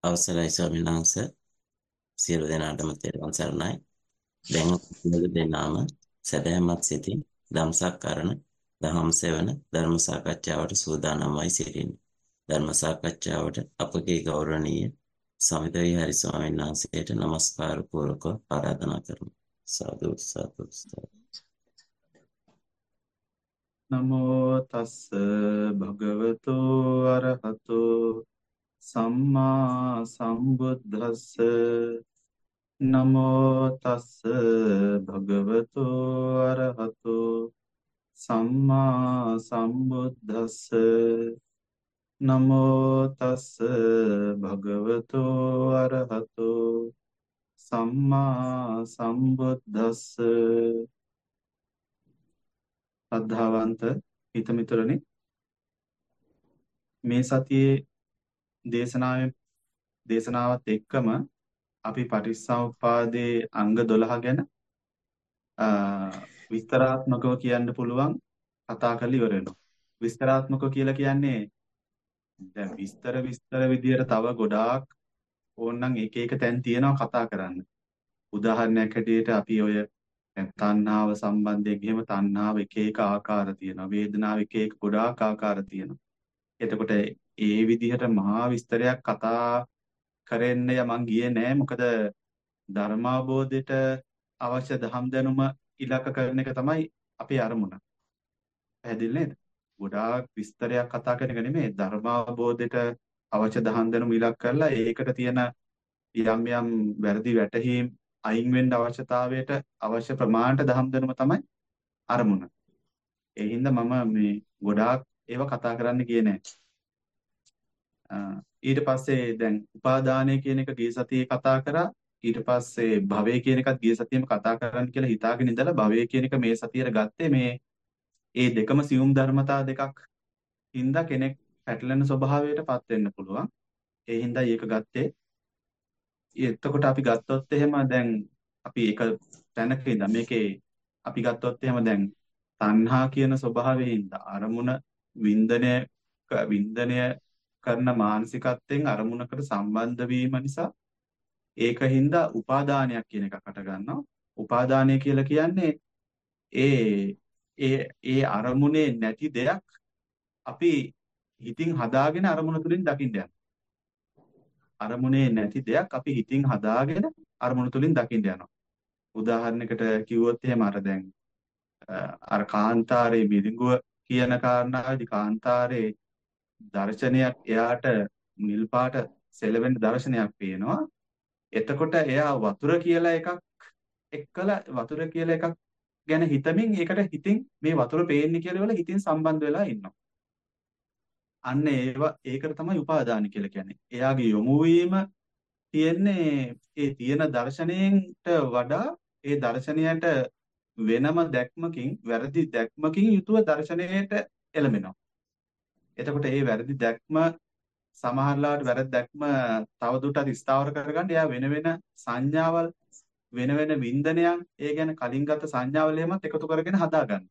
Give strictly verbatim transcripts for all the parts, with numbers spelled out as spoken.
අවසරයි ස්වාමීන් වහන්සේ සියලු දෙනාටම තෙරුවන් සරණයි. දැන් සියලු දෙනාම සැදැහැමත් සිතින් ධම්සක් කරන දහම් සෙවන ධර්ම සාකච්ඡාවට සූදානම්වයි සිටින්නේ. ධර්ම සාකච්ඡාවට අපගේ ගෞරවනීය සමිත විහාරි ස්වාමීන් වහන්සේට নমස්කාර පූර්වක ආරාධනා කරමු. සාදු සාදු සාදු. නමෝ තස්ස භගවතු අරහතු සම්මා සම්බුද්දස්ස නමෝ තස්ස භගවතු අරහතු සම්මා සම්බුද්දස්ස නමෝ තස්ස භගවතු අරහතු සම්මා සම්බුද්දස්ස ශ්‍රද්ධාවන්ත හිතමිතුරනි, මේ සතියේ දේශනාවේ දේශනාවත් එක්කම අපි පටිච්චසමුප්පාදයේ අංග දොළහ ගැන අ, විස්තරාත්මකව කියන්න පුළුවන් කතා කරලා ඉවර වෙනවා. විස්තරාත්මකව කියලා කියන්නේ දැන් විස්තර විස්තර විදියට තව ගොඩාක් ඕනනම් එක එක තැන් තියෙනවා කතා කරන්න. උදාහරණයක් හැටියට අපි ඔය දැන් තණ්හාව සම්බන්ධයෙන් එහෙම තණ්හාව එක එක ආකාර තියෙනවා. වේදනාව එක එක ගොඩාක් ආකාර තියෙනවා. එතකොට ඒ විදිහට මහා විස්තරයක් කතා කරන්න මං ගියේ නෑ. මොකද ධර්මාබෝධයට අවශ්‍ය දහම් දැනුම ඉලක්ක කරන එක තමයි අපේ අරමුණ. පැහැදිලි නේද? ගොඩාක් විස්තරයක් කතා කරන එක නෙමෙයි. ධර්මාබෝධයට අවශ්‍ය දහම් දැනුම ඉලක්ක කරලා ඒකට තියෙන යම් යම් වැරදි වැටහීම් අයින් වෙන්න අවශ්‍යතාවයට අවශ්‍ය ප්‍රමාණයට දහම් දැනුම තමයි අරමුණ. ඒ හින්දා මම මේ ගොඩාක් ඒවා කතා කරන්න ගියේ නෑ. අ, ඊට පස්සේ දැන් උපාදානය කියන එක ගිය සතියේ කතා කරා. ඊට පස්සේ භවය කියන එකත් ගිය සතියේම කතා කරන්න කියලා හිතාගෙන ඉඳලා භවය කියන එක මේ සතියේ ගත්තේ මේ ඒ දෙකම සියුම් ධර්මතා දෙකක් හින්දා කෙනෙක් පැටලෙන ස්වභාවයටපත් වෙන්න පුළුවන්. ඒ හින්දා ඒක ගත්තේ. එතකොට අපි ගත්තොත් එහෙම දැන් අපි එක තැනක ඉඳන් මේකේ අපි ගත්තොත් එහෙම දැන් තණ්හා කියන ස්වභාවයෙන් හින්දා අරමුණ වින්දනය ක- වින්දනය කරන මානසිකත්වයෙන් අරමුණකට සම්බන්ධ වීම නිසා ඒකින්ද උපාදානයක් කියන එකක් අට ගන්නවා. උපාදානය කියලා කියන්නේ ඒ ඒ ඒ අරමුණේ නැති දෙයක් අපි හිතින් හදාගෙන අරමුණ තුලින් දකින්න යනවා. අරමුණේ නැති දෙයක් අපි හිතින් හදාගෙන අරමුණ තුලින් දකින්න යනවා. උදාහරණයකට කිව්වොත් එහෙම අර දැන් අ, අර කාන්තාරේ මිරිඟුව කියන කාරණාවේදී කාන්තාරේ දර්ශනයක් එයාට නිල් පාට සෙලවෙන දර්ශනයක් පේනවා. එතකොට එයා වතුර කියලා එකක් එක්කලා වතුර කියලා එකක් ගැන හිතමින් ඒකට හිතින් මේ වතුර පේන්නේ කියලා වල හිතින් සම්බන්ධ වෙලා ඉන්නවා. අන්න ඒව ඒකට තමයි උපාදාන කියලා කියන්නේ. එයාගේ යොමු වීම තියෙන්නේ ඒ තියෙන දර්ශනයෙන්ට වඩා ඒ දර්ශනයට වෙනම දැක්මකින් වැරදි දැක්මකින් යුතුව දර්ශනයට එළඹෙනවා. එතකොට ඒ වැරදි දැක්ම සමහරලාට වැරදි දැක්ම තවදුරටත් ස්ථාවර කරගන්න එයා වෙන වෙන සංඥාවල් වෙන වෙන වින්දනයන් ඒ කියන්නේ කලින් ගත්ත සංඥාවල් එහෙමත් එකතු කරගෙන හදා ගන්න.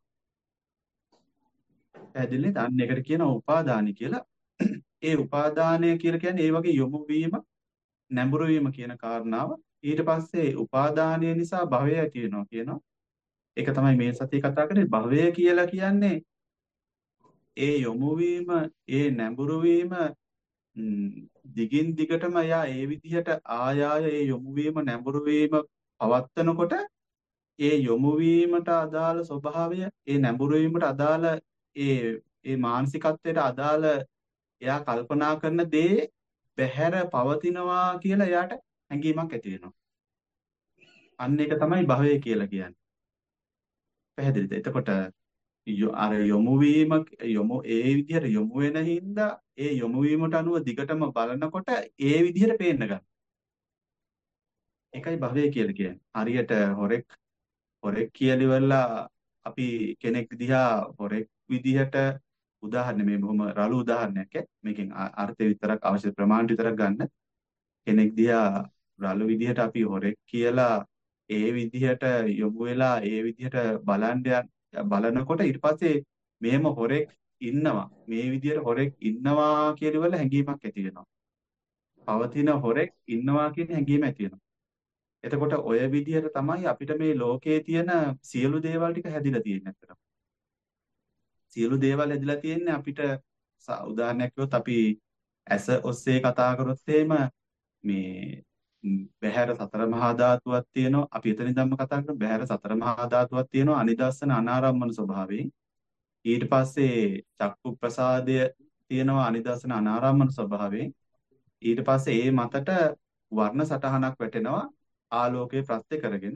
පැහැදිලි නේද? අන්න ඒකට කියනවා උපාදානි කියලා. ඒ උපාදානය කියලා කියන්නේ ඒ වගේ යොමු වීම, නැඹුරු වීම කියන කාරණාව. ඊට පස්සේ උපාදානය නිසා භවය ඇති වෙනවා කියනවා. ඒක තමයි මේ සතියේ කතා කරන්නේ. භවය කියලා කියන්නේ ඒ යොමු වීම, ඒ නැඹුරු වීම ම්, දිගින් දිගටම යා ඒ විදිහට ආයාය ඒ යොමු වීම නැඹුරු වීම පවත්නකොට ඒ යොමු වීමට අදාළ ස්වභාවය ඒ නැඹුරු වීමට අදාළ ඒ ඒ මානසිකත්වයට අදාළ එයා කල්පනා කරන දේ බැහැර පවතිනවා කියලා එයාට හැඟීමක් ඇති වෙනවා. අන්න ඒක තමයි භවය කියලා කියන්නේ. පැහැදිලිද? එතකොට යො- අර යොමු වීම යොමු ඒ විදිහට යොමු වෙන හින්දා ඒ යොමු වීමට අනුව දිගටම බලනකොට ඒ විදිහට පේන්න ගන්නවා. ඒකයි භවය කියලා කියන්නේ. හරියට හොරෙක් හොරෙක් කියලා ඉවරලා අපි කෙනෙක් දිහා හොරෙක් විදිහට උදාහරණ මේ බොහොම රළු උදාහරණයක් ඈ. මේකෙන් අ- අර්ථය විතරක් අවශ්‍ය ප්‍රමාණය විතරක් ගන්න. කෙනෙක් දිහා රළු විදිහට අපි හොරෙක් කියලා ඒ විදිහට යොමු වෙලා ඒ විදිහට බලන්න යන- බලනකොට ඊට පස්සේ මෙහෙම හොරෙක් ඉන්නවා මේ විදිහට හොරෙක් ඉන්නවා කියලා වල හැඟීමක් ඇති වෙනවා. පවතින හොරෙක් ඉන්නවා කියන හැඟීම ඇති වෙනවා. එතකොට ඔය විදිහට තමයි අපිට මේ ලෝකයේ තියෙන සියලු දේවල් ටික හැදිලා තියෙන්නේ අතට. සියලු දේවල් හැදිලා තියෙන්නේ අපිට ස- උදාහරණයක් කිව්වොත් අපි ඇස ඔස්සේ කතා කරොත් එහෙම මේ ම්, බහැර සතර මහා ධාතුවක් තියෙනවා. අපි එතන ඉඳන්ම කතා කරමු. බහැර සතර මහා ධාතුවක් තියෙනවා අනිදස්සන අනාරම්මන ස්වභාවයෙන්. ඊට පස්සේ චක්කු ප්‍රසාදය තියෙනවා අනිදස්සන අනාරම්මන ස්වභාවයෙන්. ඊට පස්සේ ඒ මතට වර්ණ සටහනක් වැටෙනවා ආලෝකයේ ප්‍රත්‍ය කරගෙන.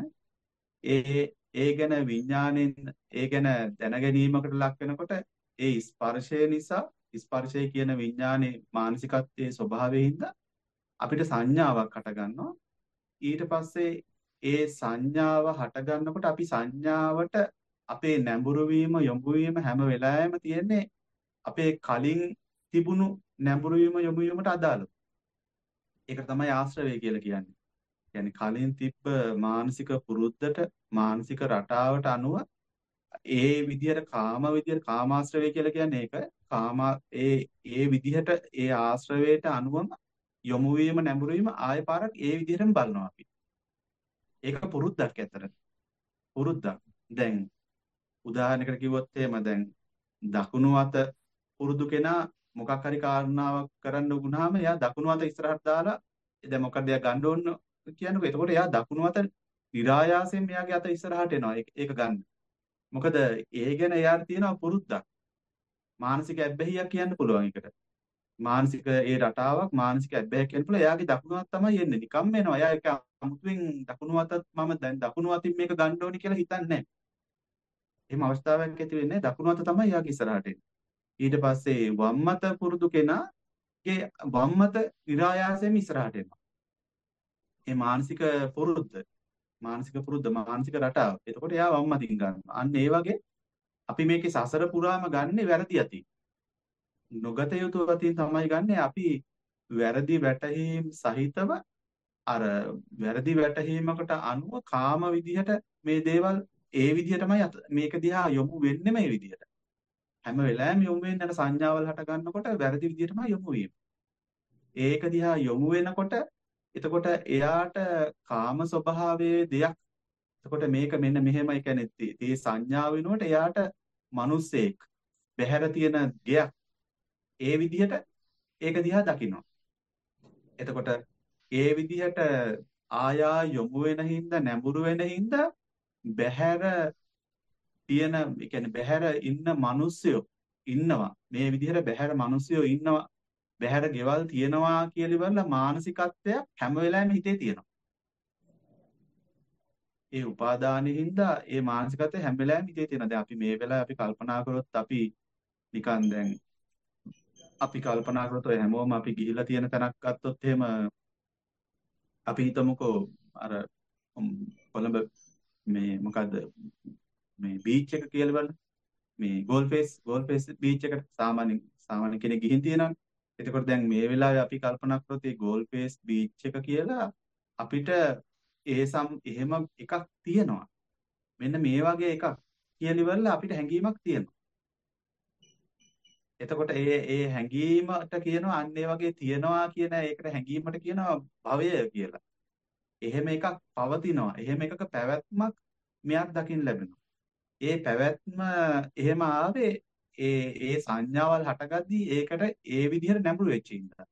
ඒ ඒ ගැන විඥාණයෙන් ඒ ගැන දැන ගැනීමකට ලක් වෙනකොට ඒ ස්පර්ශය නිසා ස්පර්ශය කියන විඥානයේ මානසිකත්වයේ ස්වභාවයෙන් අපිට සංඥාවක් හට ගන්නවා. ඊට පස්සේ ඒ සංඥාව හට ගන්නකොට අපි සංඥාවට අපේ නැඹුරු වීම යොමු වීම හැම වෙලාවෙම තියෙන්නේ අපේ කලින් තිබුණු නැඹුරු වීම යොමු වීමට අදාළව. ඒක තමයි ආශ්‍රවය කියලා කියන්නේ. කියන්නේ කලින් තිබ්බ මානසික පුරුද්දට මානසික රටාවට අනුව ඒ විදිහට කාම විදිහට කාමාශ්‍රවය කියලා කියන්නේ ඒක. කාම ඒ ඒ විදිහට ඒ ආශ්‍රවයට අනුවම යොමු වීම නැඹුරු වීම ආය පාරක් ඒ විදිහටම බලනවා අපි. ඒක පුරුද්දක් ඇතර. පුරුද්දක්. දැන් උදාහරණයකට කිව්වොත් එහෙම දැන් දකුණු අත පුරුදු කෙනා මොකක් හරි කාරණාවක් කරන්න උගුණාම එයා දකුණු අත ඉස්සරහට දාලා දැන් මොකද එයා ගන්න ඕන කියනකො එතකොට එයා දකුණු අත નિરાයාසයෙන් මෙයාගේ අත ඉස්සරහට එනවා ඒක ඒක ගන්න. මොකද ඒ ගැන එයාට තියෙනවා පුරුද්දක්. මානසික ඇබ්බැහියක් කියන්න පුළුවන් ඒකට. මානසික ඒ රටාවක් මානසික ඇබ්බැහියක් කියන්න පුළුවන්. එයාගේ දකුණු අත තමයි එන්නේ. නිකම්ම එනවා. එයා ඒක අමුතුවෙන් දකුණු අතත් මම දැන් දකුණු අතින් මේක ගන්න ඕනි කියලා හිතන්නේ නැහැ. එහෙම අවස්ථාවක් ඇති වෙන්නේ දකුණු අත තමයි එයාගේ ඉස්සරහට එන්නේ. ඊට පස්සේ වම් අත පුරුදු කෙනාගේ වම් අත નિરાයාසයෙන් ඉස්සරහට එනවා. මේ මානසික පුරුද්ද මානසික පුරුද්ද මානසික රටාව. එතකොට එයා වම් අතින් ගන්නවා. අන්න ඒ වගේ අපි මේකේ සසර පුරාම ගන්නේ වැරදි අතින්. නොගත යුතු අතින් තමයි ගන්නෙ. අපි වැරදි වැටහීම් සහිතව අර වැරදි වැටහීමකට අනුව කාම විදිහට මේ දේවල් ඒ විදිහටමයි අත- මේක දිහා යොමු වෙන්නේ මේ විදිහට. හැම වෙලාවෙම යොමු වෙන්න යන සංඥාවල් හට ගන්නකොට වැරදි විදිහටමයි යොමු වෙන්නේ. ඒක දිහා යොමු වෙනකොට එතකොට එයාට කාම ස්වභාවයේ දෙයක්. එතකොට මේක මෙන්න මෙහෙමයි කියන්නේ තේ තේ සංඥාව වෙනුවට එයාට මිනිස්සෙක් බහැර තියෙන ගයක් ඒ විදිහට ඒක දිහා දකිනවා. එතකොට ඒ විදිහට ආයා යොමු වෙන හින්දා නැඹුරු වෙන හින්දා බහැර තියෙන ඒ කියන්නේ බහැර ඉන්න මිනිස්සුયો ඉන්නවා. මේ විදිහට බහැර මිනිස්සුયો ඉන්නවා. බහැර ගෙවල් තියෙනවා කියලා ඉවරලා මානසිකත්වයක් හැම වෙලාවෙම හිතේ තියෙනවා. ඒ උපාදානෙ හින්දා ඒ මානසිකත්වය හැම වෙලාවෙම හිතේ තියෙනවා. දැන් අපි මේ වෙලාවේ අපි කල්පනා කරොත් අපි නිකන් දැන් අපි කල්පනා කරොත් ඔය හැමෝම අපි ගිහිලා තියෙන තැනක් ගත්තොත් එහෙම අපි හිතමුකෝ අර උම්, කොළඹ මේ මොකද්ද මේ බීච් එක කියලා බලන්න. මේ ගෝල්ෆේස් ගෝල්ෆේස් බීච් එකට සාමාන්‍ය සාමාන්‍ය කෙනෙක් ගිහින් තියෙනවා. එතකොට දැන් මේ වෙලාවේ අපි කල්පනා කරොත් මේ ගෝල්ෆේස් බීච් එක කියලා අපිට ඒ සම් එහෙම එකක් තියෙනවා. මෙන්න මේ වගේ එකක් කියලා ඉවරලා අපිට හැඟීමක් තියෙනවා. එතකොට ඒ ඒ හැඟීමට කියනවා අන්න ඒ වගේ තියනවා කියන ඒකට හැඟීමට කියනවා භවය කියලා. එහෙම එකක් පවතිනවා. එහෙම එකක පැවැත්මක් මෙයක් දකින්න ලැබෙනවා. ඒ පැවැත්ම එහෙම ආවේ ඒ ඒ සංඥාවල් හටගද්දී ඒකට ඒ විදිහට නැඹුරු වෙච්ච ඉඳලා.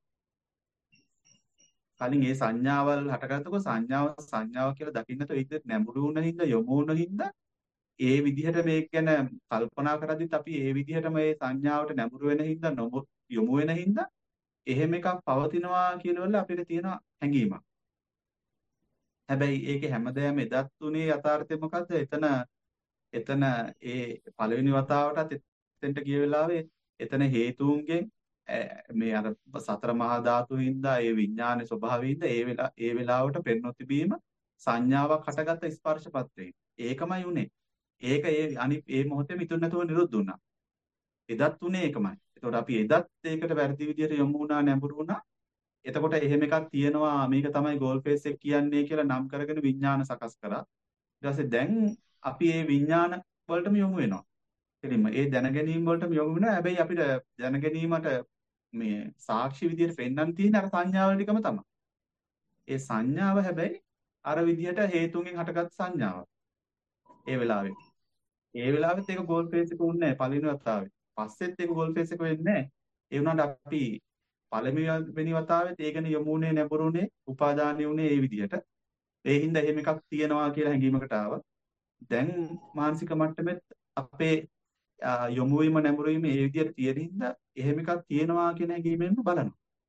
කලින් ඒ සංඥාවල් හටගත්තකො සංඥාව සංඥාව කියලා දකින්නතෝ ඒ විදිහට නැඹුරු වුණ හින්දා යොමු වුණ හින්දා ඒ විදිහට මේක ගැන කල්පනා කරද්දිත් අපි ඒ විදිහටම මේ සංඥාවට නැඹුරු වෙන හින්දා නොමු- යොමු වෙන හින්දා එහෙම එකක් පවතිනවා කියනවල අපිට තියෙන හැඟීමක්. හැබැයි ඒකේ හැමදාම එදත් උනේ යථාර්ථය මොකද්ද? එතන එතන ඒ පළවෙනි වතාවටත් එතෙන්ට ගිය වෙලාවේ එතන හේතුන්ගෙන් ඈ, මේ අර සතර මහා ධාතු හින්දා ඒ විඥානයේ ස්වභාවයෙන්ද ඒ වෙලා ඒ වෙලාවට පෙන්නොත් තිබීම සංඥාවක් හටගත්ත ස්පර්ශපත් වේ. ඒකමයි උනේ. ඒක ඒ අනිත් ඒ මොහොතේම ඉතුරු නැතුව නිරුද්ධ වුණා. එදත් උනේ ඒකමයි. ඒතකොට අපි එදත් ඒකට වැරදි විදියට යොමු වුණා නැඹුරු වුණා. එතකොට එහෙම එකක් තියෙනවා මේක තමයි ගෝල් ෆේස් එක කියන්නේ කියලා නම් කරගෙන විඥාන සකස් කරා. ඊට පස්සේ දැන් අපි මේ විඥාන වලටම යොමු වෙනවා. එලින්ම ඒ දැන ගැනීම වලටම යොමු වෙනවා. හැබැයි අපිට දැන ගැනීමට මේ සාක්ෂි විදියට පෙන්වන්න තියෙන අර සංඥාවල ටිකම තමයි. ඒ සංඥාව හැබැයි අර විදියට හේතුන්ගෙන් හටගත් සංඥාවක්. ඒ වෙලාවේ. ඒ වෙලාවෙත් ඒක ගෝල් ෆේස් එක වුණේ නැහැ පළවෙනි වතාවේ. පස්සෙත් ඒක ගෝල් ෆේස් එක වෙන්නේ නැහැ. ඒ වුණාට අපි පළවෙනි වතාවෙත් ඒ ගැන යමුනේ නැඹුරුනේ උපාදානිය උනේ ඒ විදිහට. ඒ හින්දා එහෙම එකක් තියෙනවා කියලා හැඟීමකට ආවා. දැන් මානසික මට්ටමෙත් අපේ ආ, යොමු වීම නැඹුරු වීම ඒ විදිහට තියෙන හින්දා එහෙම එකක් තියෙනවා කියන හැඟීමෙන්ම බලනවා.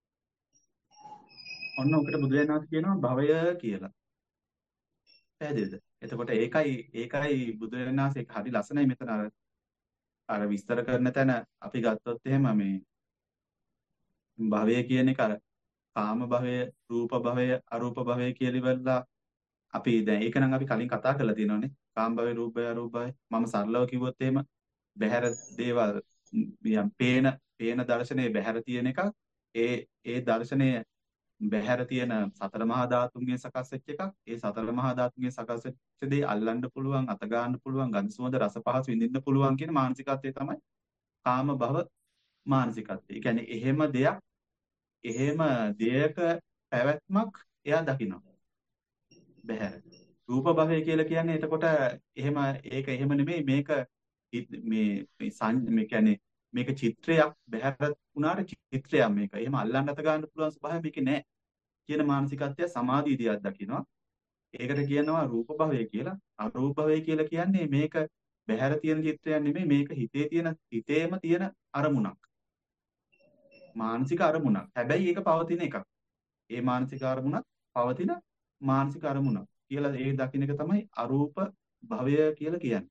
ඔන්න ඔකට බුදුරජාණන් වහන්සේ කියනවා භවය කියලා. පැහැදිලිද? එතකොට ඒකයි ඒකයි බුදුරජාණන් වහන්සේ ඒක හරි ලස්සනයි මෙතන අර අර විස්තර කරන තැන අපි ගත්තොත් එහෙම මේ භවය කියන එක අර කාම භවය, රූප භවය, අරූප භවය කියලා ඉවරලා අපි දැන් ඒක නම් අපි කලින් කතා කරලා තියෙනවානේ. කාම භවය, රූප භවය, අරූප භවය. මම සරලව කිව්වොත් එහෙම බහැර දේවල් යම් පේන පේන දර්ශනයේ බහැර තියෙන එකක්. ඒ ඒ දර්ශනය බහැර තියෙන සතර මහා ධාතුන්ගෙන් සකස් වෙච්ච එකක්. ඒ සතර මහා ධාතුන්ගෙන් සකස් වෙච්ච දේ අල්ලන්න පුළුවන්, අත ගන්න පුළුවන්, ගඳ සුවඳ රස පහස විඳින්න පුළුවන් කියන මානසිකත්වය තමයි කාම භව මානසිකත්වය. ඒ කියන්නේ එහෙම දෙයක්, එහෙම දෙයක පැවැත්මක් එයා දකිනවා. බහැර. රූප භවය කියලා කියන්නේ එතකොට එහෙම ඒක එහෙම නෙමෙයි මේක හිත- මේ මේ සං- මේ කියන්නේ මේක චිත්‍රයක් බහැර වුණාට චිත්‍රයක් මේක. එහෙම අල්ලන්න අත ගන්න පුළුවන් ස්වභාවය මේකේ නැහැ කියන මානසිකත්වය සමාධියදී අත්දකිනවා. ඒකට කියනවා රූප භවය කියලා. අරූප භවය කියලා කියන්නේ මේක බහැර තියෙන චිත්‍රයක් නෙමෙයි මේක හිතේ තියෙන හිතේම තියෙන අරමුණක්. මානසික අරමුණක්. හැබැයි ඒක පවතින එකක්. ඒ මානසික අරමුණක් පවතින මානසික අරමුණක් කියලා ඒ දකින්න එක තමයි අරූප භවය කියලා කියන්නේ.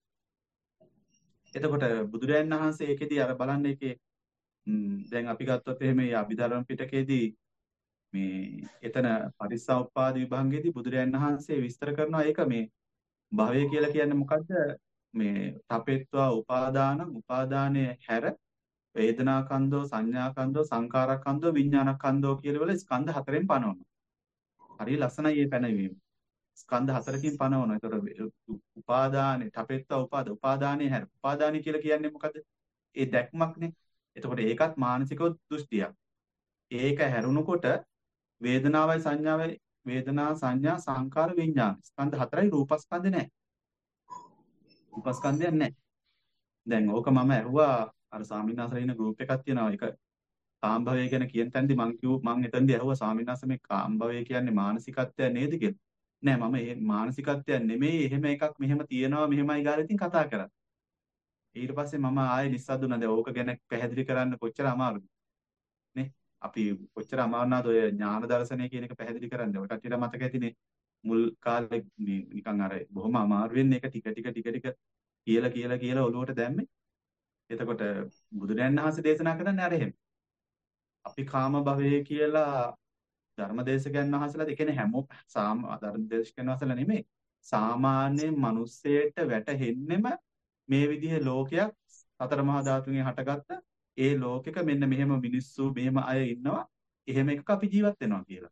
එතකොට බුදුරජාණන් වහන්සේ ඒකෙදී අර බලන්න ඒකේ ම්, දැන් අපි ගත්තොත් එහෙම මේ අභිධර්ම පිටකයේදී මේ එතන පටිච්චසමුප්පාද විභංගයේදී බුදුරජාණන් වහන්සේ විස්තර කරනවා ඒක මේ භවය කියලා කියන්නේ මොකද්ද? මේ තපෙත්වා උපාදාන උපාදානයේ හැර වේදනාකන්දෝ සංඥාකන්දෝ සංකාරකන්දෝ විඥානකන්දෝ කියලා වල ස්කන්ධ හතරෙන් පනවනවා. හරිය ලස්සනයි මේ පැනවීම. ස්කන්ධ හතරකින් පනවනවා. ඒතකොට උපාදානේ තපෙත්වා උපාද උපාදානයේ හැර උපාදානයි කියලා කියන්නේ මොකද්ද? ඒ දැක්මක්නේ. එතකොට ඒකත් මානසික දෘෂ්ටියක්. ඒක හැරුණකොට වේදනාවයි සංඥාවයි වේදනා සංඥා සංකාර විඥාන ස්කන්ධ හතරයි රූපස්කන්ධ නැහැ. රූපස්කන්ධයක් නැහැ. දැන් ඕක මම ඇහුවා අර ස්වාමීන් වහන්සේලා ඉන්න ගෲප් එකක් තියෙනවා. ඒක කාම භවය ගැන කියන තැනදී මං කිව්ව මං එතනදී ඇහුවා ස්වාමීන් වහන්සේ මේ කාම භවය කියන්නේ මානසිකත්වයක් නේද කියලා. නෑ මම ඒ මානසිකත්වයක් නෙමෙයි එහෙම එකක් මෙහෙම තියෙනවා මෙහෙමයි ගාලා ඉතින් කතා කරා. ඊට පස්සේ මම ආයේ නිස්සද්ද වුණා. දැන් ඕක ගැන පැහැදිලි කරන්න කොච්චර අමාරුද නේ? අපි කොච්චර අමාරුනාද ඔය ඥාන දර්ශනය කියන එක පැහැදිලි කරන්න. ඔය කට්ටියට මතක ඇතිනේ මුල් කාලේ මේ නිකන් අර බොහොම අමාරුවෙන් ඒක ටික ටික ටික ටික කියලා කියලා කියලා ඔලුවට දැම්මේ. එතකොට බුදුරජාණන් වහන්සේ දේශනා කරන්නේ අර එහෙම. අපි කාම භවයේ කියලා ධර්මදේශකයන් වහන්සේලා ඒ කියන්නේ හැමෝම සාම ධර්මදේශකයන් වහන්සේලා නෙමෙයි. සාමාන්‍ය මිනිස්සෙට වැටහෙන්නෙම මේ විදිහේ ලෝකයක් සතර මහා ධාතුන්ගෙන් හටගත්ත ඒ ලෝකෙක මෙන්න මෙහෙම මිනිස්සු මෙහෙම අය ඉන්නවා. එහෙම එකක අපි ජීවත් වෙනවා කියලා.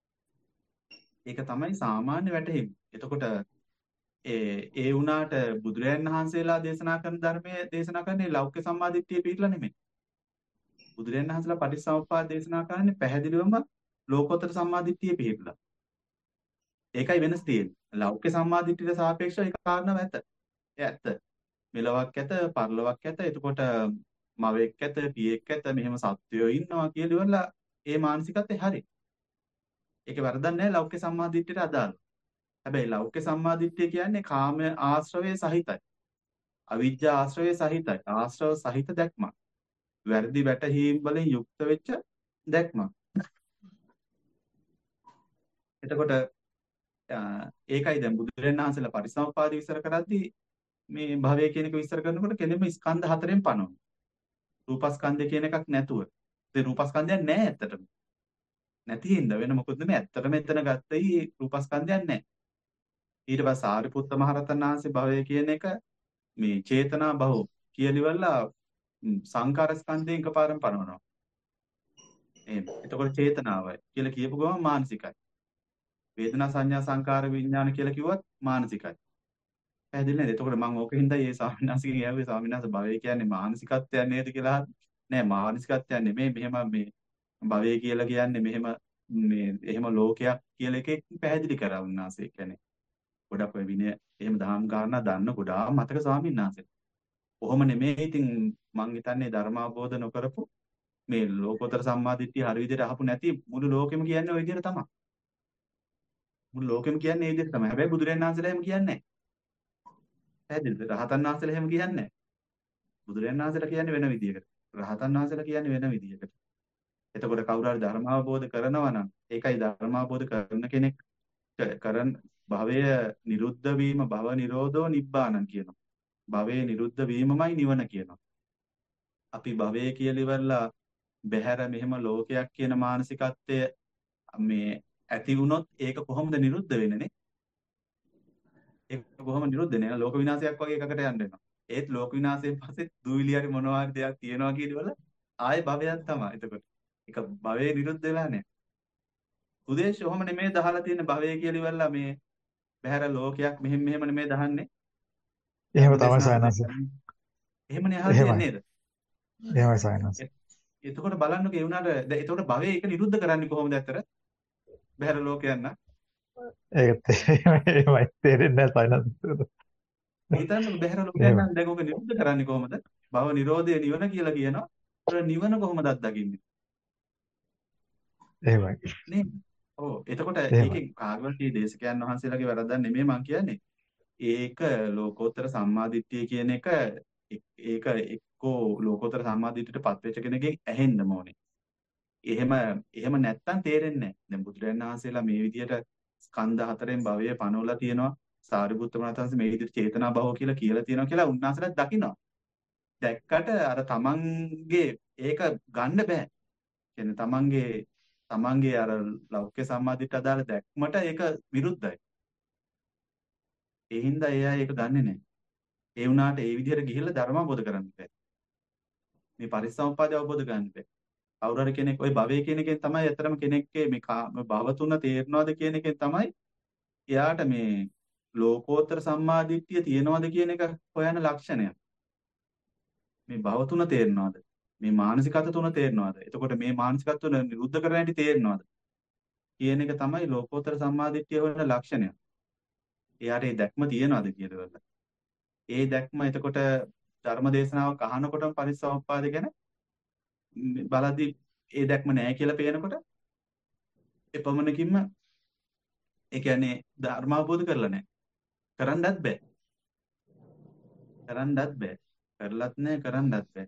ඒක තමයි සාමාන්‍ය වැටහීම. එතකොට ඒ ඒ වුණාට බුදුරජාණන් වහන්සේලා දේශනා කරන ධර්මයේ දේශනා කරන්නේ ලෞකික සම්මාදිට්ඨිය පිළිලා නෙමෙයි. බුදුරජාණන් වහන්සේලා පටිච්චසමුප්පාද දේශනා කරන්නේ පැහැදිලිවම ලෝකෝත්තර සම්මාදිට්ඨිය පිළිලා. ඒකයි වෙනස් තියෙන්නේ. ලෞකික සම්මාදිට්ඨියට සාපේක්ෂව ඒක කාරණාව ඇත්ත. ඒ ඇත්ත. මෙලොවක් ඇත, පරලොවක් ඇත. එතකොට මවෙක් ඇත, පියෙක් ඇත, මෙහෙම සත්වයෝ ඉන්නවා කියලා ඉවරලා ඒ මානසිකත්වය හරි. ඒකේ වරදක් නැහැ ලෞකික සම්මාදිට්ඨියට අදාළ. හැබැයි ලෞකික සම්මාදිට්ඨිය කියන්නේ කාම ආශ්‍රවයේ සහිතයි. අවිජ්ජා ආශ්‍රවයේ සහිතයි. ආශ්‍රව සහිත දැක්මක්. වැරදි වැටහීම් වලින් යුක්ත වෙච්ච දැක්මක්. එතකොට අ, ඒකයි දැන් බුදුරජාණන් වහන්සේලා පරිසම්පාද විස්තර කරද්දී මේ භවය කියන එක විස්තර කරනකොට කෙලින්ම ස්කන්ධ හතරෙන් පනවනවා. රූපස්කන්ධය කියන එකක් නැතුව. ඒ රූපස්කන්ධයක් නැහැ ඇත්තටම. නැති හින්දා වෙන මොකුත් නෙමෙයි. ඇත්තටම එතන ගත්තයි රූපස්කන්ධයක් නැහැ. ඊට පස්සේ සාරිපුත්ත මහරහතන් වහන්සේ භවය කියන එක මේ චේතනා බහුව කියලිවලා සංකාර ස්කන්ධයෙන් එකපාරම පනවනවා. එහෙම. එතකොට චේතනාවයි කියලා කියපු ගමන් මානසිකයි. වේදනා සංඥා සංකාර විඥාන කියලා කිව්වත් මානසිකයි. පැහැදිලි නේද? එතකොට මම ඕකින්ද මේ ස්වාමීන් වහන්සේගෙන් ඇහුවේ ස්වාමීන් වහන්සේ භවය කියන්නේ මානසිකත්වයක් නේද කියලා. නෑ මානසිකත්වයක් නෙමෙයි මෙහෙම මේ භවය කියලා කියන්නේ මෙහෙම මේ එහෙම ලෝකයක් කියලා එකෙක් පැහැදිලි කරා උන්වහන්සේ. කියන්නේ ගොඩක් ඔය විනය එහෙම දහම් කාරණා දන්න ගොඩාක් මතක ස්වාමීන් වහන්සේ. කොහොම නෙමෙයි ඉතින් මං හිතන්නේ ධර්මාබෝධ නොකරපු මේ ලෝකෝත්තර සම්මාදිට්ඨිය හරි විදිහට අහපු නැති මුළු ලෝකෙම කියන්නේ ওই විදිහට තමයි. මුළු ලෝකෙම කියන්නේ ඒ විදිහට තමයි. හැබැයි බුදුරජාණන් වහන්සේලා එහෙම කියන්නේ නැහැ. පැහැදිලිද? රහතන් වහන්සේලා එහෙම කියන්නේ නැහැ. බුදුරජාණන් වහන්සේලා කියන්නේ වෙන විදිහකට. රහතන් වහන්සේලා කියන්නේ වෙන විදිහකට. එතකොට කවුරු හරි ධර්මාවබෝධ කරනවා නම් ඒකයි ධර්මාවබෝධ කරන කෙනෙක් කරන භවය නිරුද්ධ වීම භව නිරෝධෝ නිබ්බානං කියනවා. භවයේ නිරුද්ධ වීමමයි නිවන කියනවා. අපි භවය කියලා ඉවරලා බහැර මෙහෙම ලෝකයක් කියන මානසිකත්වය මේ ඇති වුණොත් ඒක කොහොමද නිරුද්ධ වෙන්නේ? ඒක කොහොම නිරුද්ධ වෙන්නේ? ලෝක විනාශයක් වගේ එකකට යන්න වෙනවා. ඒත් ලෝක විනාශයෙන් පස්සේ දුවිලි හරි මොනවා හරි දෙයක් තියෙනවා කියනවල ආයේ භවයක් තමයි. එතකොට ඒක භවයේ නිරුද්ධ වෙලා නැහැ. උදේශ ඔහොම නෙමෙයි දහලා තියෙන භවය කියලා ඉවරලා මේ බහැර ලෝකයක් මෙහෙම මෙහෙම නෙමෙයි දහන්නේ. එහෙම තමයි ධර්මදේශනා සයනස. එහෙමනේ අහලා එහෙමයි. තියෙන්නේ නේද? එහෙමයි සයනස. එ- එතකොට බලන්නකෝ ඒ වුණාට දැන් එතකොට භවය ඒක නිරුද්ධ කරන්නේ කොහොමද ඇත්තට? බහැර ලෝකයක් න ඒක එහෙමයි තේරෙන්නේ නැහැ සයනස. හිතන්නකෝ බහැර ලෝකයක් එහෙමයි. නම් දැන් ඔක නිරුද්ධ කරන්නේ කොහොමද? භව නිරෝධය නිවන කියලා කියනවා. ඒතර නිවන කොහොමද අත්දකින්නේ? එහෙමයි. නේද? ඔව් එතකොට එහෙමයි. ඒකෙන් කාගවත් මේ දේශකයන් වහන්සේලාගේ වැරද්දක් නෙමෙයි මං කියන්නේ. ඒක ලෝකෝත්තර සම්මාදිට්ඨිය කියන එක එක්- ඒක එක්කෝ ලෝකෝත්තර සම්මාදිට්ඨියට පත් වෙච්ච කෙනෙක්ගෙන් ඇහෙන්න ඕනේ. එහෙම එහෙම නැත්තම් තේරෙන්නේ නැහැ. දැන් බුදුරජාණන් වහන්සේලා මේ විදිහට ස්කන්ධ හතරෙන් භවය පනවලා තියෙනවා. සාරිපුත්ත මහරහතන් වහන්සේ මේ විදිහට චේතනා භව කියලා කියලා තියෙනවා කියලා උන්වහන්සේලා දකිනවා. දැක්කට අර තමන්ගේ ඒක ගන්න බෑ. කියන්නේ තමන්ගේ තමන්ගේ අර ලෞකික සම්මාදිට අදාළ දැක්මට ඒක විරුද්ධයි. ඒ හින්දා එයා ඒක ගන්නෙ නැහැ. ඒ වුණාට ඒ විදිහට ගිහිල්ලා ධර්ම අවබෝධ කරගන්න බෑ. මේ පරිසම්පාදය අවබෝධ කරගන්න බෑ. කවුරු හරි කෙනෙක් ওই භවය කියන එකෙන් තමයි ඇත්තටම කෙනෙක්ගේ මේ කා- මේ භව තුන තේරනවද කියන එකෙන් තමයි එයාට මේ ලෝකෝත්තර සම්මාදිට්ඨිය තියෙනවද කියන එක හොයන ලක්ෂණය. මේ භව තුන තේරනවද? මේ මානසිකත තුන තේරනවද? එතකොට මේ මානසිකත් තුන නිරුද්ධ කරන්න හැටි තේරනවද? කියන එක තමයි ලෝකෝත්තර සම්මාදිට්ඨිය හොයන ලක්ෂණය. එයාට ඒ දැක්ම තියෙනවද කියලා. ඒ දැක්ම එතකොට ධර්ම දේශනාවක් අහනකොටම පරිසම්පාද ගැන ම්, බලද්දී ඒ දැක්ම නැහැ කියලා පේනකොට එපමණකින්ම ඒ කියන්නේ ධර්ම අවබෝධ කරලා නැහැ. කරන්නත් බෑ. කරන්නත් බෑ. කරලත් නැහැ කරන්නත් බෑ.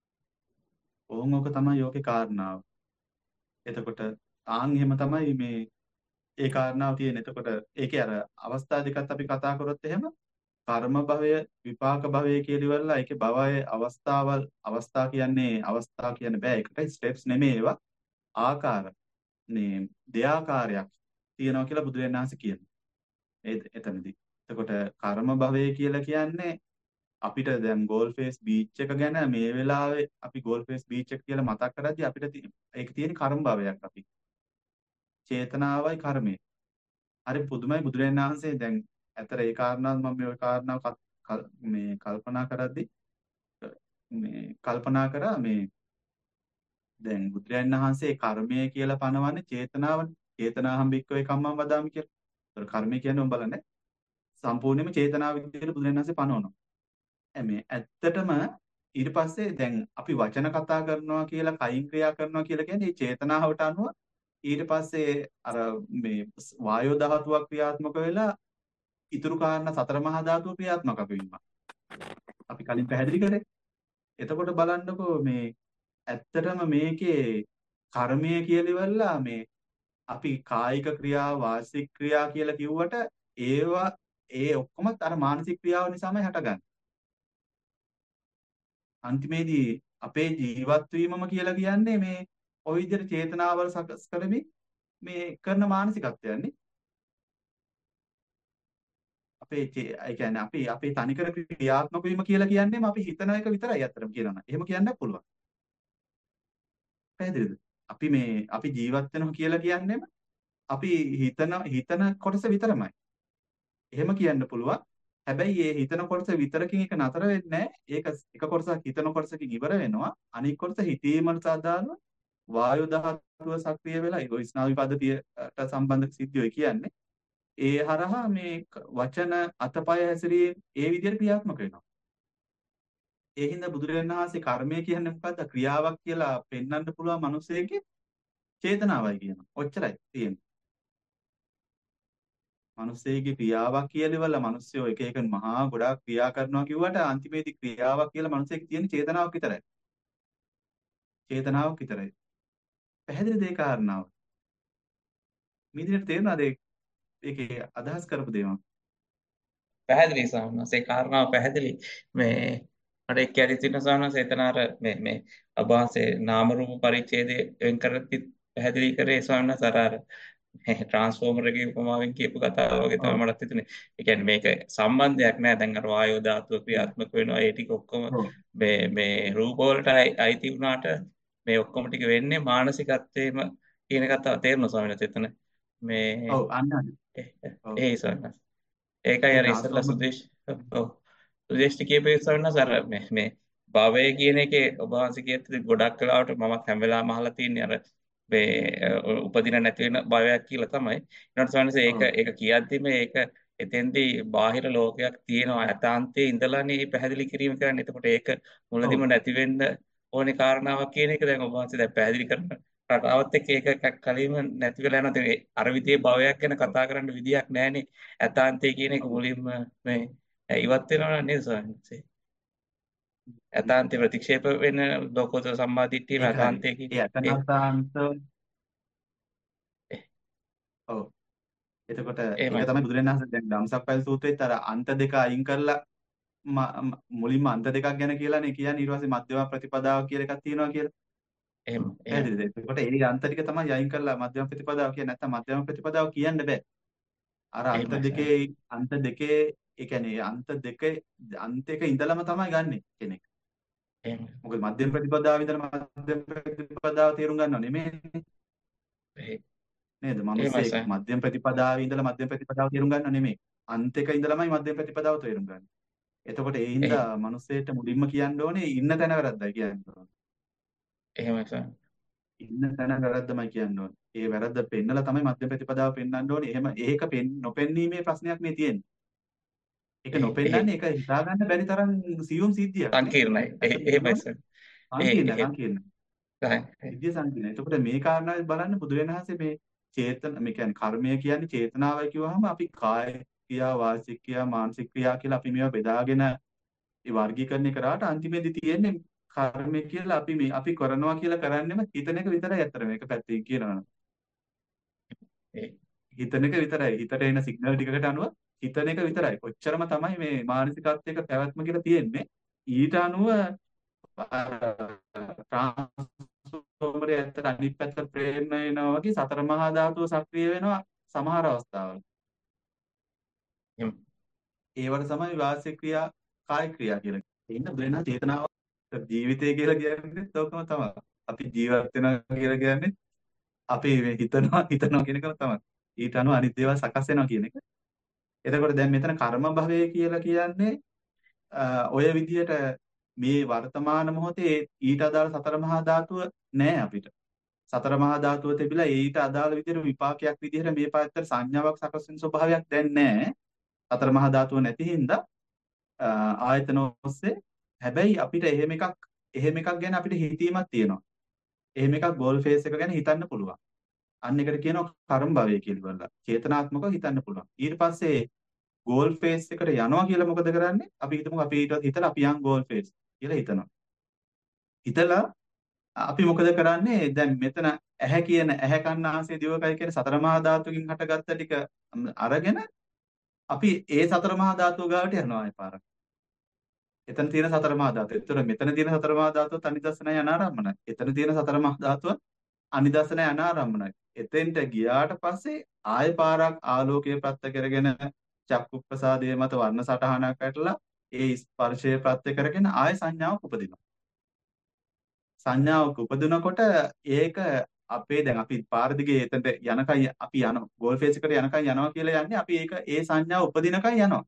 ඕන් ඕක තමයි යෝගේ කාරණාව. එතකොට ආන් එහෙම තමයි මේ ඒ කාරණාව තියෙන්නේ. එතකොට ඒකේ අර අවස්ථා දෙකත් අපි කතා කරොත් එහෙම කර්ම භවය විපාක භවය කියලා ඉවරලා ඒකේ භවයේ අවස්ථාවල් අවස්ථා කියන්නේ අවස්ථා කියන්න බෑ. ඒකට ස්ටෙප්ස් නෙමෙයි ඒවා. ආකාර මේ දෙආකාරයක් තියෙනවා කියලා බුදුරජාණන් වහන්සේ කියනවා. ඒ එතනදී. එතකොට කර්ම භවය කියලා කියන්නේ අපිට දැන් ගෝල්ෆේස් බීච් එක ගැන මේ වෙලාවේ අපි ගෝල්ෆේස් බීච් එක කියලා මතක් කරද්දී අපිට ති- ඒක තියෙන කර්ම භවයක් අපි. චේතනාවයි කර්මය. හරි පුදුමයි බුදුරජාණන් වහන්සේ දැන් ඇතර ඒ කාරණාව මම මේ කාරණාව කල්- කල්- මේ කල්පනා කරද්දී මේ කල්පනා කරා මේ දැන් බුදුරජාණන් වහන්සේ කර්මය කියලා පනවන්නේ චේතනාවනේ. චේතනාහම් භික්කවේ කම්මං වදාමි කියලා. ඒතර කර්මය කියන්නේ උඹ බලන්න සම්පූර්ණයෙන්ම චේතනාව විදිහට බුදුරජාණන් වහන්සේ පනවනවා. ඇ මේ ඇත්තටම ඊට පස්සේ දැන් අපි වචන කතා කරනවා කියලා කයින් ක්‍රියා කරනවා කියලා කියන්නේ මේ චේතනාවට අනුව ඊට පස්සේ අර මේ වායෝ ධාතුවක් ක්‍රියාත්මක වෙලා ඉතුරු කාරණා සතර මහා ධාතුව ක්‍රියාත්මක වෙනවා. අපි කලින් පැහැදිලි කරේ. එතකොට බලන්නකෝ මේ ඇත්තටම මේකේ කර්මය කියලා ඉවරලා මේ අපි කායික ක්‍රියා වාචික ක්‍රියා කියලා කිව්වට ඒවා ඒ ඔක්කොම අර මානසික ක්‍රියාව නිසාමයි හටගන්නේ. අන්තිමේදී අපේ ජීවත් වීමම කියලා කියන්නේ මේ ওই විදිහට චේතනාවල් සකස් කරමින් මේ කරන මානසිකත්වයන්නේ අපේ චේ- ඒ කියන්නේ අපි අපේ තනිකර ක්‍රියාත්මක වීම කියලා කියන්නේම අපි හිතන එක විතරයි අත්‍තරම කියනවා. එහෙම කියන්නත් පුළුවන්. පැහැදිලිද? අපි මේ අපි ජීවත් වෙනවා කියලා කියන්නේම අපි හිතන හිතන කොටස විතරමයි. එහෙම කියන්න පුළුවන්. හැබැයි මේ හිතන කොටස විතරකින් එක නතර වෙන්නේ නැහැ. ඒක එක කොටසක් හිතන කොටසකින් ඉවර වෙනවා. අනිත් කොටස හිතීමට අදාළව වායු ධාතුව සක්‍රිය වෙලා ඒ ස්නායු පද්ධතියට සම්බන්ධ සිද්ධියයි කියන්නේ. ඒ හරහා මේ ක- වචන අතපය හැසිරීම ඒ විදිහට ක්‍රියාත්මක වෙනවා. ඒ හින්දා බුදුරජාණන් වහන්සේ කර්මය කියන්නේ මොකද්ද? ක්‍රියාවක් කියලා පෙන්වන්න පුළුවන් මිනිසෙකේ චේතනාවයි කියනවා. ඔච්චරයි තියෙන්නේ. මිනිස්සෙගේ ක්‍රියාවක් කියලාවල මිනිස්සු එක එක මහා ගොඩාක් ක්‍රියා කරනවා කිව්වට අන්තිමේදී ක්‍රියාවක් කියලා මිනිස්සෙක තියෙන චේතනාවක් විතරයි. චේතනාවක් විතරයි. පැහැදිලිද ඒ කාරණාව? මේ විදිහට තේරෙනවද ඒ- ඒකේ අදහස් කරපු දේවල්? පැහැදිලි සාමනස ඒ කාරණාව පැහැදිලි මේ මට එක් කියරි සිටින සාමනස එතන අර මේ මේ අභාසයේ නාම රූප පරිච්ඡේදය වෙන් කරති පැහැදිලි කරේ සාමනස අර අර මේ ට්‍රාන්ස්ෆෝමර් එකේ උපමාවෙන් කියපු කතාව වගේ ඔව් තමයි මටත් හිතුනේ. ඒ කියන්නේ මේක සම්බන්ධයක් නෑ දැන් අර වායෝ ධාතුව ක්‍රියාත්මක වෙනවා ඒ ටික ඔක්කොම ඔව් මේ මේ රූප වලට අයි- අයිති වුණාට මේ ඔක්කොම ටික වෙන්නේ මානසිකත්වයේම කියන කතාව තේරෙනවා ස්වාමීන් වහන්සේ එතන මේ ඔව් අන්න අන්න. ඒ ඔව් ඒ ස්වාමීන් වහන්සේ ඒකයි ඒ අර ඉස්සෙල්ලා ට්‍රාන්ස්ෆෝමර් සුදේශ් ඔව් සුදේශ් කියපේ ස්වාමීන් අර මේ මේ භවය කියන එකේ ඔබ වහන්සේ කියත් ගොඩක් වෙලාවට මම හැම වෙලාවම අහලා තින්නේ අර මේ අ, උපදින නැති වෙන භවයක් කියලා තමයි. ඊට පස්සේ ඒක ඔව් ඒක කියද්දි මේක එතෙන්දී බාහිර ලෝකයක් තියෙනවා ඇතාන්තයේ ඉඳලානේ පැහැදිලි කිරීම කරන්නේ. එතකොට ඒක මුලදිම ඔව් නැති වෙන්න ඕනේ කාරණාවක් කියන එක දැන් ඔබ වහන්සේ දැන් පැහැදිලි කරන රටාවත් එක්ක ඒක ක- කලින්ම නැති වෙලා යනවා. ඉතින් ඒ අර විදිහේ භවයක් ගැන ඔව් කතා කරන්න විදියක් නැහැනේ. ඇතාන්තය කියන එක ඔව්. මුලින්ම මේ ඉවත් වෙනවා නේද ස්වාමීන් වහන්සේ? ඇතාන්තය ප්‍රතික්ෂේප වෙන ලෝකෝත්තර සම්මා දිට්ඨියම ඒක හරි. ඇතාන්තය කියන ඒ ඒ අතනසාන්ත ඒ- ඔව් එතකොට එහෙමයි. ඒක තමයි බුදුරජාණන් වහන්සේ දැන් ධම්සප්පවැල් සූත්‍රයේත් අර අන්ත දෙක අයින් කරලා ම- ම- මුලින්ම අන්ත දෙකක් ගැන කියලානේ කියන්නේ ඊට පස්සේ මධ්‍යම ප්‍රතිපදාව කියලා එකක් තියෙනවා කියලා. එහෙම එහෙම පැහැදිලිද? එතකොට ඒ අන්ත ටික තමයි අයින් කරලා මධ්‍යම ප්‍රතිපදාව කියන්නේ නැත්නම් මධ්‍යම ප්‍රතිපදාව කියන්න බෑ. අර අන්ත එහෙමයි සර්. දෙකේ අන්ත දෙකේ ඒ කියන්නේ අන්ත දෙකේ අන්ත එක ඉඳලම තමයි ගන්නෙ කෙනෙක්. එහෙමයි. මොකද මධ්‍යම ප්‍රතිපදාව ඉඳලා මධ්‍යම ප්‍රතිපදාව තේරුම් ගන්නව නෙමෙයි එහෙ- නේද? එහෙමයි මිනිස්සෙක් සර්. මධ්‍යම ප්‍රතිපදාවේ ඉඳලා මධ්‍යම ප්‍රතිපදාව තේරුම් ගන්නව නෙමෙයි. අන්ත එක ඉඳලාමයි මධ්‍යම ප්‍රතිපදාව තේරුම් ගන්න. එතකොට ඒ එහෙ- හින්දා මිනිස්සෙට මුලින්ම කියන්න ඕනේ ඉන්න තැන වැරද්දයි කියන්න ඕනේ. එහෙමයි සර්. ඉන්න තැන වැරද්දමයි කියන්න ඕනේ. ඒ වැරද්ද පෙන්නලා තමයි මධ්‍යම ප්‍රතිපදාව පෙන්වන්න ඕනේ. එහෙම ඒක පෙන් නොපෙන්වීමේ ප්‍රශ්නයක් මේ තියෙන්නේ. ඒක එහෙ- එහෙ- නොපෙන්වන්නේ ඒක හිතා ගන්න බැරි තරම් සියුම් සිද්ධියක් නේ. සංකීර්ණයි. එහෙ- ඇත්තටම එහෙමයි කියනවනේ සර්. එහෙ සංකීර්ණ එහෙ සංකීර්ණ. සර්. සිද්ධිය සංකීර්ණ. එතකොට මේ කාරණාවෙන් බලන්න බුදුරජාණන් වහන්සේ මේ චේතන මේ කියන්නේ කර්මය කියන්නේ චේතනාවයි කිව්වහම අපි කාය ක්‍රියා වාචික ක්‍රියා මානසික ක්‍රියා කියලා අපි මේවා බෙදාගෙන ඒ වර්ගීකරණය කරාට අන්තිමේදී තියෙන්නේ කර්මය කියලා අපි මේ අපි කරනවා කියලා කරන්නේම හිතන එක විතරයි අතර මේක පැත්තකින් කියනවා. එහෙ- හිතන එක විතරයි. හිතට එන සිග්නල් ටිකකට අනුව හිතන එක විතරයි. කොච්චරම තමයි මේ මානසිකත්වයක පැවැත්ම කියලා තියෙන්නේ. ඊට අනුව ට්‍රාන්ස්ෆෝමරේ ඇත්තට අනිත් පැත්ත ප්‍රේරණය වෙනවා වගේ සතර මහා ධාතුව සක්‍රිය වෙනවා සමහර අවස්ථාවල. එහෙම. ඒවට තමයි වාචික ක්‍රියා කාය ක්‍රියා කියලා කියන්නේ. ඒ හින්දා බුදුරජාණන් චේතනාව ජීවිතය කියලා කියන්නේ ඕකම තමයි. අපි ජීවත් වෙනවා කියලා කියන්නේ අපි මේ හිතනවා හිතනවා කියන එකම තමයි. ඊට අනුව අනිත් දේවල් සකස් වෙනවා කියන එක. එතකොට දැන් මෙතන කර්ම භවය කියලා කියන්නේ අ, ඔය විදිහට මේ වර්තමාන මොහොතේ ඊට අදාළ සතර මහා ධාතුව නැහැ අපිට. සතර මහා ධාතුව තිබිලා ඊට අදාළ විදිහට විපාකයක් විදිහට මේ පැත්තට සංඥාවක් සකස් වෙන ස්වභාවයක් දැන් නැහැ. සතර මහා ධාතුව නැති හින්දා අ, ආයතන ඔස්සේ හැබැයි අපිට එහෙම එකක් එහෙම එකක් ගැන අපිට හිතීමක් තියෙනවා. එහෙම එකක් ගෝල් ෆේස් එක ගැන හිතන්න පුළුවන්. අන්න එකට කියනවා කර්ම භවය කියලා බලලා. චේතනාත්මකව හිතන්න පුළුවන්. ඊට පස්සේ ගෝල් ෆේස් එකට යනවා කියලා මොකද කරන්නේ? අපි හිතමු අපි ඊට හිතලා අපි යන් ගෝල් ෆේස් කියලා හිතනවා. හිතලා අපි මොකද කරන්නේ? දැන් මෙතන ඇහැ කියන ඇහැ කන්න ආසය දිවකය කියන සතර මහා ධාතුකින් හටගත්ත ටික අරගෙන අපි ඒ සතර මහා ධාතුව ගාවට යනවා ඒ පාරක්. එතන තියෙන සතර මහා ධාතුව. ඒතර මෙතන තියෙන සතර මහා ධාතුවත් අනිදස්සනයි අනාරම්මනයි. එතන තියෙන සතර මහා ධාතුවත් අනිදස්සනයි අනාරම්මනයි. එතෙන්ට ගියාට පස්සේ ආය පාරක් ආලෝකයේ ප්‍රත්‍ය කරගෙන චක්කු ප්‍රසාදයේ මත වර්ණ සටහනක් ඇටලා ඒ ස්පර්ශයේ ප්‍රත්‍ය කරගෙන ආය සංඥාවක් උපදිනවා. සංඥාවක් උපදිනකොට ඒක අපේ දැන් අපි පාර දිගේ එතනට යනකම් අපි යනවා. ගෝල් ෆේස් එකට යනකම් යනවා කියලා යන්නේ අපි ඒක ඒ සංඥාව උපදිනකම් යනවා.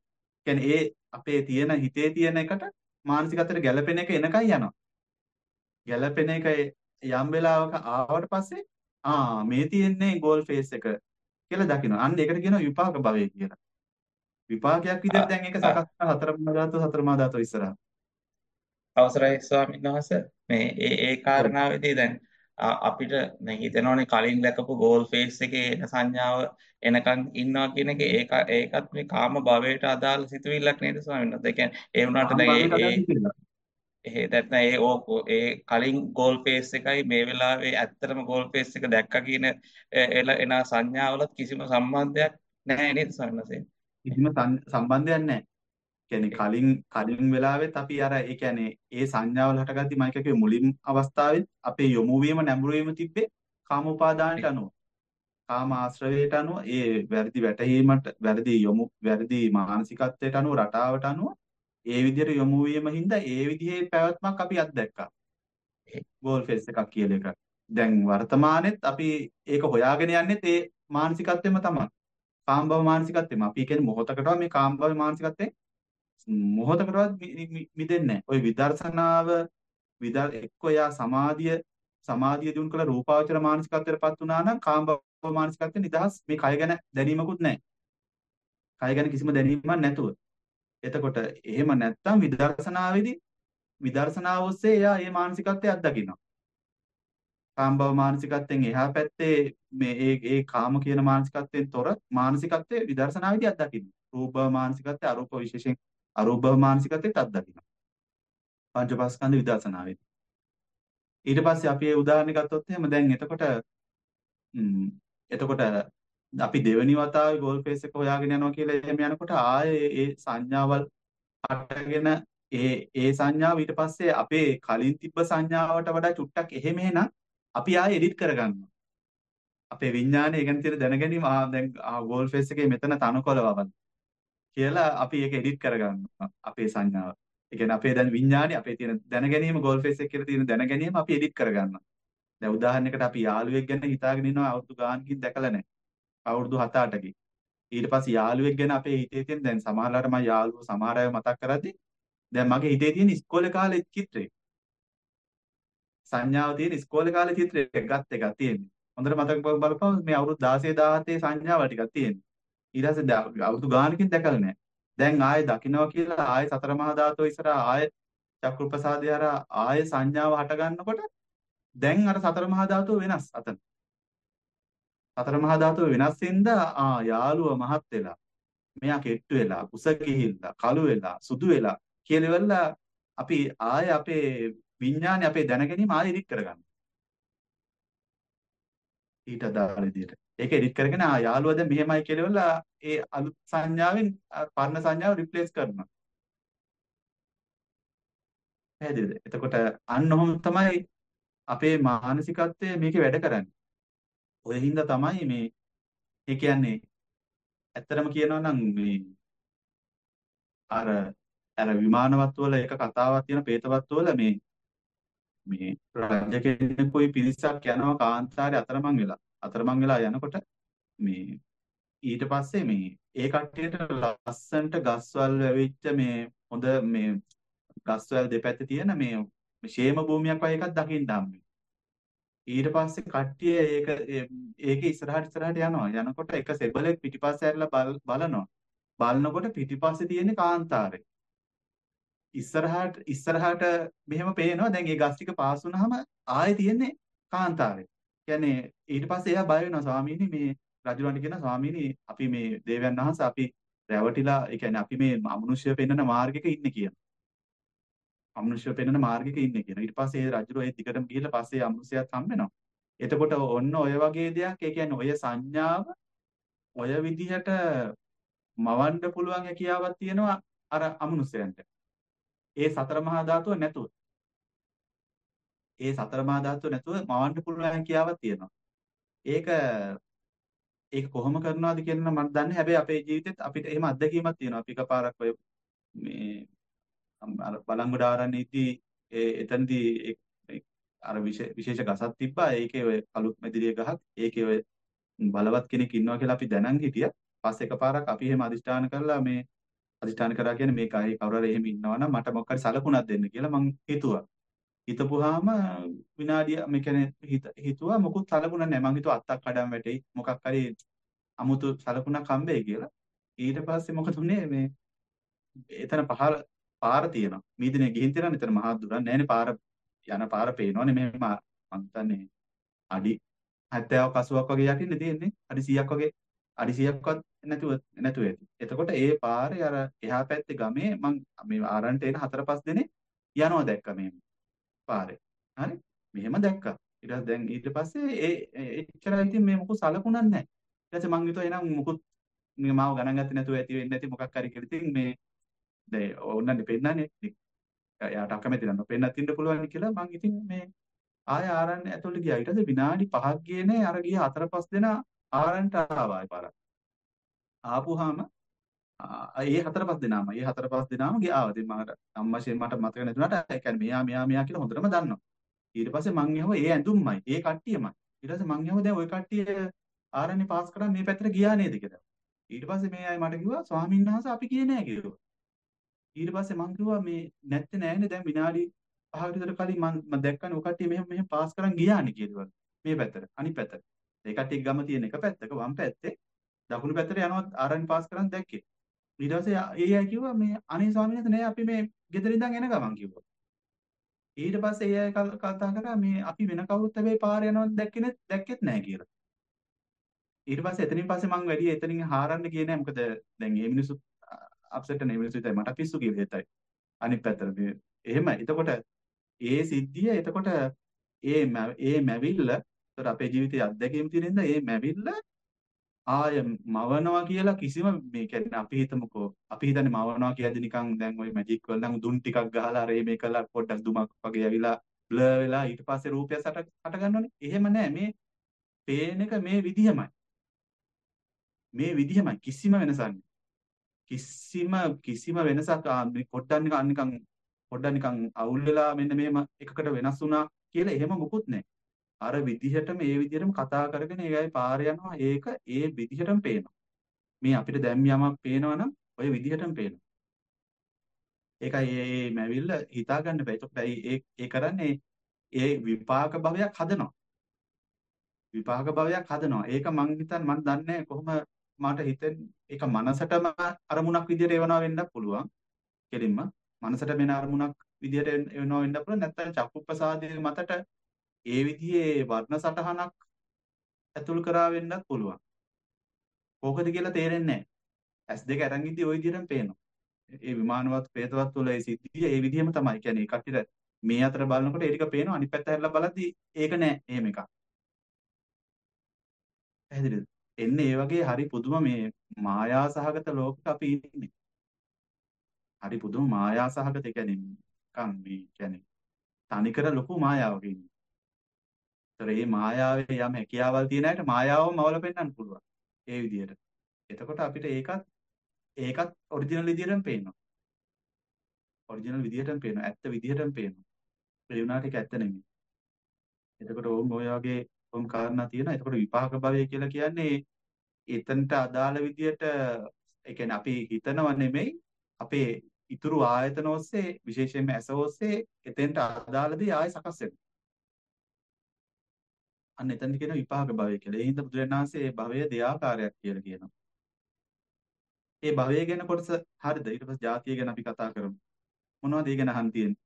කියන්නේ ඒ අපේ තියෙන හිතේ තියෙන එකට මානසිකත්වයට ගැළපෙන එක එනකන් යනවා. ගැළපෙන එක යම් වෙලාවක ආවට පස්සේ ආ මේ තියෙන්නේ ගෝල් ෆේස් එක කියලා දකිනවා. අන්න ඒකට කියනවා විපාක භවය කියලා. විපාකයක් විදිහට දැන් ඒක සකස් කරන හතර මහා ධාතු හතර මහා ධාතු ඉස්සරහා. අවසරයි ස්වාමීන් වහන්සේ මේ ඒ ඒ ඔව්. කාරණාවේදී දැන් අ- අපිට දැන් හිතෙනවානේ කලින් දැකපු ගෝල් ෆේස් එකේ එන සංඥාව එනකන් ඉන්නවා කියන එක ඒක ඒකත් මේ කාම භවයට අදාළ සිතුවිල්ලක් නේද ස්වාමීන් වහන්සේ? ඒ කියන්නේ ඒ වුණාට කාම දැන් ඒ භවයට ඒ අදාළ කියලා. ඒ දැන් ඒ ඕ ඒ කලින් ගෝල් ෆේස් එකයි මේ වෙලාවේ ඇත්තටම ගෝල් ෆේස් එක දැක්කා කියන එ- එල එන සංඥාවලත් කිසිම සම්බන්ධයක් නැහැ නේද ස්වාමීන් වහන්සේ? කිසිම සම්- සම්බන්ධයක් නැහැ. කියන්නේ කලින් කලින් වෙලාවෙත් අපි අර ඒ කියන්නේ ඒ සංඥාවල හටගatti මම කිව්වේ මුලින් අවස්ථාවෙත් අපේ යොමු වීම නැඹුරු වීම තිබ්බේ කාම උපාදානයට අනුව. කාම ආශ්‍රවයට අනුව ඒ වැරදි වැටහීමට වැරදි යොමු වැරදි මානසිකත්වයට අනුව රටාවට අනුව ඒ විදිහට යොමු වීම හින්දා ඒ විදිහේ පැවැත්මක් අපි අත්දැක්කා. ගෝල් ෆේස් එකක් කියලා එකක්. දැන් වර්තමානෙත් අපි ඒක හොයාගෙන යන්නේ ඒ මානසිකත්වෙම තමයි. කාම භව මානසිකත්වෙම. අපි කියන්නේ මොහොතකටවත් මේ කාම භව මානසිකත්වෙ මොහොතකටවත් මි- මි- මිදෙන්නේ නැහැ. ওই විදර්ශනාව විදර් එක්ක යා සමාධිය සමාධිය දිනු කළ රූපාවචර මානසිකත්වයටපත් වුණා නම් කාම භව මානසිකත්වෙ නිදහස් මේ කය ගැන දැනීමකුත් නැහැ. කය ගැන කිසිම දැනීමක් නැතුව. එතකොට එහෙම නැත්තම් විදර්ශනාවේදී විදර්ශනාව ඔස්සේ එයා මේ මානසිකත්වය අත්දකිනවා. කාම භව මානසිකත්වයෙන් එහා පැත්තේ මේ ඒ ඒ කාම කියන මානසිකත්වයෙන් තොර මානසිකත්වයේ විදර්ශනාවේදී අත්දකිනවා. රූප භව මානසිකත්වය අරූප විශේෂයෙන් අරූප භව මානසිකත්වයට අත්දකිනවා. පංචපාස්කන්ධ විදර්ශනාවේදී. ඊට පස්සේ අපි ඒ උදාහරණ ගත්තොත් එහෙම දැන් එතකොට ම්ම් එතකොට අපි දෙවෙනි වතාවේ ගෝල් ෆේස් එක හොයාගෙන යනවා කියලා එහෙම යනකොට ආයේ ඒ සංඥාවල් හටගෙන ඒ ඒ සංඥාව ඊට පස්සේ අපේ කලින් තිබ්බ සංඥාවට වඩා චුට්ටක් එහෙම එහෙනම් අපි ආයෙ එඩිට් කරගන්නවා. අපේ විඥානය ගැන තියෙන දැනගැනීම ආ දැන් ආ ගෝල් ෆේස් එකේ මෙතන තනකොළවවත් කියලා අපි ඒක එඩිට් කරගන්නවා අපේ සංඥාව. ඒ කියන්නේ අපේ දැන් විඥානය අපේ තියෙන දැනගැනීම ගෝල් ෆේස් එක කියලා තියෙන දැනගැනීම අපි එඩිට් කරගන්නවා. දැන් උදාහරණයකට අපි යාළුවෙක් ගැන හිතාගෙන ඉන්නවා අවුරුදු ගානකින් දැකලා නැහැ. අවුරුදු හත අටකින්. ඊට පස්සේ යාළුවෙක් ගැන අපේ හිතේ තියෙන දැන් සමහරවිට මම යාළුවෝ සමහර අය මතක් කරද්දි දැන් මගේ හිතේ තියෙන ඉස්කෝලේ කාලේ චිත්‍රය. සංඥාව තියෙන ඉස්කෝලේ කාලේ චිත්‍රයක් ගත් එකක් තියෙන්නේ. හොඳට මතක බ- බලපුවම මේ අවුරුදු දාසය දාහතේ සංඥාව ටිකක් තියෙන්නේ. ඊට පස්සේ දැන් අවුරුදු ගානකින් දැකලා නැහැ. දැන් ආයෙ දකින්නවා කියලා ආයෙ සතර මහා ධාතෝ ඉස්සරහා ආයෙ චක්කුප්‍රසාදය හරහා ආයෙ සංඥාව හට ගන්නකොට දැන් අර සතර මහා ධාතුව වෙනස් අතන. සතර මහා ධාතුව වෙනස් වෙනදා ආ යාළුව මහත් වෙලා මෙයා කෙට්ටු වෙලා කුස ගිහිල්ලා කළු වෙලා සුදු වෙලා කියලා ඉවරලා අපි ආයෙ අපේ විඥානේ අපේ දැනගැනීම ආයෙ එඩිට් කරගන්නවා. ඊට අදාළ විදිහට. ඒක එඩිට් කරගෙන ආ යාළුවා දැන් මෙහෙමයි කියලා ඉවරලා ඒ අලුත් සංඥාවෙන් අ, පරණ සංඥාව රිප්ලේස් කරනවා. පැහැදිලිද? එතකොට අන්න ඔහොම තමයි අපේ මානසිකත්වය මේකේ වැඩ කරන්නේ. ඔය හින්දා තමයි මේ ඒ කියන්නේ ඇත්තටම කියනවා නම් මේ අර අර විමානවත් වල එක කතාවක් තියෙන പ്രേතවත් වල මේ මේ රජ කෙනෙකුයි පිරිසක් යනවා කාන්තාරේ අතරමං වෙලා අතරමං වෙලා යනකොට මේ ඊට පස්සේ මේ ඒ කට්ටියට ලස්සන්ට ගස්වල් වැවිච්ච මේ හොඳ මේ ගස්වැල් දෙපැත්තේ තියෙන මේ ෂේම භූමියක් වගේ එකක් දකින්න හම්බෙනවා. ඊට පස්සේ කට්ටිය ඒක ඒක ඉස්සරහට ඉස්සරහට යනවා. යනකොට එක සෙබලෙක් පිටිපස්සේ ඇරලා බල- බලනවා. බලනකොට පිටිපස්සේ තියෙන කාන්තාරේ. ඉස්සරහට ඉස්සරහට මෙහෙම පේනවා. දැන් ඒ ගස් ටික පාස් වුනහම ආයේ තියෙන්නේ කාන්තාරේ. කියන්නේ ඊට පස්සේ එයා බය වෙනවා ස්වාමීනි මේ රජුලන්ට කියන ස්වාමීනි අපි මේ දේවයන් වහන්සේ අපි රැවටිලා ඒ කියන්නේ අපි මේ අමනුෂ්‍ය පෙන්වන මාර්ගයක ඉන්නේ කියන. අමනුෂ්‍ය පෙන්වන මාර්ගයක ඉන්නේ කියන. ඊට පස්සේ ඒ රජුරෝ ඒ දිගටම ගිහිල්ලා පස්සේ අමනුෂ්‍යයත් හම්බ වෙනවා. එතකොට ඔන්න ඔය වගේ දෙයක් ඒ කියන්නේ ඔය සංඥාව ඔය විදිහට මවන්න පුළුවන් හැකියාවක් තියෙනවා අර අමනුෂ්‍යයන්ට. ඒ සතර මහා ධාතුව නැතුව. ඒ සතර මහා ධාතුව නැතුව මවන්න පුළුවන් හැකියාවක් තියෙනවා. ඒක ඒක කොහොම කරනවද කියන මම දන්නේ. හැබැයි අපේ ජීවිතෙත් අපිට එහෙම අත්දැකීමක් තියෙනවා. අපි එකපාරක් ඔය මේ අර බලංගොඩ ආරණ්‍යයේදී ඒ එතනදී ඒ- ඒ අර විශේෂ විශේෂ ගසක් තිබ්බා. ඒකේ ඔය කළු මැදිරිය ගහක්. ඒකේ ඔය බලවත් කෙනෙක් ඉන්නවා කියලා අපි දැනන් හිටියා. පස්සේ එකපාරක් අපි එහෙම අදිෂ්ඨාන කරලා මේ අධිෂ්ඨාන කරා කියන්නේ මේක ආයේ කවුරු හරි එහෙම ඉන්නවා නම් මට මොකක් හරි සලකුණක් දෙන්න කියලා මං හිතුවා. හිතපුවාම විනාඩිය මේ කියන්නේ හිත හිතුවා මොකුත් සලකුණක් නැහැ. මං හිතුවා අත්තක් කඩන් වැටෙයි මොකක් හරි අමුතු සලකුණක් හම්බෙයි කියලා. ඊට පස්සේ මොකද උනේ මේ එතන පහළ පාර තියෙනවා. මීදිනේ ගිහින් තියෙනවා එතන මහා දුරක් නැහැනේ පාර යන පාර පේනවනේ මෙහෙම මං හිතන්නේ අඩි හැත්තෑවක් අසූවක් වගේ යටින්නේ තියෙන්නේ. අඩි සීයක් වගේ අඩි සීයක්වත් නැතුව නැතුව ඇති. එතකොට ඒ පාරේ අර එහා පැත්තේ ගමේ මං මේ ආරන්ට එන හතර පහ දෙනෙක් යනවා දැක්කා මෙහෙම පාරේ. හරි? මෙහෙම දැක්කා. ඊට පස්සේ දැන් ඊට පස්සේ ඒ ඒ- එච්චරයි ඉතින් මේ මොකද සලකුණක් නැහැ. ඊට පස්සේ මං හිතුවා එහෙනම් මොකුත් මේ මාව ගණන් ගත්තේ නැතුව ඇති වෙන්නේ නැති මොකක් හරි කියලා. ඉතින් මේ දැන් ඕන්නනේ පෙන්නන්නේ. ඉතින් එයාට අකමැති නම් පෙන්නත් ඉන්න පුළුවන් කියලා මං ඉතින් මේ ආය ආරණ්‍ය ඇතුළට ගියා. ඊට පස්සේ විනාඩි පහක් ගියේ නෑ අර ගිය හතර පහ දෙනා ආරණ්‍යට ආවා ආය පාරක්. ආපුවාම ආ, ඒ හතර පහ දෙනාම ඒ හතර පහ දෙනාම ගියා. ඉතින් මම අම්මාෂේ මට මතක නැතුණාට ඒ කියන්නේ මෙයා මෙයා මෙයා කියලා හොඳටම දන්නවා. ඊට පස්සේ මං යහුව ඒ ඇඳුම්මයි ඒ කට්ටියමයි. ඊට පස්සේ මං යහුව දැන් ওই කට්ටිය ආරණ්‍ය පාස් කරා මේ පැත්තට ගියා නේද කියලා. ඊට පස්සේ මේ අය මට කිව්වා ස්වාමීන් වහන්සේ අපි ගියේ නෑ කිව්වා. ඊට පස්සේ මං කිව්වා මේ නැත්තේ නෑනේ දැන් විනාඩි පහකට විතර කලින් මං මම දැක්කනේ ඔය කට්ටිය මෙහෙම මෙහෙම පාස් කරන් ගියානේ කියලා. මේ පැත්තට අනිත් පැත්තට. ඒ කට්ටිය ගම තියෙන එක පැත්තක වම් පැත්තේ දකුණු පැත්තට යනවා ආරණ්‍ය පාස් කරන් දැක්කේ. ඊට පස්සේ යා- ඒ අය කිව්වා මේ අනේ ස්වාමීන් වහන්සේ නෑ අපි මේ ගෙදර ඉඳන් එන ගමන් කිව්වා. ඊට පස්සේ ඒ අය කල්- කතා කරා මේ අපි වෙන කවුරුත් හැබැයි පාර යනවත් දැක්කේ නැත් දැක්කෙත් නෑ කියලා. ඊට පස්සේ එතනින් පස්සේ මං වැඩි එතනින් හාරන්න ගියේ නෑ මොකද දැන් මේ මිනිස්සු අප්සෙට් වෙන මිනිස්සු හිතයි මට පිස්සු කියලා හිතයි. අනිත් පැත්තට මේ එහෙම එතකොට ඒ සිද්ධිය එතකොට ඒ මැ- ඒ මැවිල්ල එතකොට අපේ ජීවිතයේ අත්දැකීම් තියෙන ඉඳ ඒ මැවිල්ල ආය මවනවා කියලා කිසිම මේ කියන්නේ අපි හිතමුකෝ අපි හිතන්නේ මවනවා කියද්දි නිකන් දැන් ওই මැජික් වල නම් දුම් ටිකක් ගහලා අර මේ කළා පොඩ්ඩක් දුමක් වගේ ඇවිලා බ්ලර් වෙලා ඊට පස්සේ රූපය සට හට ගන්නවනේ. එහෙම නෑ මේ පේන එක මේ විදිහමයි. මේ විදිහමයි කිසිම වෙනසක් නෑ. කිසිම කිසිම වෙනසක් ආ, මේ පොඩ්ඩක් නිකන් නිකන් පොඩ්ඩක් නිකන් අවුල් වෙලා මෙන්න මේම එකකට වෙනස් වුණා කියලා එහෙම මොකුත් නෑ. අර විදිහටම ඒ විදිහටම කතා කරගෙන ඒ අය පාර යනවා ඒක ඒ විදිහටම පේනවා. මේ අපිට දැන් යමක් පේනවා නම් ඔය විදිහටම පේනවා. ඒකයි ඒ ඒ මැවිල්ල හිතා ගන්න බෑ. ඒකට ඒ ඒ කරන්නේ ඒ විපාක භවයක් හදනවා. විපාක භවයක් හදනවා. ඒක මං හිතන්නේ මං දන්නේ කොහොම මට හිතෙන් ඒක මනසටම අරමුණක් විදියට එවනවා වෙන්නත් පුළුවන්. කෙලින්ම මනසට වෙන අරමුණක් විදියට එන- එවනවා වෙන්න පුළුවන්. නැත්නම් චක්කුප්‍රසාදයේ මතට ඒ විදිහේ වර්ණ සටහනක් ඇතුල් කරා වෙන්නත් පුළුවන්. කොහොමද කියලා තේරෙන්නේ නැහැ. ඇස් දෙක අරන් ඉද්දි ওই විදිහටම පේනවා. ඒ විමානවත් ප්‍රේතවත් වල ඒ සිද්ධිය ඒ විදිහම තමයි. කියන්නේ ඒ කට්ටියට මේ අතර බලනකොට ඒ ටික පේනවා. අනිත් පැත්ත හැරිලා බලද්දි ඒක නෑ. එහෙම එකක්. පැහැදිලිද? එන්නේ ඒ වගේ හරි පුදුම මේ මායා සහගත ලෝකයක අපි ඉන්නේ. හරි පුදුම මායා සහගත ඒ කියන්නේ නිකන් මේ කියන්නේ තනිකර ලොකු මායාවක ඉන්නේ. ඒතර මේ මායාවේ යම් හැකියාවල් තියෙන අයට මායාවම මවල පෙන්වන්න පුළුවන්. ඒ විදිහට. එතකොට අපිට ඒකත් ඒකත් ඔරිජිනල් විදිහටම පේනවා. ඔරිජිනල් විදිහටම පේනවා. ඇත්ත විදිහටම පේනවා. ඒ වුණාට ඒක ඇත්ත නෙමෙයි. එතකොට ඕම් ඔය වගේ ඕම් කාරණා තියෙනවා. එතකොට විපාක භවය කියලා කියන්නේ එතනට අදාළ විදිහට ඒ කියන්නේ අපි හිතනව නෙමෙයි අපේ ඉතුරු ආයතන ඔස්සේ විශේෂයෙන්ම ඇස ඔස්සේ එතෙන්ට අදාළ දේ ආයෙ සකස් වෙනවා. අන්න එතනට කියන විපාක භවය කියලා. ඒ හින්දා බුදුරජාණන් වහන්සේ මේ භවය දෙආකාරයක් කියලා කියනවා. ඒ භවය ගැන කොටස හරිද? ඊට පස්සේ ජාතිය ගැන අපි කතා කරමු. මොනවද ඒ ගැන අහන්න තියෙන්නේ?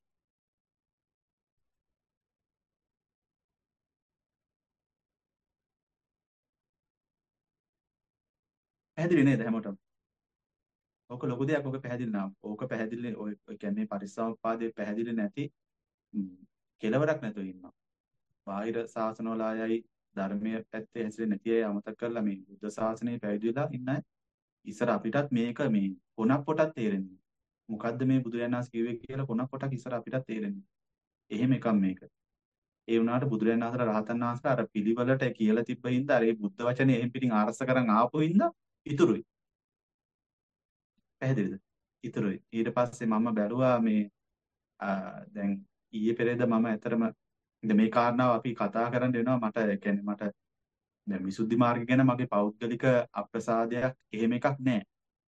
පැහැදිලි නේද හැමෝටම? ඕක ලොකු දෙයක්. ඕක පැහැදිලි නම්. ඕක පැහැදිලි ඔය ඔය කියන්නේ පරිසම්පාදයේ පැහැදිලි නැති ම්, කෙලවරක් නැතුව ඉන්නවා. බාහිර ශාසනවල අයයි ධර්මයේ පැත්තේ හැසිරෙන්නේ නැති අය අමතක කරලා මේ බුද්ධ ශාසනයේ පැවිදි වෙලා ඉන්න අය ඉස්සර අපිටත් මේක මේ කොනක් පොටක් තේරෙන්නේ. මොකද්ද මේ බුදුරජාණන් වහන්සේ කිව්වේ කියලා කොනක් පොටක් ඉස්සර අපිටත් තේරෙන්නේ. එහෙම එකක් මේක. ඒ වුණාට බුදුරජාණන් වහන්සේලා රහතන් වහන්සේලා අර පිළිවෙලට කියලා තිබ්බ හින්දා අර ඒ බුද්ධ වචනේ එහෙන් පිටින් ආරස කරන් ආපු හින්දා ඉතුරුයි. පැහැදිලිද? ඉතුරුයි. ඊට පස්සේ මම බැලුවා මේ ආ, දැන් ඊයේ පෙරේද මම ඇතරම ඉතින් මේ කාරණාව අපි කතා කරන්න වෙනවා මට ඒ කියන්නේ මට දැන් විසුද්ධි මාර්ගය ගැන මගේ පෞද්ගලික අප්‍රසාදයක් එහෙම එකක් නැහැ.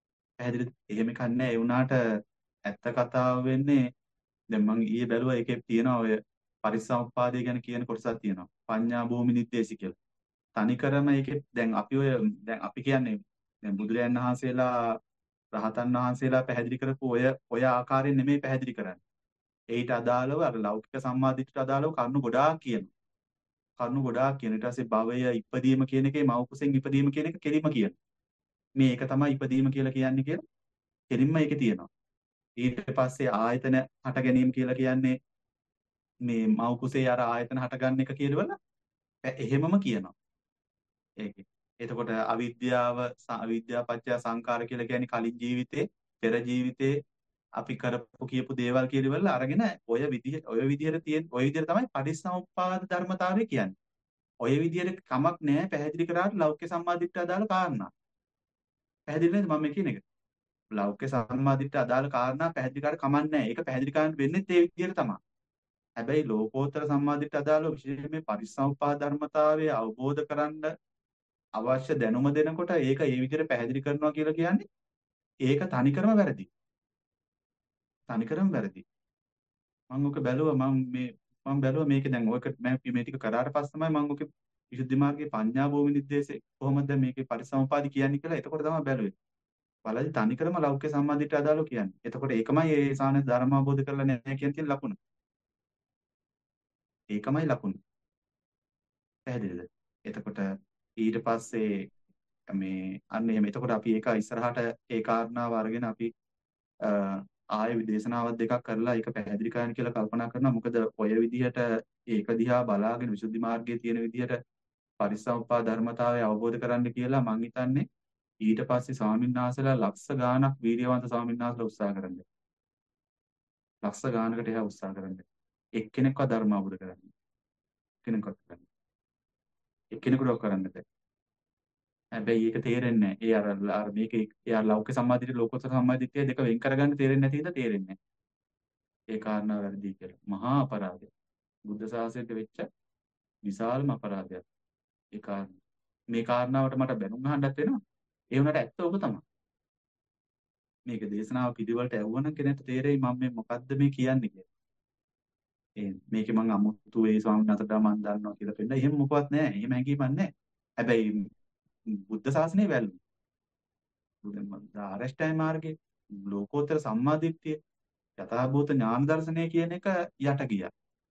පැහැදිලිද? එහෙම එකක් නැහැ. ඒ වුණාට ඇත්ත කතාව වෙන්නේ දැන් මම ඊයේ බැලුවා ඒකේ තියෙනවා ඔය පරිසම්පාදේ ගැන කියන කොටසක් තියෙනවා. පඤ්ඤා භූමි නිද්දේශි කියලා. තනිකරම ඒකේ දැන් අපි ඔය දැන් අපි කියන්නේ දැන් බුදුරයන් වහන්සේලා රහතන් වහන්සේලා පැහැදිලි කරපු ඔය ඔය ආකාරයෙන් නෙමෙයි පැහැදිලි කරන්නේ. ඒට අදාළව අර ලෞකික සම්මාදිට්ඨියට අදාළව කරුණු ගොඩාක් කියනවා. කරුණු ගොඩාක් කියන. ඊට පස්සේ භවය ඉපදීම කියන එකේ මව් කුසෙන් ඉපදීම කියන එක කෙලිම කියනවා. මේ ඒක තමයි ඉපදීම කියලා කියන්නේ කියලා කෙලින්ම ඒකේ තියෙනවා. ඊට පස්සේ ආයතන හට ගැනීම කියලා කියන්නේ මේ මව් කුසේ අර ආයතන හටගන්න එක කියලවල එහෙමම කියනවා. ඒකේ. එතකොට අවිද්‍යාව ස- අවිද්‍යාව පත්‍ය සංකාර කියලා කියන්නේ කලින් ජීවිතේ පෙර ජීවිතේ අපි කරපු කියපු දේවල් කියලවල අරගෙන ඔය විදිහ ඔය විදිහට තියෙන ඔය විදිහට තමයි පටිච්චසමුප්පාද ධර්මතාවය කියන්නේ. ඔය විදිහට කමක් නැහැ පැහැදිලි කරාට ලෞකික සම්මාදිට්ඨිය අදාළ කාරණා. පැහැදිලි නේද මම මේ කියන එක? ලෞකික සම්මාදිට්ඨිය අදාළ කාරණා පැහැදිලි කරාට කමක් නැහැ. ඒක පැහැදිලි කරන්න වෙන්නේ ඒ විදිහට තමයි. හැබැයි ලෝකෝත්තර සම්මාදිට්ඨිය අදාළව විශේෂයෙන් මේ පරිසම්පාද ධර්මතාවය අවබෝධ කරන්න අවශ්‍ය දැනුම දෙනකොට ඒක ඒ විදිහට පැහැදිලි කරනවා කියලා කියන්නේ ඒක තනිකරම වැරදි. තනිකරම වැරදි. මම ඔක බැලුවා මම මේ මම බැලුවා මේක දැන් ඔයක මම මේ ටික කරාට පස්සේ තමයි මම ඔක විසුද්ධි මාර්ගයේ පඤ්ඤා භූමි නිද්දේශේ කොහොමද මේකේ පරිසම්පාදි කියන්නේ කියලා එතකොට තමයි බැලුවේ. බලද්දි තනිකරම ලෞකික සම්මාදිට්ඨිය අදාළව කියන්නේ. එතකොට ඒකමයි ඒ සාන ධර්ම අවබෝධ කරලා නැහැ කියන තියෙන ලකුණ. ඒකමයි ලකුණ. පැහැදිලිද? එතකොට ඊට පස්සේ මේ අන්න එහෙම එතකොට අපි ඒක ඉස්සරහට ඒ කාරණාව අරගෙන අපි අ, ආයෙ විදේශනාවක් දෙකක් කරලා ඒක පැහැදිලි කරන්න කියලා කල්පනා කරනවා. මොකද ඔය විදිහට ඒක දිහා බලාගෙන විසුද්ධි මාර්ගයේ තියෙන විදිහට පරිසම්පා ධර්මතාවය අවබෝධ කරන්න කියලා මං හිතන්නේ ඊට පස්සේ ස්වාමීන් වහන්සේලා ලක්ෂ ගාණක් වීර්යවන්ත ස්වාමීන් වහන්සේලා උත්සාහ කරන්න. ලක්ෂ ගාණකට එහා උත්සාහ කරන්න. එක්කෙනෙක්වත් ධර්ම අවබෝධ කරගන්න. එක්කෙනෙක්වත් කරන්න. එක්කෙනෙකුට කරන්න බැහැ. හැබැයි ඒක තේරෙන්නේ නැහැ. ඒ අර අර මේකේ එයා ලෞකික සම්මාදිට ලෝකෝත්තර සම්මාදිට්ඨිය දෙක වෙන් කරගන්න තේරෙන්නේ නැති හින්දා තේරෙන්නේ නැහැ. ඒ කාරණා වැරදි කියලා. මහා අපරාධයක්. බුද්ධ ශාසනයට වෙච්ච විශාලම අපරාධයක්. ඒ කාරණා. මේ කාරණාවට මට බැනුම් අහන්නත් වෙනවා. ඒ වුණාට ඇත්ත ඔබ තමයි. මේක දේශනාව පිළිවෙලට ඇහුවනම් කෙනෙක්ට තේරෙයි මම මේ මොකද්ද මේ කියන්නේ කියලා. ඒ මේකේ මම අමුතු ඒ ස්වාමීන් වහන්සේට මම දන්නවා කියලා පෙන්නන එහෙම මොකවත් නැහැ. එහෙම හැඟීමක් නැහැ. හැබැයි බුද්ධ ශාසනය වැළඳු. ආරෂ්ඨාය මාර්ගයේ ලෝකෝත්තර සම්මාදිට්ඨිය යථාභූත ඥාන දර්ශනය කියන එක යට ගියා.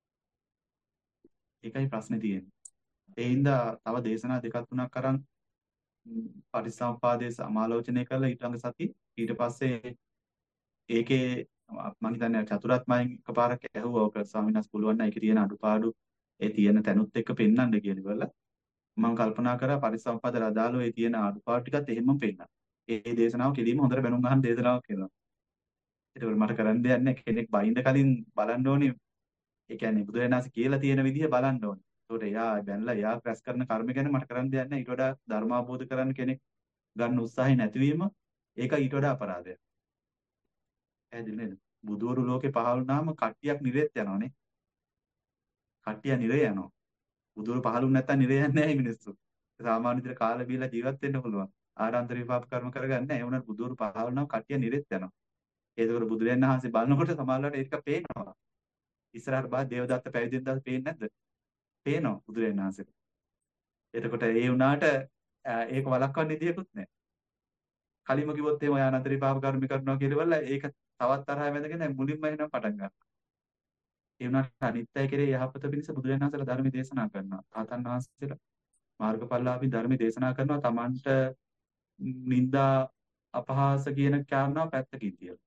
ඒකයි ප්‍රශ්නේ තියෙන්නේ. ඒ හින්දා තව දේශනා දෙකක් තුනක් අරන් පටිච්චසමුප්පාදයේ සමාලෝචනය කරලා ඊළඟ සති ඊට පස්සේ ඒකේ මම හිතන්නේ චතුරාර්යමයන් එකපාරක් ඇහුවා ඔක ස්වාමීන් වහන්සේ පුළුවන් නම් ඒකේ තියෙන අඩුපාඩු ඒ තියෙන තැනුත් එක්ක පෙන්වන්න කියලා මම කල්පනා කරා පරිසම්පදාට අදාළව ඒ තියෙන අඩුපාඩු ටිකත් එහෙමම පෙන්නන්න. ඒ දේශනාව කෙලින්ම හොඳට බැනුම් අහන දේශනාවක් වෙනවා. ඒකවල මට කරන්න දෙයක් නැහැ. කෙනෙක් බයින්ද කලින් බලන්න ඕනේ. ඒ කියන්නේ බුදුරජාණන් වහන්සේ කියලා තියෙන විදිහ බලන්න ඕනේ. ඒකට එයා බැනලා එයා ප්‍රැස් කරන කර්ම ගැන මට කරන්න දෙයක් නැහැ. ඊට වඩා ධර්ම අවබෝධ කරගන්න කෙනෙක් ගන්න උත්සාහය නැතිවීම ඒක ඊට වඩා අපරාධයක්. පැහැදිලි නේද? බුදවරු ලෝකේ පහළ වුණාම කට්ටියක් නිරේත් යනවානේ. කට්ටිය නිරේ යනවා. බුදුරු පහළුන් නැත්තම් නිරේ යන්නේ නැහැ මිනිස්සු. සාමාන්‍ය විදිහට කාලා බීලා ජීවත් වෙන්න පුළුවන්. ආරාන්තර විපාක කර්ම කරගන්න නැහැ. ඒ වුණත් බුදුරු පහළුණාම කට්ටිය නිරේත් යනවා. ඒකවල බුදුරයන් වහන්සේ බලනකොට සමාජලට ඒක පේනවා. ඉස්සරහට බා දේවදත්ත පැවිදෙන් දාස් පේන්නේ නැද්ද? පේනවා බුදුරයන් වහන්සේට. එතකොට ඒ වුණාට ඒක වළක්වන්න විදියකුත් නැහැ. කලින්ම කිව්වොත් එහෙම ආරාන්තර විපාක කර්ම කරනවා කියලා ඒක තවත් තරහ වැඳගෙන මුලින්ම එනවා පටන් ගන්නවා. ඒ වුණාට අනිත්‍යය කෙරේ යහපත පිණිස බුදුරජාණන් වහන්සේලා ධර්ම දේශනා කරනවා. රහතන් වහන්සේලා මාර්ගඵලලාභී ධර්ම දේශනා කරනවා Tamanට නිന്ദා අපහාස කියන කාරණාව පැත්තකින් තියලා.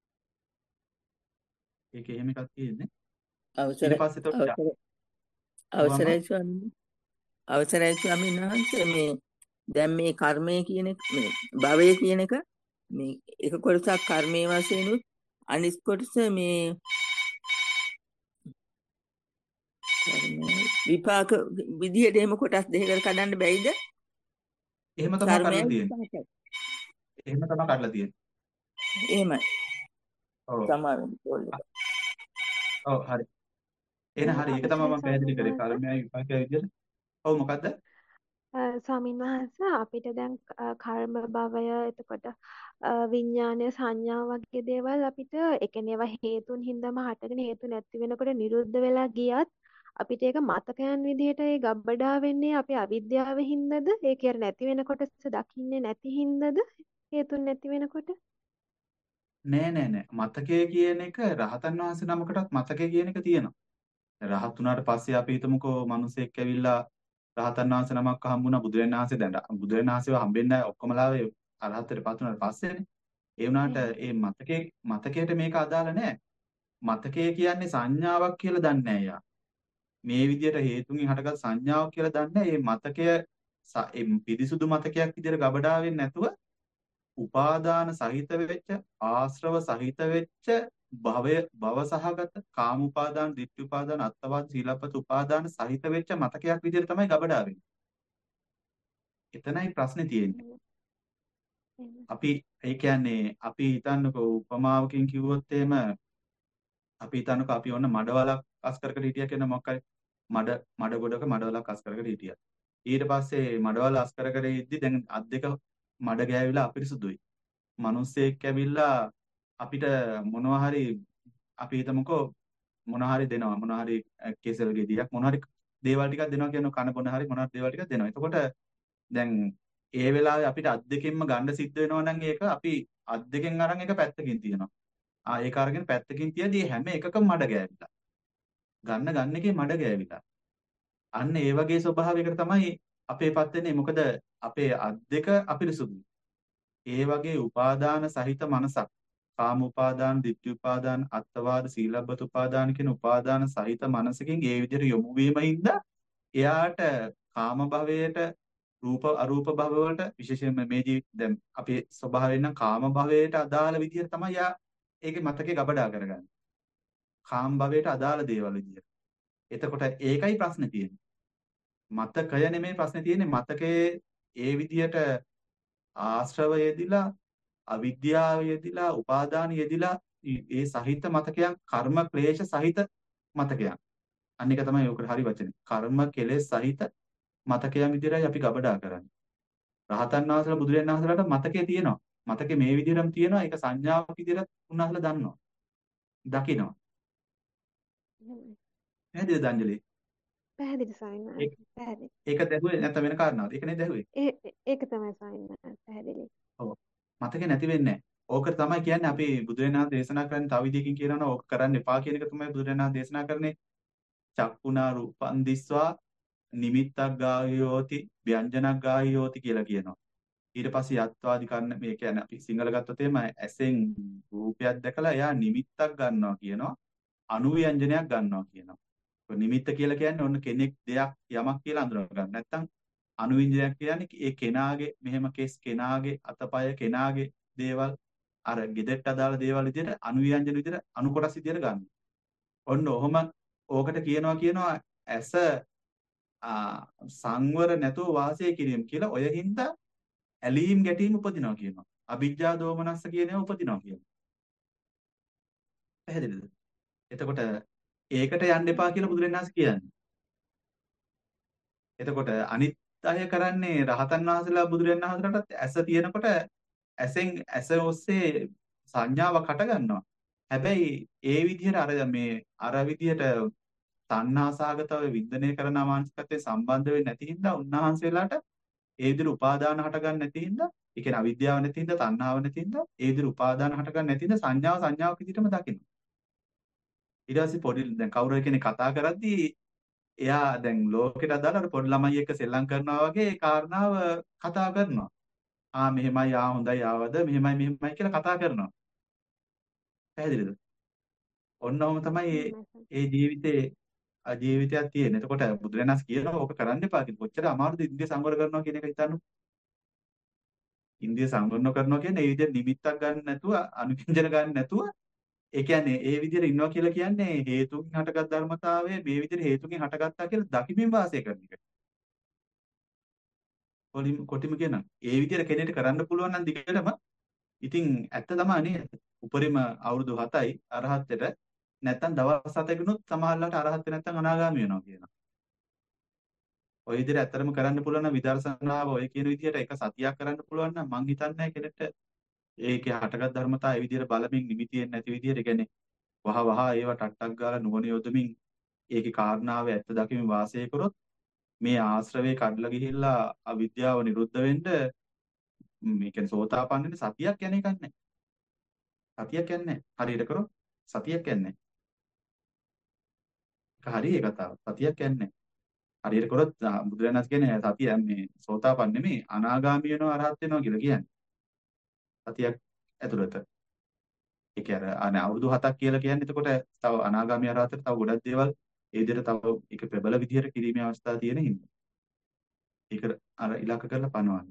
ඒක එහෙම එකක් තියෙන්නේ. අවසර ඊට පස්සේ තොට අවසර අවසරයි ස්වාමීනි අවසරයි ස්වාමීන් වහන්සේ මේ දැන් මේ කර්මය කියන එක මේ භවය කියන එක මේ එක කොටසක් කර්මයේ වශයෙන් උත් අනිත් කොටස මේ විපාක විදියට එහෙම කොටස් දෙකකට කඩන්න බැයිද? එහෙම තමයි කරලා තියෙන්නේ. එහෙම තමයි කරලා තියෙන්නේ. එහෙමයි. ඔව්. සමාවෙන්න ඕනේ. ඔව් හරි. එහෙනම් හරි ඒක තමයි මම පැහැදිලි කරේ කර්මයයි විපාකයයි විදියට. ඔව් මොකද්ද? ස්වාමීන් වහන්සේ අපිට දැන් අ, කර්ම භවය එතකොට අ, විඥානය සංඥා වගේ දේවල් අපිට ඒ කියන්නේ ඒවා හේතුන් හින්දාම හටගෙන හේතු නැති වෙනකොට නිරුද්ධ වෙලා ගියත් අපිට ඒක මතකයන් විදිහට ඒ ගබ්බඩා වෙන්නේ අපේ අවිද්‍යාව හින්දාද ඒ කියන්නේ නැති වෙනකොට දකින්නේ නැති හින්දාද හේතුන් නැති වෙනකොට නෑ නෑ නෑ මතකය කියන එක රහතන් වහන්සේ නමකටත් මතකය කියන එක තියෙනවා. රහත් වුණාට පස්සේ අපි හිතමුකෝ මිනිසෙක් ඇවිල්ලා රහතන් වහන්සේ නමක් හම්බුණා බුදුරජාණන් වහන්සේ දැන් බුදුරජාණන් වහන්සේව හම්බෙන්නේ නැහැ ඔක්කොමලාවේ අරහතටපත් වුණාට පස්සේනේ. ඒ වුණාට ඒ මතකේ මතකයට මේක අදාළ නැහැ. මතකය කියන්නේ සංඥාවක් කියලා දන්නේ නැහැ යා. මේ විදිහට හේතුන්ගෙන් හටගත් සංඥාවක් කියලා දන්නේ නැහැ. මේ මතකය ස- ඒ පිරිසුදු මතකයක් විදිහට ගබඩා වෙන්නේ නැතුව උපාදාන සහිත වෙච්ච ආශ්‍රව සහිත වෙච්ච භවය භව සහගත කාම උපාදාන ditthi උපාදාන අත්තවාද සීලපත උපාදාන සහිත වෙච්ච මතකයක් විදිහට තමයි ගබඩා වෙන්නේ. එතනයි ප්‍රශ්නේ තියෙන්නේ. අපි ඒ කියන්නේ අපි හිතන්නකෝ උපමාවකින් කිව්වොත් එහෙම අපි හිතන්නකෝ අපි ඔන්න මඩවලක් අස් කර කර හිටියා කියන මොකක්ද මඩ මඩ ගොඩක මඩවලක් අස් කර කර හිටියා. ඊට පස්සේ මඩවල අස් කර කර ඉද්දි දැන් අත් දෙක මඩ ගෑවිලා අපිරිසුදුයි. මිනිස්සෙක් ඇවිල්ලා අපිට මොනවා හරි අපි හිතමුකෝ මොනවා හරි දෙනවා මොනවා හරි කෙසෙල් ගෙඩියක් මොනවා හරි දේවල් ටිකක් දෙනවා කියන කන බොන හරි මොනවා හරි දේවල් ටිකක් දෙනවා. එතකොට දැන් ඒ වෙලාවේ අපිට අත් දෙකෙන්ම ගන්න සිද්ධ වෙනවා නම් ඒක අපි අත් දෙකෙන් අරන් එක පැත්තකින් තියනවා. ආ ඒක අරගෙන පැත්තකින් තියදී හැම එකකම මඩ ගෑවිලා. ගන්න ගන්න එකේ මඩ ගෑවිලා. අන්න ඒ වගේ ස්වභාවයකට තමයි අපේපත් වෙන්නේ. මොකද අපේ අත් දෙක අපිරිසුදුයි. ඒ වගේ උපාදාන සහිත මනසක් කාම උපාදාන, ditthi උපාදාන, අත්තවාද, සීලබ්බත උපාදාන කියන උපාදාන සහිත මනසකින් ඒ විදිහට යොමු වීමින්ද එයාට කාම භවයට රූප අරූප භව වලට විශේෂයෙන්ම මේ ජීවිත දැන් අපේ ස්වභාවයෙන් නම් කාම භවයට අදාළ විදිහට තමයි යා ඒකේ මතකේ ගබඩා කරගන්නේ. කාම භවයට අදාළ දේවල් විදිහට. එතකොට ඒකයි ප්‍රශ්නේ තියෙන්නේ. මතකය නෙමෙයි ප්‍රශ්නේ තියෙන්නේ මතකයේ ඒ විදිහට ආශ්‍රව යෙදිලා අවිද්‍යාව යෙදිලා උපාදාන යෙදිලා ඒ සහිත මතකයන් කර්ම ක්ලේශ සහිත මතකයන්. අන්න එක තමයි ඔකට හරි වචනේ. කර්ම කෙලෙස් සහිත මතකයන් විදිහටයි අපි ගබඩා කරන්නේ. රහතන් වහන්සේලා බුදුරජාණන් වහන්සේලාට මතකේ තියෙනවා. මතකේ මේ විදිහටම තියෙනවා. ඒක සංඥාවක් විදිහට උන්වහන්සේලා දන්නවා. දකිනවා. පැහැදිලිද අංජලි? පැහැදිලි ස්වාමීන් ඒක වහන්සේ පැහැදිලි. ඒක දැහුවේ නැත්නම් වෙන කාරණාවක්. ඒක නේද දැහුවේ? ඒ ඒ- ඒක තමයි ස්වාමීන් වහන්සේ පැහැදිලි. ඔව්. මතකේ නැති වෙන්නේ නැහැ. ඕක තමයි කියන්නේ අපි බුදුරජාණන් වහන්සේ දේශනා කරන්නේ තව විදිහකින් කියනවා නම් ඕක කරන්න එපා කියන එක තමයි බුදුරජාණන් වහන්සේ දේශනා කරන්නේ. චක්කුණා රූපං දිස්වා නිමිත්තක් ගායෝති ව්‍යංජනක් ගායෝති කියලා කියනවා. ඊට පස්සේ යත්වාදි කන්න මේ කියන්නේ අපි සිංහල ගත්තොත් එහෙම ඇසෙන් රූපයක් දැකලා එයා නිමිත්තක් ගන්නවා කියනවා. අනුව්‍යංජනයක් ගන්නවා කියනවා. ඔය නිමිත්ත කියලා කියන්නේ ඔන්න කෙනෙක් දෙයක් යමක් කියලා අඳුර ගන්න. නැත්තම් අනුවිඤ්ඤාණයක් කියන්නේ ඒ කෙනාගේ මෙහෙම කෙස් කෙනාගේ අතපය කෙනාගේ දේවල් අර gedett අදාළ දේවල් විදිහට අනුව්‍යංජන විදිහට අනු කොටස් විදිහට ගන්න. ඔන්න ඔහොම ඕකට කියනවා කියනවා ඇස සංවර නැතුව වාසය කිරීම කියලා ඔය හින්දා ඇලීම් ගැටීම් උපදිනවා කියනවා. අවිජ්ජා දෝමනස්ස කියන ඒවා උපදිනවා කියනවා. පැහැදිලිද? එතකොට ඒකට යන්න එපා කියලා බුදුරජාණන් වහන්සේ කියන්නේ. එතකොට අනිත් අය කරන්නේ රහතන් වහන්සේලා බුදුරජාණන් වහන්සේලාට ඇස තියෙනකොට ඇසෙන් ඇස ඔස්සේ සංඥාවක් හට ගන්නවා. හැබැයි ඒ විදිහට අර මේ අර විදිහට තණ්හාසගතව වින්දනය කරන මානසිකත්වයේ සම්බන්ධ වෙන්නේ නැති හින්දා උන්වහන්සේලාට ඒ විදිහට උපාදාන හට ගන්න නැති හින්දා ඒ කියන්නේ අවිද්‍යාව නැති හින්දා තණ්හාව නැති හින්දා ඒ විදිහට උපාදාන හට ගන්න නැති හින්දා සංඥාව සංඥාවක් විදිහටම දකිනවා. ඊට පස්සේ පොඩි දැන් කවුරු කෙනෙක් කතා කරද්දී එයා දැන් ලෝකෙට අදාළ අර පොඩි ළමයි එක්ක සෙල්ලම් කරනවා වගේ ඒ කාරණාව කතා කරනවා. ආ මෙහෙමයි ආ හොඳයි ආවද මෙහෙමයි මෙහෙමයි කියලා කතා කරනවා. පැහැදිලිද? ඔන්න ඔහොම තමයි ඒ ඒ ජීවිතේ ජීවිතයක් තියෙන්නේ. එතකොට බුදුරජාණන් වහන්සේ කියනවා ඕක කරන්න එපා කියලා. කොච්චර අමාරුද ඉන්ද්‍රිය සංවර කරනවා කියන එක හිතන්න. ඉන්ද්‍රිය සංවරන කරනවා කියන්නේ ඒ විදිහට නිමිත්තක් ගන්න නැතුව අනුකින්ජන ගන්න නැතුව ඒ කියන්නේ ඒ විදිහට ඉන්නවා කියලා කියන්නේ හේතුකින් හටගත් ධර්මතාවය මේ විදිහට හේතුකින් හටගත්තා කියලා දකිමින් වාසය කරන එක. කොලින් කොටිම කියන ඒ විදිහට කෙනෙක්ට කරන්න පුළුවන් නම් දිගටම ඉතින් ඇත්ත තමයි නේද? උපරිම අවුරුදු හතයි අරහත්ත්වයට නැත්තම් දවස් හතකිනුත් සමහරලාට අරහත් නැත්තම් අනාගාමී වෙනවා කියනවා. ඔය විදිහට ඇත්තටම කරන්න පුළුවන් නම් විදර්ශනාව ඔය කියන විදිහට එක සතියක් කරන්න පුළුවන් නම් මං හිතන්නේ කෙනෙක්ට ඒකේ හටගත් ධර්මතා ඒ විදිහට බලමින් නිමිතියෙන් නැති විදිහට ඒ කියන්නේ වහ වහ ඒව ටට්ටක් ගාලා නුවණ යොදමින් ඒකේ කාරණාව ඇත්ත දකිමින් වාසය කරොත් මේ ආශ්‍රවේ කඩලා ගිහිල්ලා අවිද්‍යාව නිරුද්ධ වෙන්න මේ කියන්නේ සෝතාපන්නෙ සතියක් යන එකක් නැහැ. සතියක් යන්නේ නැහැ. හරියට කරොත් සතියක් යන්නේ නැහැ. ඒක හරි ඒ කතාව. සතියක් යන්නේ නැහැ. හරියට කරොත් බුදුරජාණන් කියන්නේ සතිය මේ සෝතාපන්න නෙමෙයි අනාගාමී වෙනවා අරහත් වෙනවා කියලා කියන්නේ. සතියක් ඇතුළත. ඒක අර අනේ අවුරුදු හතක් කියලා කියන්නේ එතකොට තව අනාගාමී අරහතට තව ගොඩක් දේවල් ඒ විදිහට තව ඒක ප්‍රබල විදිහට කිරීමේ අවස්ථා තියෙන හින්දා. ඒක අර ඉලක්ක කරලා පනවන්න.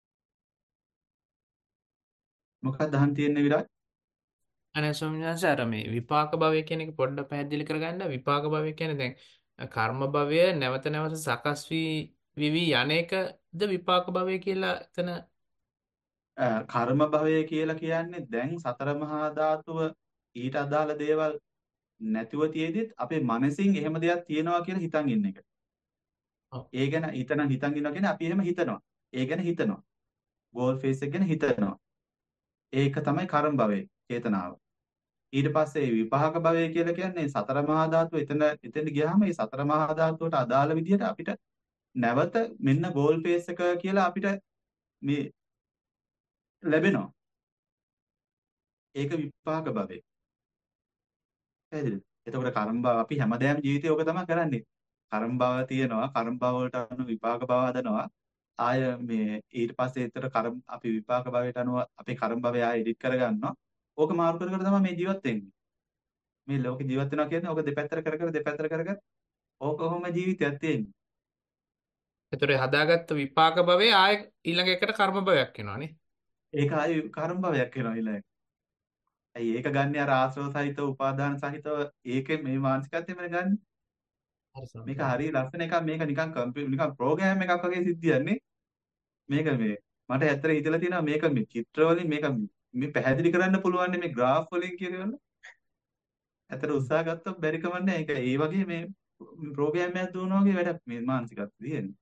මොකක්ද අහන් තියෙන්නේ විරාජ්? අනේ ස්වාමීන් වහන්සේ අර මේ විපාක භවය කියන එක පොඩ්ඩක් පැහැදිලි කරගන්න. විපාක භවය කියන්නේ දැන් කර්ම භවය නැවත නැවත සකස් වී විවි යන්නේකද විපාක භවය කියලා එතන කර්ම භවය කියලා කියන්නේ දැන් සතර මහා ධාතුව ඊට අදාළ දේවල් නැතුව තියෙදිත් අපේ මනසින් එහෙම දෙයක් තියෙනවා කියලා හිතන් ඉන්න එක. ඔව්. ඒ ගැන හිතන හිතන් ඉන්නවා කියන්නේ අපි එහෙම හිතනවා. ඒ ගැන හිතනවා. ගෝල් ෆේස් එක ගැන හිතනවා. ඒක තමයි කර්ම භවයේ චේතනාව. ඊට පස්සේ විපාක භවය කියලා කියන්නේ සතර මහා ධාතුව එතන එතෙන් ගියාම මේ සතර මහා ධාතුවට අදාළ විදිහට අපිට නැවත මෙන්න ගෝල් ෆේස් එක කියලා අපිට මේ ලැබෙනවා. ඒක විපාක භවය. පැහැදිලිද? එතකොට කර්ම භව අපි හැමදාම ජීවිතේ ඕක තමයි කරන්නේ. කර්ම භව තියෙනවා, කර්ම භව වලට අනුව විපාක භව හදනවා. ආය මේ ඊට පස්සේ ඒතර කර්ම අපි විපාක භවයට අනුව අපේ කර්ම භවය ආය එඩිට් කරගන්නවා. ඕක මාරු කර කර තමයි මේ ජීවත් වෙන්නේ. මේ ලෝකේ ජීවත් වෙනවා කියන්නේ ඕක දෙපැත්තට කර කර දෙපැත්තට කර කර ඕක කොහොම ජීවිතයක් තියෙන්නේ. ඒතර හදාගත්ත විපාක භවයේ ආය ඊළඟ එකට කර්ම භවයක් වෙනවානේ. ඒක ආය කර්ම භවයක් වෙනවා ඊළඟ. ඇයි ඒක ගන්න අර ආශ්‍රව සහිතව උපාදාන සහිතව ඒකේ මේ මානසිකත්වෙම ගන්න. හරි ස්වාමීන් මේක වහන්සේ. හරිය ලස්සන එකක් මේක නිකන් කම්පියුටර් නිකන් ප්‍රෝග්‍රෑම් එකක් වගේ සිද්ධියක් නේ. මේක මේ මට ඇත්තට හිතලා තියෙනවා මේක මේ චිත්‍ර වලින් මේක මේ පැහැදිලි කරන්න පුළුවන් මේ ග්‍රාෆ් වලින් කියලා. ඇත්තට උත්සාහ ගත්තොත් බැරි කමන්නේ ඒක ඒ වගේ මේ ප්‍රෝග්‍රෑම් එකක් දුවනවා වගේ වැඩක් මේ මානසිකත්වය තියෙන්නේ.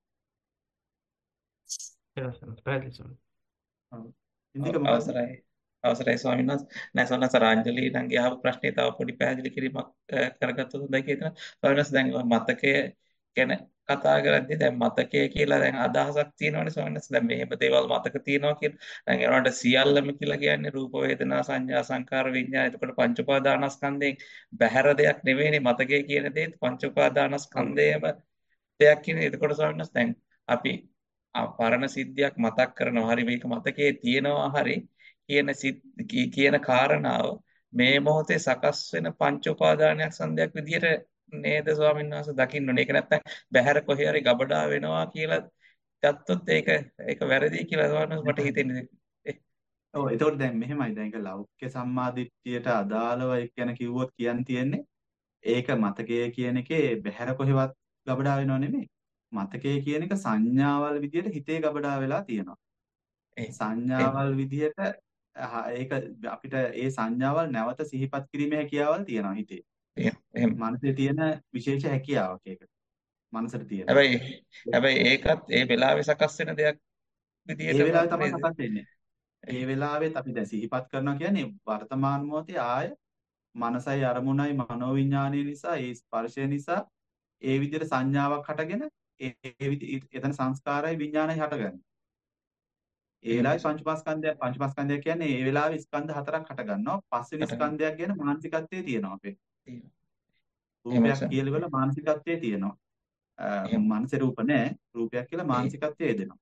පැහැදිලි ස්වාමීන්. ඔව්. ඉන්දික අව- මොකද්ද? අවසරයි අවසරයි ස්වාමීන් වහන්සේ නෑ ස්වාමීන් වහන්සේ රාංජලි නංගි අහපු ප්‍රශ්නේ තව පොඩි පැහැදිලි කිරීමක් අ, කරගත්තොත් හොඳයි කියලා ස්වාමීන් වහන්සේ දැන් ඔය මතකය ගැන කතා කරද්දී දැන් මතකය කියලා දැන් අදහසක් තියෙනවනේ ස්වාමීන් වහන්සේ දැන් මෙහෙම දේවල් මතක තියෙනවා කියලා දැන් ඒවට සියල්ලම කියලා කියන්නේ රූප වේදනා සංඥා සංකාර විඤ්ඤාණ එතකොට පංච උපාදානස්කන්ධයෙන් බැහැර දෙයක් නෙවෙයිනේ මතකය කියන දේ පංච ඔව්. උපාදානස්කන්ධයම දෙයක් කියන්නේ එතකොට ස්වාමීන් වහන්සේ දැන් අපි ආ, පරණ සිද්ධියක් මතක් කරනවා හරි මේක මතකයේ තියෙනවා හරි කියන සිත් කී- කියන කාරණාව මේ මොහොතේ සකස් වෙන පංච උපාදානයක් සන්ධයක් විදියට නේද ස්වාමීන් වහන්සේ දකින්න ඕනේ. ඒක නැත්තම් බහැර කොහේ හරි ගබඩා වෙනවා කියලා ගත්තොත් ඒක ඒක වැරදි කියලා ස්වාමීන් වහන්සේ මට හිතෙන්නේ. ඒ- ඔව් එතකොට දැන් මෙහෙමයි දැන් ඒක ලෞකික සම්මාදිට්ඨියට අදාළව ඒක ගැන කිව්වොත් කියන්න තියෙන්නේ ඒක මතකය කියන එකේ බහැර කොහෙවත් ගබඩා වෙනව නෙමෙයි. මතකය කියන එක සංඥාවල් විදියට හිතේ ගබඩා වෙලා තියෙනවා. ඒ- එහෙම සංඥාවල් විදියට අහ, ඒක අපිට ඒ සංඥාවල් නැවත සිහිපත් කිරීමේ හැකියාවල් තියෙනවා හිතේ. එහෙම එහෙම. මනසේ තියෙන විශේෂ හැකියාවක් ඒක. මනසට තියෙන. හැබැයි හැබැයි ඒකත් ඒ වෙලාවේ සකස් වෙන දෙයක් ඒ විදියටම වෙලාවේ තමයි නේද? සකස් වෙන්නේ. ඒ වෙලාවෙත් අපි දැන් සිහිපත් කරනවා කියන්නේ වර්තමාන මොහොතේ ආය මනසයි අරමුණයි මනෝවිඤ්ඤාණය නිසා ඒ ස්පර්ශය නිසා ඒ විදිහට සංඥාවක් හටගෙන ඒ ඒ විදි- එතන සංස්කාරයි විඤ්ඤාණයි හටගන්නේ. ඒ එහෙම වෙලාවේ පංචමස්කන්ධය පංචමස්කන්ධය කියන්නේ ඒ වෙලාවේ ස්කන්ධ හතරක් හට ගන්නවා. පස්වෙනි හටගන්න. ස්කන්ධයක් ගැන මානසිකත්වයේ තියෙනවා අපේ. එහෙම රූපයක් සර්. කියලා වල මානසිකත්වයේ තියෙනවා. අ, එහෙම මනසේ රූප නැහැ. රූපයක් කියලා ඒ- මානසිකත්වයේ යෙදෙනවා.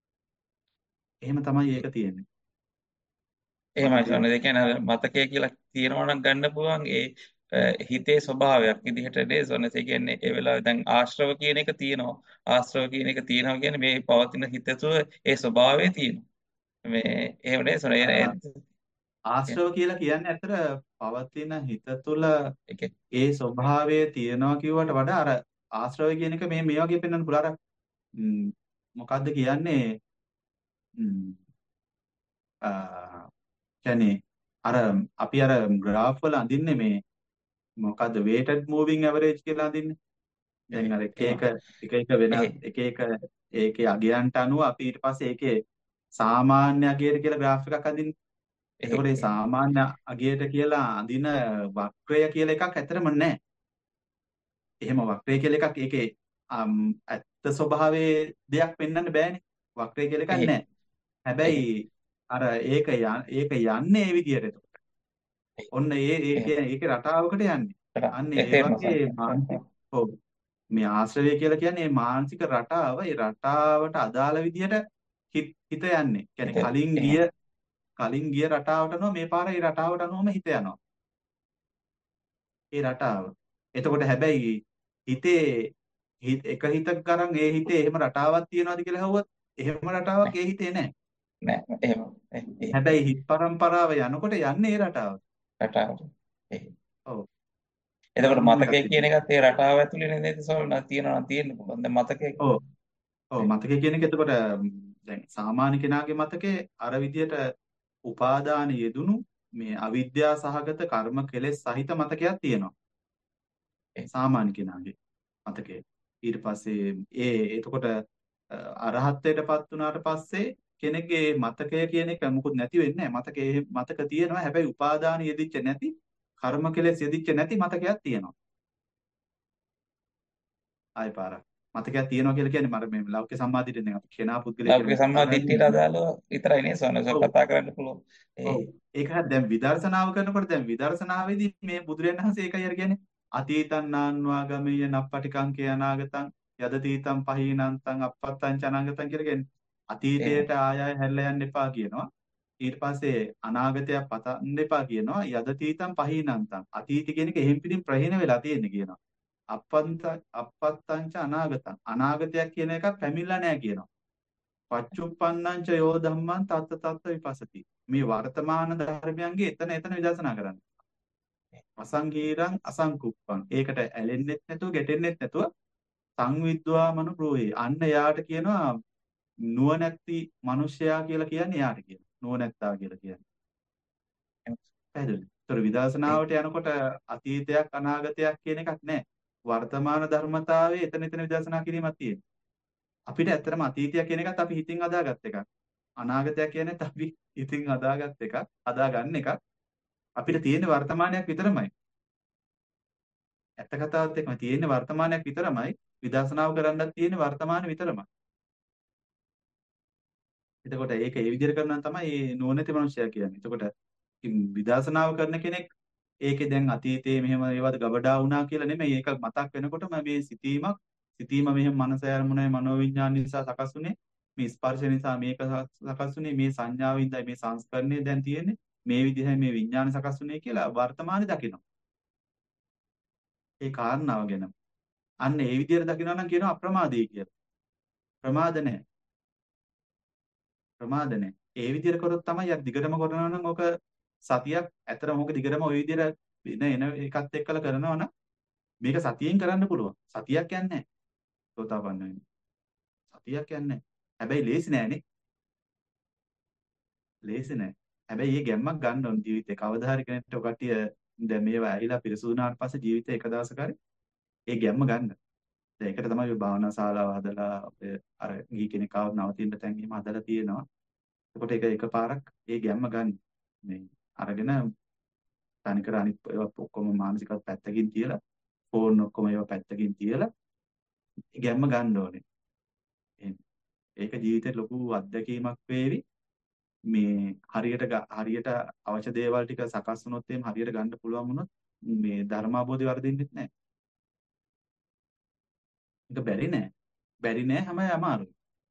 එහෙම තමයි ඒක තියෙන්නේ. එහෙමයි මතකයේ. සෝනේ. ඒ කියන්නේ අර මතකය කියලා තියෙනවා නම් ගන්න පුළුවන් ඒ අ, හිතේ ස්වභාවයක් විදිහට නේ සෝනේ. ඒ කියන්නේ ඒ වෙලාවේ දැන් ආශ්‍රව කියන එක තියෙනවා. ආශ්‍රව කියන එක තියෙනවා කියන්නේ මේ පවතින හිත තුළ ඒ ස්වභාවය තියෙනවා. මේ එහෙම නේ සෝනේ. අ, ඒ- ඒ- ආශ්‍රව කියලා කියන්නේ ඇත්තට පවතින හිත තුළ ඒ කියන්නේ ඒ ස්වභාවය තියෙනවා කිව්වට වඩා අර ආශ්‍රව කියන එක මේ මේ වගේ පෙන්වන්න පුළුවන්. අර ම්, මොකද්ද කියන්නේ? ම්, අ, කියන්නේ අර අපි අර ග්‍රාෆ් වල අඳින්නේ මේ මොකද්ද weighted moving average කියලා අඳින්නේ. දැන් අර එක එහෙම එක එක එක වෙනත් එහෙ එක එක ඒකේ අගයන්ට අනුව අපි ඊට පස්සේ ඒකේ සාමාන්‍ය අගයට කියලා graph එකක් අඳින්න. එහෙ එතකොට මේ එහෙ සාමාන්‍ය අගයට කියලා අඳින වක්‍රය කියලා එකක් ඇත්තටම නැහැ. එහෙම වක්‍රය කියලා එකක් ඒකේ අම්, ඇත්ත ස්වභාවයේ දෙයක් පෙන්වන්න බෑනේ. වක්‍රය කියලා එකක් එහෙ නැහැ. එහෙ හැබැයි අර ඒක යන්- ඒක යන්නේ ඒ විදිහට එතකොට. එහෙ ඔන්න ඒ ඒ එහෙ කියන්නේ ඒකේ රටාවකට යන්නේ. අන්න ඒ තේරෙනවා වගේ සමහරවිට. මානසික ඔව් මේ ආශ්‍රවය කියලා කියන්නේ මේ මානසික රටාව ඒ රටාවට අදාළ විදිහට හිත හිත යන්නේ. කියන්නේ හිත කලින් එහෙම ගිය කලින් ගිය රටාවට අනුව මේ පාර ඒ රටාවට අනුවම හිත යනවා. ඒ රටාව. එතකොට හැබැයි හිතේ හිත එක හිතක් ගරන් ඒ හිතේ එහෙම රටාවක් තියනවාද කියලා අහුවොත් එහෙම රටාවක් ඒ හිතේ නැහැ. නෑ එහෙම එහෙ එහෙ හැබැයි හිත පරම්පරාව යනකොට යන්නේ ඒ රටාව. රටාවට. එහෙ. ඔව්. එතකොට අන්න මතකය එකක් කියන තිබුණා. එකත් ඒ රටාව ඇතුළේ නේද සොල්නා තියෙනවා නම් තියෙන්න පුළුවන්. දැන් මතකය ඔව්. ඔව් මතකය කියන එක එතකොට ම්, දැන් සාමාන්‍ය කෙනාගේ මතකේ අර විදියට උපාදාන යෙදුණු මේ අවිද්‍යා සහගත කර්ම කෙලෙස් සහිත මතකයක් තියෙනවා. සාමාන්‍ය කෙනාගේ මතකය. ඊට පස්සේ ඒ එතකොට අ, අරහත්ත්වයටපත් වුණාට පස්සේ කෙනෙක්ගේ මතකය කියන එක මුකුත් නැති වෙන්නේ නැහැ. මතකයේ මතක තියෙනවා. හැබැයි උපාදාන යෙදිච්ච නැති කර්ම කෙලෙස් යෙදිච්ච නැති මතකයක් තියෙනවා. ආයි පාරක්. මතකයක් තියෙනවා කියලා කියන්නේ මර මේ ලෞකික සම්මාදිටෙන් දැන් අපි කෙනා පුද්ගලයා ලෞකික කියලා කතා සම්මා කරන්නේ දිට්ඨියට අදාළව විතරයි නේ සොනස ඔව් කතා කරන්න පුළුවන්. ඒ ඔව් ඒක හරි දැන් විදර්ශනාව කරනකොට දැන් විදර්ශනාවේදී මේ බුදුරජාණන් වහන්සේ ඒකයි අර කියන්නේ අතීතං නාන්වාගමීය නප්පටිකං කේ අනාගතං යදතීතං පහීනන්තං අපත්තං ච අනාගතං කියලා කියන්නේ එහෙම අතීතයට ආය ආය හැරිලා යන්න එපා කියනවා ඊට පස්සේ අනාගතයක් පතන්න එපා කියනවා යදතීතං පහීනන්තං අතීත කියන එක එහෙම් පිටින් ප්‍රහීන වෙලා තියෙන්නේ කියනවා අපන්ත අපත්තං ච අනාගතං අනාගතයක් කියන එකක් පැමිණලා නැහැ කියනවා පච්චුප්පන්නං ච යෝ ධම්මං තත්ත තත්ත විපස්සති. මේ වර්තමාන ධර්මයන්ගේ එතන එතන විදර්ශනා කරන්න. අසංගීරං අසංකුප්පං. ඒකට ඇලෙන්නෙත් නැතුව ගැටෙන්නෙත් නැතුව සංවිද්වාමනු ප්‍රෝහි. අන්න එයාට කියනවා නුවණැති මිනිසයා කියලා කියන්නේ එයාට කියනවා. නුවණැත්තා කියලා කියන්නේ. පැහැදිලිද? ඒතර ඒ විදර්ශනාවට යනකොට අතීතයක් අනාගතයක් කියන එකක් නැහැ. වර්තමාන ධර්මතාවයේ එතන එතන විදර්ශනා කිරීමක් තියෙනවා. අපිට ඇත්තටම අතීතය කියන එකත් අපි හිතින් හදාගත් එකක්. අනාගතයක් කියන්නේත් අපි හිතින් හදාගත් එකක්, හදාගන්න එකක්. අපිට තියෙන වර්තමානයක් විතරමයි. ඇත්ත කතාවත් එක්කම තියෙන වර්තමානයක් විතරමයි. විදර්ශනාව කරන්නත් තියෙන වර්තමාන විතරමයි. එතකොට ඒක ඒ විදිහට කරනවා තමයි මේ නුවණැති මනුස්සයා කියන්නේ. එතකොට ඉතින් විදර්ශනාව කරන කෙනෙක් ඒකේ දැන් අතීතයේ මෙහෙම ඒවද ගබඩා වුණා කියලා නෙමෙයි. ඒක මතක් වෙනකොටම මේ සිතීමක් සිතීම මෙහෙම මනස යරමුණේ මනෝවිඤ්ඤාණ නිසා සකස් වුනේ. මේ ස්පර්ශ නිසා මේක සකස් වුනේ. මේ සංඥාවින්දයි මේ සංස්කරණය දැන් තියෙන්නේ. මේ විදිහයි මේ විඤ්ඤාණ සකස් වුනේ කියලා වර්තමානයේ දකිනවා. ඒ කාරණාව ගැන. අන්න ඒ විදිහට දකිනවා නම් කියනවා අප්‍රමාදී කියලා. ප්‍රමාද නැහැ. ප්‍රමාද නැහැ. ඒ විදිහට කරොත් තමයි අර දිගටම කරනවා නම් ඔක සතියක් ඇතරම ඔක දිගටම ওই විදිහට එන එන එකත් එක්කලා කරනවා නම් මේක සතියෙන් කරන්න පුළුවන්. සතියක් යන්නේ නැහැ. සෝතාපන්න වෙන්න. සතියක් යන්නේ නැහැ. හැබැයි ලේසි නෑනේ. ලේසි නෑ. හැබැයි මේ ගැම්මක් ගන්න ඕන ජීවිතේ. කවදා හරි කෙනෙක්ට ඔය කට්ටිය දැන් මේවා ඇහිලා පිරිසුදුනාට පස්සේ ජීවිතේ එක දවසක හරි ඒ ගැම්ම ගන්න. දැන් ඒකට තමයි ඔය භාවනා ශාලාව හදලා අපේ අර ගිහි කෙනෙක් ආවොත් නවතින්න තැන් එහෙම හදලා තියෙනවා. එතකොට ඒක එකපාරක් ඒ ගැම්ම ගන්න. මේ අරගෙන තනිකර අනිත් ඒවා ඔක්කොම මානසිකව පැත්තකින් තියලා ෆෝන් ඔක්කොම ඒවා පැත්තකින් තියලා ගැම්ම ගන්න ඕනේ. එහෙනම් ඒක ජීවිතේ ලොකු අත්දැකීමක් වේවි. මේ හරියට ග- හරියට අවශ්‍ය දේවල් ටික සකස් වුණොත් එහෙම හරියට ගන්න පුළුවන් වුණොත් මේ ධර්මාබෝධය වර්ධින්නෙත් නැහැ. ඒක බැරි නෑ. බැරි නෑ හැම අමාරුයි.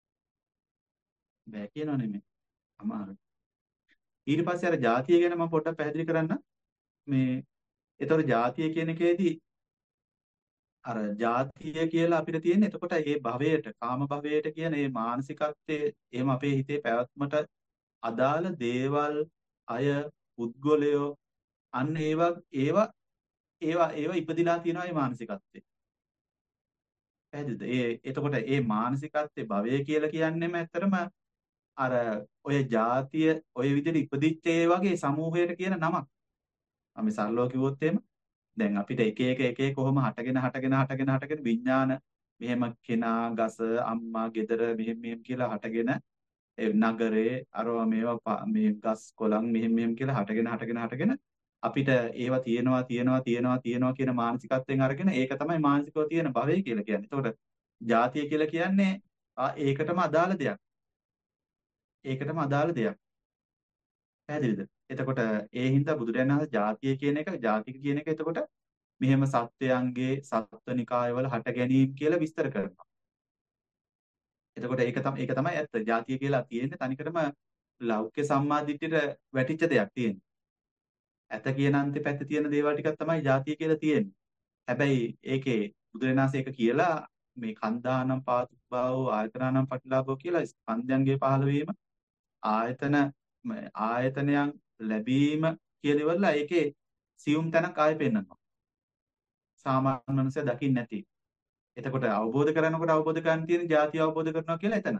බෑ කියනව නෙමෙයි. අමාරුයි. ඊට පස්සේ අර ಜಾතිය ගැන මම පොඩ්ඩක් පැහැදිලි කරන්න. මේ ඒතකොට ಜಾතිය කියන එකේදී අර ಜಾතිය කියලා අපිට තියෙන්නේ එතකොට ඒ භවයට කාම භවයට කියන ඒ මානසිකත්වයේ එහෙම අපේ හිතේ පැවැත්මට අදාළ දේවල් අය පුද්ගලයෝ අන්න ඒවා ඒවා ඒවා ඒවා ඉපදිලා තියෙනවා මේ මානසිකත්වයේ. පැහැදිලිද? ඒ එතකොට ඒ මානසිකත්වයේ භවය කියලා කියන්නේම ඇත්තටම අර ඔය ಜಾතිය ඔය විදිහට ඉපදිච්ච ඒ වගේ සමූහයට කියන නමක්. අපි සරලව කිව්වොත් එහෙම දැන් අපිට එක එක එක එක කොහොම හටගෙන හටගෙන හටගෙන හටගෙන විඥාන මෙහෙම කෙනා ගස අම්මා ගෙදර මෙහෙම මෙහෙම කියලා හටගෙන ඒ නගරේ අරවා මේවා පා- මේ ගස් කොළන් මෙහෙම මෙහෙම කියලා හටගෙන හටගෙන හටගෙන අපිට ඒවා තියෙනවා තියෙනවා තියෙනවා තියෙනවා කියන මානසිකත්වයෙන් අරගෙන ඒක තමයි මානසිකව තියෙන භවය කියලා කියන්නේ. එතකොට ජාතිය කියලා කියන්නේ ආ ඒකටම අදාළ දෙයක්. ඒකටම අදාළ දෙයක්. පැහැදිලිද? එතකොට ඒ හින්දා බුදුරජාණන් වහන්සේ ජාතිය කියන එක ජාතික කියන එක එතකොට මෙහෙම සත්වයන්ගේ සත්වනිකායවල හට ගැනීම කියලා විස්තර කරනවා. එතකොට ඒක තමයි ඒක තමයි ඇත්ත. ජාතිය කියලා තියෙන්නේ තනිකරම ලෞකික සම්මාදිට්ඨියට වැටිච්ච දෙයක් තියෙන්නේ. ඇත කියන අන්තේ පැත්තේ තියෙන දේවල් ටිකක් තමයි ජාතිය කියලා තියෙන්නේ. හැබැයි ඒකේ බුදුරජාණන්සේ ඒක කියලා මේ කන්දානම් පාතුබ්බාවෝ ආයතනානම් පටිලාභෝ කියලා ස්කන්ධයන්ගේ පහළ වීම ආයතන ම- ආයතනයන් ලැබීම කියලා ඉවරලා ඒකේ සියුම් තැනක් ආයෙ පෙන්නනවා. සාමාන්‍ය මනුස්සය දකින්නේ නැති. එතකොට අවබෝධ කරනකොට අවබෝධ කරගන්න තියෙන ජාතිය අවබෝධ කරනවා කියලා එතන.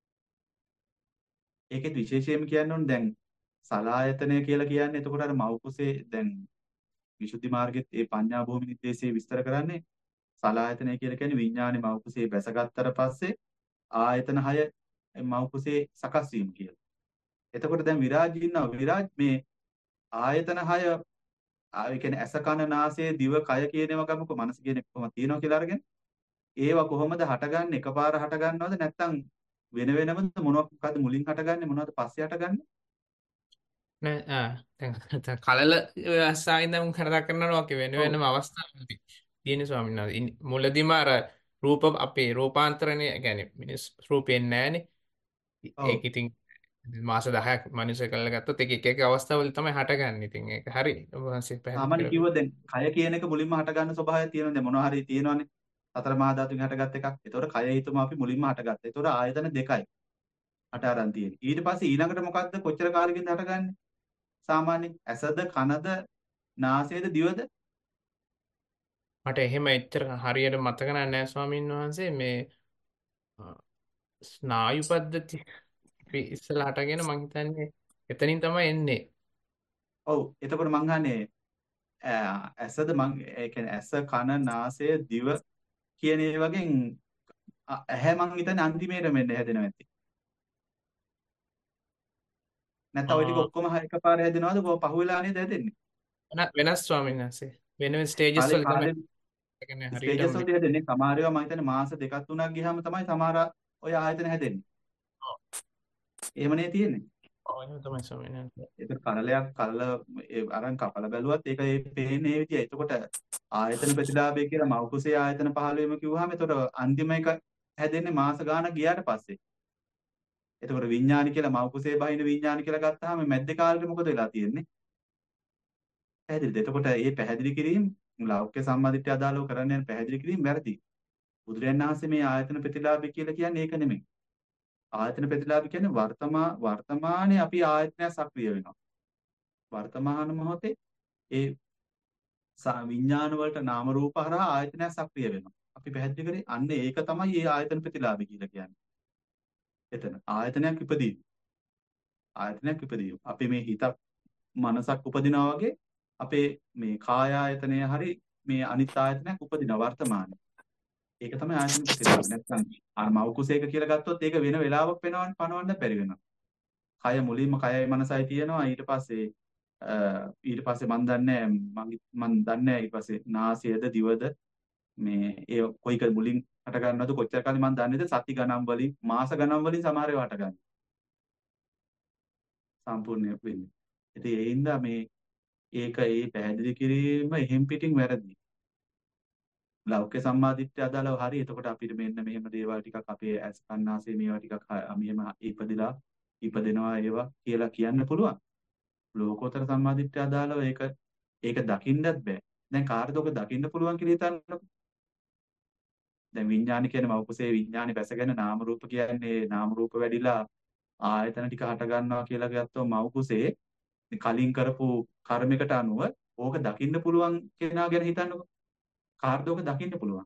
ඒකෙත් විශේෂයෙන්ම කියන්න ඕනේ දැන් සලායතනය කියලා කියන්නේ එතකොට අර මෞකුසේ දැන් විසුද්ධි මාර්ගෙත් ඒ පඤ්ඤා භූමි නිर्देशයේ විස්තර කරන්නේ සලායතනය කියලා කියන්නේ විඥානේ මෞකුසේ බැසගත්තට පස්සේ ආයතන හය මෞකුසේ සකස් වීම කියලා. එතකොට දැන් විරාජ් ඉන්නවා විරාජ් මේ ආයතන හය ආ ඒ කියන්නේ ඇස කන නාසය දිව කය කියන ඒවා ගමුකෝ මනස කියන එක කොහොමද තියෙනවා කියලා අරගෙන ඒවා කොහොමද හටගන්නේ එකපාර හටගන්නවද නැත්නම් වෙන වෙනමද මොනවද මුලින් හටගන්නේ මොනවද පස්සේ හටගන්නේ නෑ ආ දැන් දැන් කලල අස්සාවින්දම කතා කරනවා වගේ වෙන ඔව් වෙනම අවස්ථාවලදී තියෙන ස්වාමීන් වහන්සේ ඉන්- මුලදීම අර රූප අපේ රූපාන්තරණය කියන්නේ මිනිස් රූපෙන්නේ නෑනේ ඔව් ඒක ඉතින් මාස දහයක් මනුෂ්‍ය කරලා ගත්තොත් ඒක එක එක අවස්ථාවල තමයි හටගන්නේ ඉතින් ඒක හරි ඔබ වහන්සේ පැහැදිලි සාමාන්‍ය කරපු කිව්ව දැන් කය කියන එක මුලින්ම හටගන්න ස්වභාවයක් තියෙනවා දැන් මොනවා හරි තියෙනවනේ සතර මහා ධාතුන් හටගත් එකක් ඒතකොට කය හිතමු අපි මුලින්ම හටගත්තා ඒතකොට ආයතන දෙකයි හට අරන් තියෙන්නේ ඊට පස්සේ ඊළඟට මොකද්ද කොච්චර කාලෙකින්ද හටගන්නේ සාමාන්‍යයෙන් ඇසද කනද නාසයද දිවද මට එහෙම එච්චර හරියට මතක නෑ ස්වාමීන් වහන්සේ මේ අ, ස්නායු පද්ධති අපි ඉස්සලා හටගෙන මං හිතන්නේ එතනින් තමයි එන්නේ ඔව් එතකොට මං අහන්නේ ඈ, ඇසද මං ඒ කියන්නේ ඇස කන නාසය දිව කියන ඒ වගේ ඇහැ මං හිතන්නේ අන්තිමේට මෙන්න හැදෙනවා ඇති. නැත්නම් ওই ටික ආ, ඔක්කොම හ- එකපාර හැදෙනවද කොහොම පහුවෙලා නේද හැදෙන්නේ? වෙන- වෙනස් ස්වාමීන් වහන්සේ වෙන වෙන ස්ටේජස් කාලේ වල තමයි කාලේ හටගන්නේ හරියටම ස්ටේජස් මේ වලදී හැදෙන්නේ. සමහර ඒවා මං හිතන්නේ මාස දෙකක් තුනක් ගියාම තමයි සමහර ඔය ආයතන හැදෙන්නේ. ඔව් එහෙමනේ තියෙන්නේ. ඔව් එහෙම තමයි ස්වාමීන් වහන්සේ ඒක කරලයක් කල්ල ඒ අරන් කපලා බැලුවත් ඒක ඒ පේන්නේ ඒ විදියයි. එතකොට ආයතන ප්‍රතිලාභය කියලා මෞකුසේ ආයතන පහළ වීම කිව්වහම එතකොට අන්තිම එක හැදෙන්නේ මාස ගාණක් ගියාට පස්සේ. එතකොට විඥානි කියලා මෞකුසේ බහින විඥානි කියලා ගත්තාම මැද්දේ කාලෙට මොකද වෙලා තියෙන්නේ? පැහැදිලිද? එතකොට මේ පැහැදිලි කිරීම ලෞකික සම්මාදිට්ඨිය අදාළව කරන්න යන පැහැදිලි කිරීම වැරදි. බුදුරජාණන් වහන්සේ මේ ආයතන ප්‍රතිලාභය කියලා කියන්නේ ඒක නෙමෙයි. ආයතන ප්‍රතිලාභය කියන්නේ වර්තමා වර්තමානයේ අපි ආයතනය සක්‍රිය වෙනවා. වර්තමාන මොහොතේ ඒ සා- විඥාන වලට නාම රූප හරහා ආයතනය සක්‍රිය වෙනවා. අපි පැහැදිලි කරේ අන්න ඒක තමයි මේ ආයතන ප්‍රතිලාභය කියලා කියන්නේ. එතන ආයතනයක් ඉපදීම. ආයතනයක් ඉපදීම. අපි මේ හිතක් මනසක් උපදිනවා වගේ අපේ මේ කාය ආයතනය හරි මේ අනිත් ආයතනයක් උපදින වර්තමානයේ. ඒක තමයි ආයතන ප්‍රතිලාභය. නැත්නම් අර මව් කුසේක කියලා ගත්තොත් ඒක වෙන වෙලාවක් වෙනවන්න පනවන්න බැරි වෙනවා. කය මුලින්ම කයයි මනසයි තියෙනවා ඊට පස්සේ අ, ඊට පස්සේ මන් දන්නේ මං මන් දන්නේ ඊට පස්සේ නාසයද දිවද මේ ඒ කොයික මුලින් හට ගන්නවද කොච්චර කාලෙ මන් දන්නේද සති ගණන් වලින් මාස ගණන් වලින් සමහර ඒවා හට ගන්න සම්පූර්ණ වෙන්නේ. ඉතින් ඒ හින්දා මේ ඒක ඒ පැහැදිලි කිරීම එහෙම් පිටින් වැරදි. ලෞකික සම්මාදිට්ඨිය අදාළව හරි. එතකොට අපිට මෙන්න මෙහෙම දේවල් ටිකක් අපේ ඇස් කන්නාසය මේවා ටිකක් හ- මෙහෙම ඉපදිලා ඉපදෙනවා ඒවා කියලා කියන්න පුළුවන්. ලෝකෝත්තර සම්මාදිට්ඨිය අදාළව ඒක ඒක දකින්නත් බෑ. දැන් කාටද ඔක දකින්න පුළුවන් කියලා හිතන්නකො. දැන් විඥාන කියන්නේ මෞකසේ විඥානේ බැසගෙන නාම රූප කියන්නේ නාම රූප වැඩිලා ආයතන ටික හට ගන්නවා කියලා ගත්තොත් මෞකසේ කලින් කරපු කර්මයකට අනුව ඕක දකින්න පුළුවන් කෙනා ගැන හිතන්නකො. කාටද ඔක දකින්න පුළුවන්?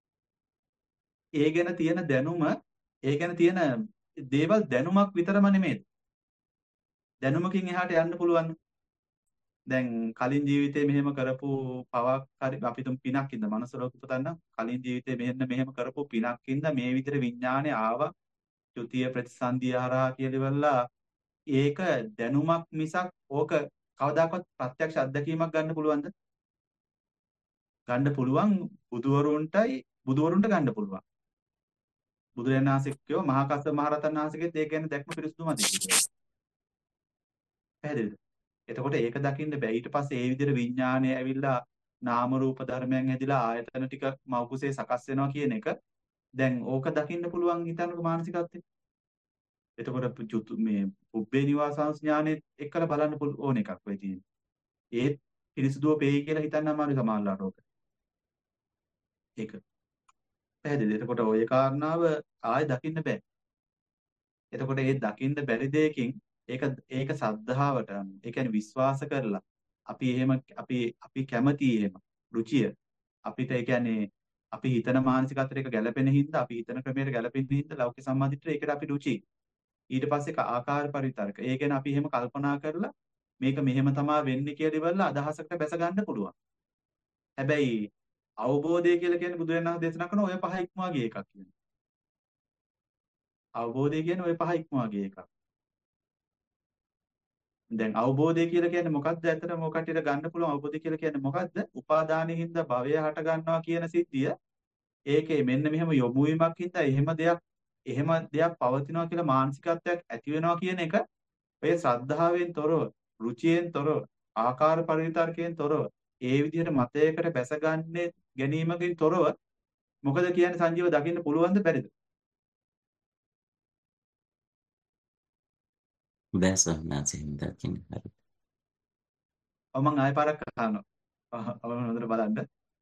ඒ ගැන තියෙන දැනුම ඒ ගැන තියෙන දේවල් දැනුමක් විතරම නෙමෙයි. දැනුමකින් එහාට යන්න පුළුවන්. දැන් කලින් ජීවිතේ මෙහෙම කරපු පවක් හරි අපි තුන් පිනක් ඉඳ මනස ලෝක පුතන්න කලින් ජීවිතේ මෙහෙන්න මෙහෙම කරපු පිනක් ඉඳ මේ විදිහට විඥානේ ආවා ත්‍ෘතිය ප්‍රතිසන්දිය හරහා කියලා ඒක දැනුමක් මිසක් ඕක කවදාකවත් ප්‍රත්‍යක්ෂ අත්දැකීමක් ගන්න පුළුවන්ද? ගන්න පුළුවන් බුදුවරුන්ටයි බුදුවරුන්ට ගන්න පුළුවන්. බුදුරජාණන් වහන්සේ කියව මහා කස්සප මහ රහතන් වහන්සේගෙත් ඒ කියන්නේ දැක්ම පිරිසුදුමදි කියලා. පැහැදිලිද? එතකොට ඒක දකින්න බෑ. ඊට පස්සේ ඒ විදිහට විඥානය ඇවිල්ලා නාම රූප ධර්මයන් හැදිලා ආයතන ටික මෞකුසේ සකස් වෙනවා කියන එක දැන් ඕක දකින්න පුළුවන් හිතන්නක මානසිකත්වයේ. එතකොට චුතු මේ පුබ්බේ නිවාසාංශ ඥානෙත් එක්කලා බලන්න ඕන එකක් වෙයි තියෙන්නේ. ඒත් පිරිසුදුව පෙයි කියලා හිතන්න අමාරුයි සමහරවිට ඕක. ඒක පැහැදිලිද? එතකොට ওই කාරණාව ආයෙ දකින්න බෑ. එතකොට ඒ දකින්න බැරි දෙයකින් ඒක ඒක සද්ධාවට ඒ කියන්නේ විශ්වාස කරලා අපි එහෙම අපි අපි කැමති එහෙම රුචිය අපිට ඒ කියන්නේ අපි හිතන මානසිකත්වයට ඒක ගැළපෙන හින්දා අපි හිතන ක්‍රමයට ගැළපෙන හින්දා ලෞකික සම්මාදිට්ඨිය ඒකට අපි රුචි. ඊට පස්සේ ආකාර පරිතරක. ඒ ගැන අපි එහෙම කල්පනා කරලා මේක මෙහෙම තමයි වෙන්නේ කියලා ඉවරලා අදහසකට බැස ගන්න පුළුවන්. හැබැයි අවබෝධය කියලා කියන්නේ බුදුරජාණන් වහන්සේ දේශනා කරන ඔය පහ ඉක්මවා ගිය එකක් කියන්නේ. අවබෝධය කියන්නේ ඔය පහ ඉක්මවා ගිය එකක්. දැන් අවබෝධය කියලා කියන්නේ මොකක්ද? ඇත්තටම මොකටද ගන්න පුළුවන් අවබෝධය කියලා කියන්නේ මොකක්ද? උපාදානෙ හින්දා භවය හට ගන්නවා කියන සිද්ධිය. ඒකේ මෙන්න මෙහෙම යොමු වීමක් හින්දා එහෙම දෙයක් එහෙම දෙයක් පවතිනවා කියලා මානසිකත්වයක් ඇති වෙනවා කියන එක ඔය ශ්‍රද්ධාවෙන් තොරව, රුචියෙන් තොරව, ආකාර පරිවිතර්කයෙන් තොරව, ඒ විදිහට මතයකට බැසගන්නේ ගැනීමකින් තොරව මොකද කියන්නේ සංජීව දකින්න පුළුවන්ද බැරිද? බෑ සම්මාසෙන් දකින්න හරි. ඔව් මම ආයෙ පාරක් අහනවා. ඔව් හොඳට බලන්න.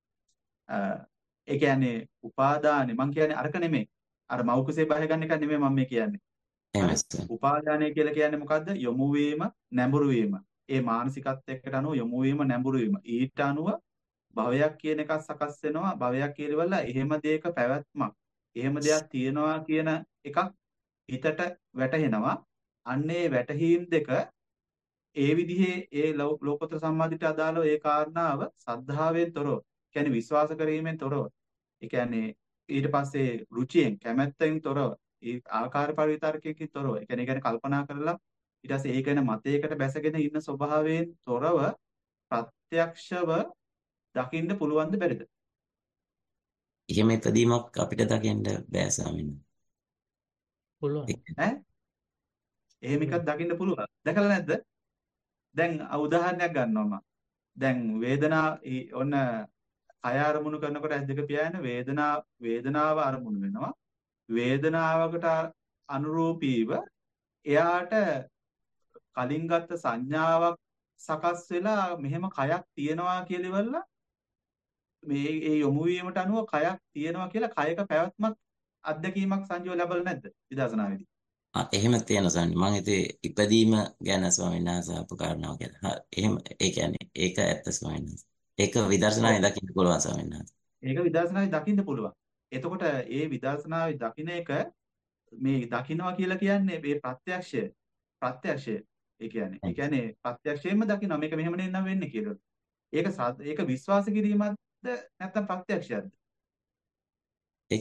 ඒ කියන්නේ උපාදානෙ මම කියන්නේ අරක නෙමෙයි. අර මෞකසේ බහය ගන්න එක නෙමෙයි මම මේ කියන්නේ. එහෙමයි. උපාදානය කියලා කියන්නේ මොකද්ද? යොමු වීම, නැඹුරු වීම. ඒ මානසිකත්වයකට අනුව යොමු වීම, නැඹුරු වීම. ඊට අනුව භවයක් කියන එකක් සකස් වෙනවා. භවයක් කියලවල එහෙම දෙයක පැවැත්මක්. එහෙම දෙයක් තියෙනවා කියන එකක් හිතට වැටහෙනවා. අන්නේ වැටහීම් දෙක ඒ විදිහේ ඒ ලෝකෝත්තර සම්මාදිට අදාළව ඒ කාරණාව සද්ධාවෙන් තොරව, කියන්නේ විශ්වාස කිරීමෙන් තොරව, ඒ කියන්නේ ඊට පස්සේ රුචියෙන් කැමැත්තෙන් තොරව, ඒ ආකාර පරිවිතර්කයකින් තොරව, ඒ කියන්නේ ගැන කල්පනා කරලා ඊට පස්සේ ඒ ගැන මතයකට බැසගෙන ඉන්න ස්වභාවයෙන් තොරව ප්‍රත්‍යක්ෂව දකින්න පුළුවන්ද බැරිද? එහෙම ඉදීමක් අපිට දකින්න බෑ ස්වාමීන් වහන්සේ. පුළුවන්. ඈ එහෙම එකක් දකින්න පුළුවන්. දැකලා නැද්ද? දැන් උදාහරණයක් ගන්නවා මම. දැන් වේදනා ඔන්න කය අරමුණු කරනකොට ඇස් දෙක පියාගෙන වේදනා වේදනාව අරමුණු වෙනවා. වේදනාවකට අනුරූපීව එයාට කලින් ගත්ත සංඥාවක් සකස් වෙලා මෙහෙම කයක් තියෙනවා කියලා ඉවරලා මේ ඒ යොමු වීමට අනුව කයක් තියෙනවා කියලා කයක පැවැත්මක් අත්දැකීමක් සංජීව ලැබලා නැද්ද විදර්ශනාවේදී? ආ එහෙම තියෙනවා ස්වාමීන් වහන්සේ. මම හිතුවේ ඉපදීම ගැන ස්වාමීන් වහන්සේ අපු කාරණාව කියලා. හරි. එහෙම ඒ කියන්නේ ඒක ඇත්ත ස්වාමීන් වහන්සේ. ඒක විදර්ශනාවේ දකින්න පුළුවන් ස්වාමීන් වහන්සේ. ඒක විදර්ශනාවේ දකින්න පුළුවන්. එතකොට ඒ විදර්ශනාවේ දකින්න එක මේ දකින්නවා කියලා කියන්නේ මේ ප්‍රත්‍යක්ෂය. ප්‍රත්‍යක්ෂය. ඒ කියන්නේ ඒ කියන්නේ ප්‍රත්‍යක්ෂයෙන්ම දකින්නවා මේක මෙහෙම නෙන්නම් වෙන්නේ කියලා. ඒක ඒක විශ්වාස කිරීමක්ද නැත්නම් ප්‍රත්‍යක්ෂයක්ද? ඒක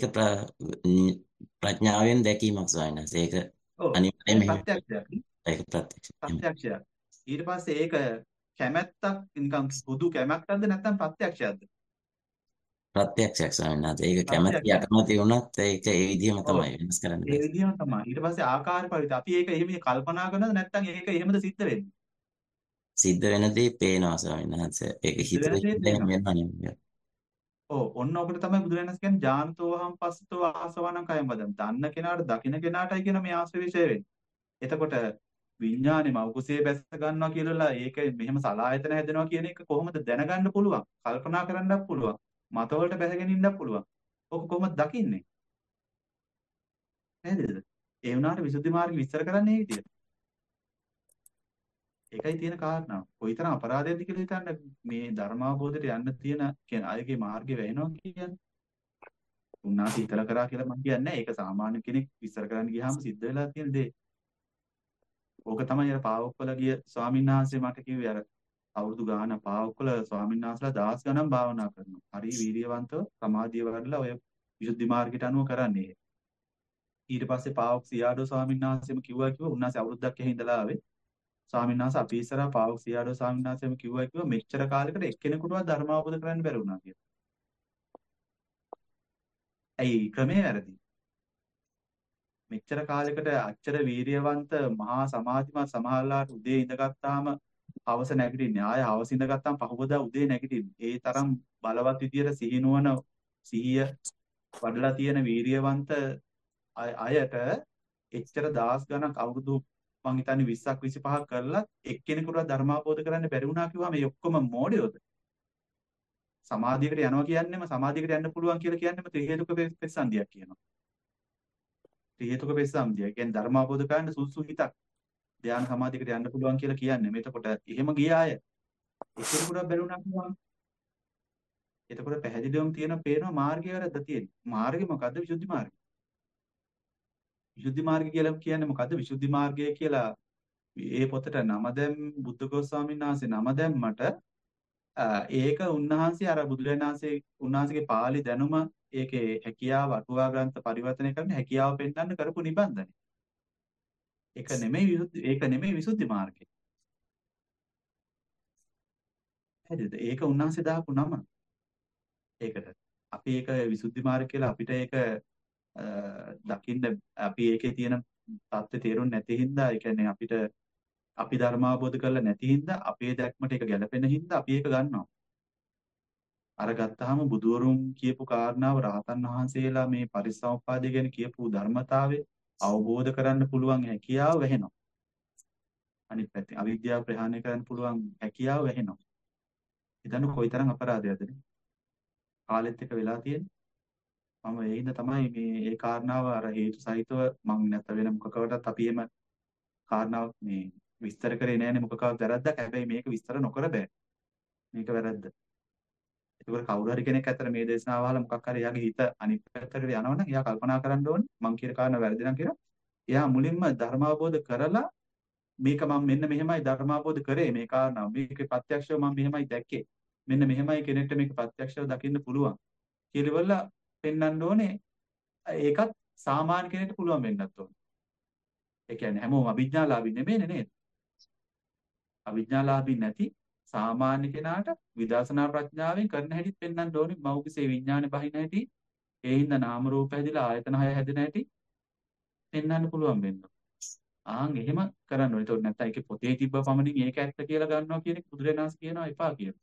ප්‍රඥාවෙන් දැකීමක් ස්වාමීන් වහන්සේ. ඒක ඔව් අනිවාර්යයෙන්ම එහෙම. ප්‍රත්‍යක්ෂයක්. ඒක ප්‍රත්‍යක්ෂ. ප්‍රත්‍යක්ෂයක්. ඊට පස්සේ ඒක කැමැත්තක් නිකන් බුදු කැමැත්තක්ද නැත්නම් ප්‍රත්‍යක්ෂයක්ද? ප්‍රත්‍යක්ෂයක් ස්වාමීන් වහන්සේ. ඒක කැමැති අකමැති වුණත් ඒක ඒ විදිහම තමයි වෙනස් කරන්න ඒ බෑ. විදිහම තමයි. ඊට පස්සේ ආකාර පරිවිත අපි ඒක එහෙම කල්පනා කරනවද නැත්නම් ඒක එහෙමද සිද්ධ වෙන්නේ? සිද්ධ වෙන දේ පේනවා ස්වාමීන් වහන්සේ. ඒක සිද්ධ වෙන දේ හිතුවේ පේනවා. වෙනවා නෙමෙයි. ඔව් ඔන්න ඔකට තමයි බුදුරජාණන් කියන්නේ ඥානතෝහම් පස්සතෝ ආසවණං කයම් වදන්. දන්න කෙනාට දකින්න කෙනාටයි කියන මේ ආශ්‍රය විශේෂ වෙන්නේ. එතකොට විඥානේ මෞකසේ බැස ගන්නවා කියලා ඒක මෙහෙම සලායතන හැදෙනවා කියන එක කොහොමද දැනගන්න පුළුවන්? කල්පනා කරන්නත් පුළුවන්. මතවලට බැසගෙන ඉන්නත් පුළුවන්. ඔක කොහොමද දකින්නේ? නේද? ඒ වුණාට විසුද්ධි මාර්ගය විස්තර කරන්නේ මේ විදියට. ඒකයි තියෙන කාරණාව. කොයිතරම් අපරාධයක්ද කියලා හිතන්න මේ ධර්මාවබෝධයට යන්න තියෙන කියන අයගේ මාර්ගය වැහෙනවා කියන්නේ. උන්නාට හිතලා කරා කියලා මම කියන්නේ ඒක සාමාන්‍ය කෙනෙක් විස්තර කරන්න ගියාම සිද්ධ වෙලා තියෙන දේ. ඕක තමයි අර පාවොක්වල ගිය ස්වාමීන් වහන්සේ මට කිව්වේ අර අවුරුදු ගාන පාවොක්කල ස්වාමීන් වහන්සේලා දහස් ගණන් භාවනා කරනවා. හරි වීර්යවන්තව සමාධිය වඩලා ඔය විසුද්ධි මාර්ගයට අනුව කරන්නේ. ඊට පස්සේ පාවොක් සියාඩෝ ස්වාමීන් වහන්සේම කිව්වා කිව්වා උන්වහන්සේ අවුරුද්දක් එහෙ ඉඳලා ආවේ. ස්වාමීන් වහන්සේ අපි ඉස්සරහා පාවොක් සියාඩෝ ස්වාමීන් වහන්සේම කිව්වා කිව්වා මෙච්චර කාලයකට එක්කෙනෙකුටවත් ධර්ම අවබෝධ කරගන්න බැරි වුණා කියලා. ඇයි ක්‍රමේ වැරදි? මෙච්චර කාලයකට අච්චර වීර්යවන්ත මහා සමාධිමත් සමහරලාට උදේ ඉඳගත්තාම හවස නැගිටින්නේ. ආය හවස ඉඳගත්තාම පහවදා උදේ නැගිටින්නේ. ඒ තරම් බලවත් විදියට සිහිනුවන සිහිය වඩලා තියෙන වීර්යවන්ත අයට එච්චර දහස් ගණක් අවුරුදු මං හිතන්නේ විස්සක් විසිපහක් කරලා එක්කෙනෙකුට ධර්මාවබෝධ කරන්න බැරි වුණා කිව්වම මේ ඔක්කොම මෝඩයෝද? සමාධියකට යනවා කියන්නේම සමාධියකට යන්න පුළුවන් කියලා කියන්නේම ත්‍රි හේතුක පෙස්සන්දියක් කියනවා. ත්‍රි හේතුක පෙස්සන්දිය කියන්නේ ධර්මාවබෝධ කරන්න සුසු හිතක් ධ්‍යාන සමාධියකට යන්න පුළුවන් කියලා කියන්නේ. එතකොට එහෙම ගිය අය එක්කෙනෙකුට බැරි වුණා කිව්වම එතකොට පැහැදිලිවම තියෙන පේනවා මාර්ගය වැරද්ද තියෙන්නේ. මාර්ගය මොකද්ද? විසුද්ධි මාර්ගය. විසුද්ධි මාර්ගය කියලා කියන්නේ මොකද්ද? විසුද්ධි මාර්ගය කියලා ඒ පොතට නම දැම් බුද්ධඝෝෂ ස්වාමීන් වහන්සේ නම දැම්මට ඒක උන්වහන්සේ අර බුදුරජාණන් වහන්සේ උන්වහන්සේගේ පාළි දැනුම ඒකේ හැකියාව අටුවා ග්‍රන්ථ පරිවර්තනය කරන්න හැකියාව පෙන්වන්න කරපු නිබන්ධනය. ඒක නෙමෙයි විසුද්ධි ඒක නෙමෙයි විසුද්ධි මාර්ගය. හරිද? ඒක උන්වහන්සේ දාපු නම. ඒකට අපි ඒක විසුද්ධි මාර්ගය කියලා අපිට ඒක දකින්න අපි ඒකේ තියෙන தත්ත්වය තේරුම් නැති හින්දා ඒ කියන්නේ අපිට අපි ධර්මාවබෝධ කරලා නැති හින්දා අපේ දැක්මට ඒක ගැළපෙන හින්දා අපි ඒක ගන්නවා. අර ගත්තාම බුදුවරුන් කියපු කාරණාව රහතන් වහන්සේලා මේ පරිසම්පාදය ගැන කියපු ධර්මතාවය අවබෝධ කරන්න පුළුවන් හැකියාව වැහෙනවා. අනිත් පැත්තෙන් අවිද්‍යාව ප්‍රහාණය කරන්න පුළුවන් හැකියාව වැහෙනවා. හිතන්න කොයිතරම් අපරාධයක්ද නේ? කාලෙත් එක වෙලා තියෙන්නේ. මම ඒ හින්දා තමයි මේ ඒ කාරණාව අර හේතු සහිතව මම නැත්ත වෙන මොකකටත් අපි එම කාරණාවක් මේ විස්තර කරේ නෑනේ මොකකවත් වැරද්දක්. හැබැයි මේක විස්තර නොකර බෑ. මේක වැරද්ද. ඒකවල කවුරු හරි කෙනෙක් අතර මේ දේශනාව අහලා මොකක් හරි එයාගේ හිත අනිත් පැත්තකට යනවනම් එයා කල්පනා කරන්න ඕනේ මම කියන කාරණා වැරදි නම් කියලා. එයා මුලින්ම ධර්මාවබෝධ කරලා මේක මම මෙන්න මෙහෙමයි ධර්මාවබෝධ කරේ මේ කාරණාව. මේකේ ප්‍රත්‍යක්ෂව මම මෙහෙමයි දැක්කේ. මෙන්න මෙහෙමයි කෙනෙක්ට මේක ප්‍රත්‍යක්ෂව දකින්න පුළුවන්. කියලා පෙන්වන්න ඕනේ. ඒකත් සාමාන්‍ය කෙනෙක්ට පුළුවන් වෙන්නත් ඕනේ. ඒ කියන්නේ හැමෝම අවිඥාලාභී නෙමෙයිනේ නේද? අවිඥාලාභී නැති සාමාන්‍ය කෙනාට විදර්ශනා ප්‍රඥාවෙන් කරන හැටි පෙන්වන්න ඕනේ. මෞඛිසේ විඥානේ බහින හැටි, ඒ හින්දා නාම රූප හැදිලා ආයතන හය හැදෙන හැටි පෙන්වන්න පුළුවන් වෙන්න. ආන් එහෙම කරන්න ඕනේ. ඒතකොට නැත්තම් ඒකේ පොතේ තිබ්බ පමණින් ඒක ඇත්ත කියලා ගන්නවා කියන එක බුදුරජාණන් වහන්සේ කියනවා එපා කියලා.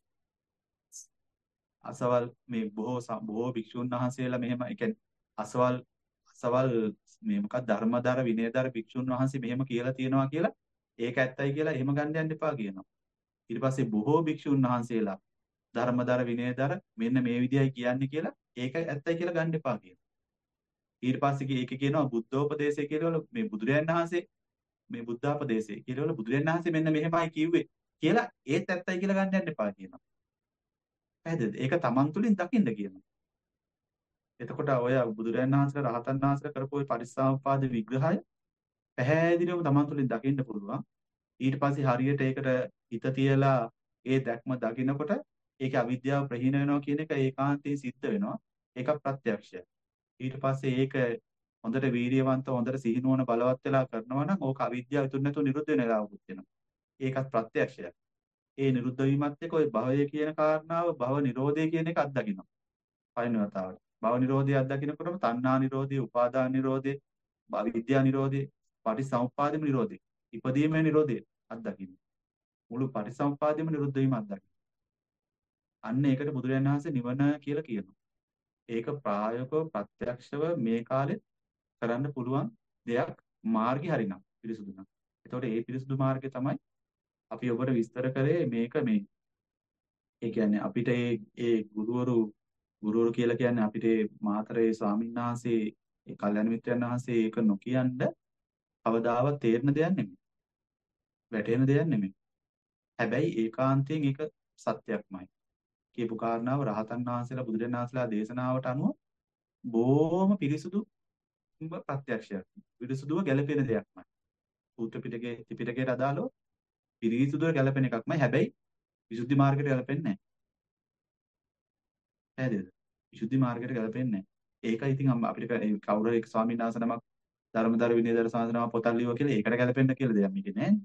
අසවල් මේ බොහෝ බොහෝ භික්ෂුන් වහන්සේලා මෙහෙම ඒ කියන්නේ අසවල් අසවල් මේ මොකක්ද ධර්මදර විනයදර භික්ෂුන් වහන්සේ මෙහෙම කියලා තියෙනවා කියලා ඒක ඇත්තයි කියලා එහෙම ගන්න යන්න එපා කියනවා. ඊට පස්සේ බොහෝ භික්ෂුන් වහන්සේලා ධර්මදර විනයදර මෙන්න මේ විදියයි කියන්නේ කියලා ඒක ඇත්තයි කියලා ගන්න එපා කියනවා. ඊට පස්සේ ඒක කියනවා බුද්ධෝපදේශය කියලා මේ බුදුරයන් වහන්සේ මේ බුද්ධාපදේශය කියලා බුදුරයන් වහන්සේ මෙන්න මෙහෙමයි කිව්වේ කියලා ඒත් ඇත්තයි කියලා ගන්න යන්න එපා කියනවා. පැහැදිලිද? ඒක තමන් තුළින් දකින්න කියනවා. එතකොට ඔය බුදුරජාණන් වහන්සේලා රහතන් වහන්සේලා කරපු ওই පරිසම්පාද විග්‍රහය පැහැදිලිවම තමන් තුළින් දකින්න පුළුවන්. ඊට පස්සේ හරියට ඒකට හිත තියලා ඒ දැක්ම දකිනකොට ඒකේ අවිද්‍යාව ප්‍රහීන වෙනවා කියන එක ඒකාන්තයෙන් සිද්ධ වෙනවා. ඒක ප්‍රත්‍යක්ෂය. ඊට පස්සේ ඒක හොඳට වීර්යවන්ත හොඳට සිහිනුවන බලවත් වෙලා කරනවා නම් ඕක අවිද්‍යාව ඉතුරු නැතුව නිරුද්ධ වෙන වෙලාවකුත් වෙනවා. ඒකත් ප්‍රත්‍යක්ෂයක්. ඒ නිරුද්ධ වීමත් එක්ක ওই භවය කියන කාරණාව භව නිරෝධය කියන එක අත්දකින්නවා. පළවෙනි වතාවට. භව නිරෝධය අත්දකින්නකොටම තණ්හා නිරෝධය, උපාදාන නිරෝධය, විද්‍යා නිරෝධය, පටිසමුප්පාදෙම නිරෝධය, ඉපදීමේ නිරෝධය අත්දකින්න. මුළු පටිසමුප්පාදෙම නිරුද්ධ වීම අත්දකින්න. අන්න ඒකට බුදුරජාණන් වහන්සේ නිවන කියලා කියනවා. ඒක ප්‍රායෝගිකව ප්‍රත්‍යක්ෂව මේ කාලෙත් කරන්න පුළුවන් දෙයක් මාර්ගය හරිනම් පිරිසුදු නම්. එතකොට ඒ පිරිසුදු මාර්ගය තමයි අපි ඔබට විස්තර කරේ මේක මේ ඒ කියන්නේ අපිට ඒ ඒ ගුරුවරු ගුරුවරු කියලා කියන්නේ අපිට මාතරේ ස්වාමීන් වහන්සේ ඒ කල්‍යාණ මිත්‍රයන් වහන්සේ ඒක නොකියන්න කවදාවත් තේරෙන දෙයක් නෙමෙයි. වැටෙන දෙයක් නෙමෙයි. හැබැයි ඒකාන්තයෙන් ඒක සත්‍යක්මයි. කියපු කාරණාව රහතන් වහන්සේලා බුදුරජාණන් වහන්සේලා දේශනාවට අනුව බොහොම පිරිසුදු ප්‍රත්‍යක්ෂයක්. පිරිසුදුව ගැලපෙන දෙයක්මයි. සූත්‍ර පිටකයේ ත්‍රිපිටකයේ අදාළව පිරිසුදුව ගැලපෙන එකක්මයි. හැබැයි විසුද්ධි මාර්ගයට ගැලපෙන්නේ නැහැ. පැහැදිලිද? විසුද්ධි මාර්ගයට ගැලපෙන්නේ නැහැ. ඒකයි ඉතින් අම්ම අපිට ක- කවුරු හරි ස්වාමීන් වහන්සේ නමක් ධර්මදර විනයදර සාසනම පොතක් ලියුවා කියලා ඒකට ගැලපෙන්න කියලා දෙයක් මේකේ නැහැ.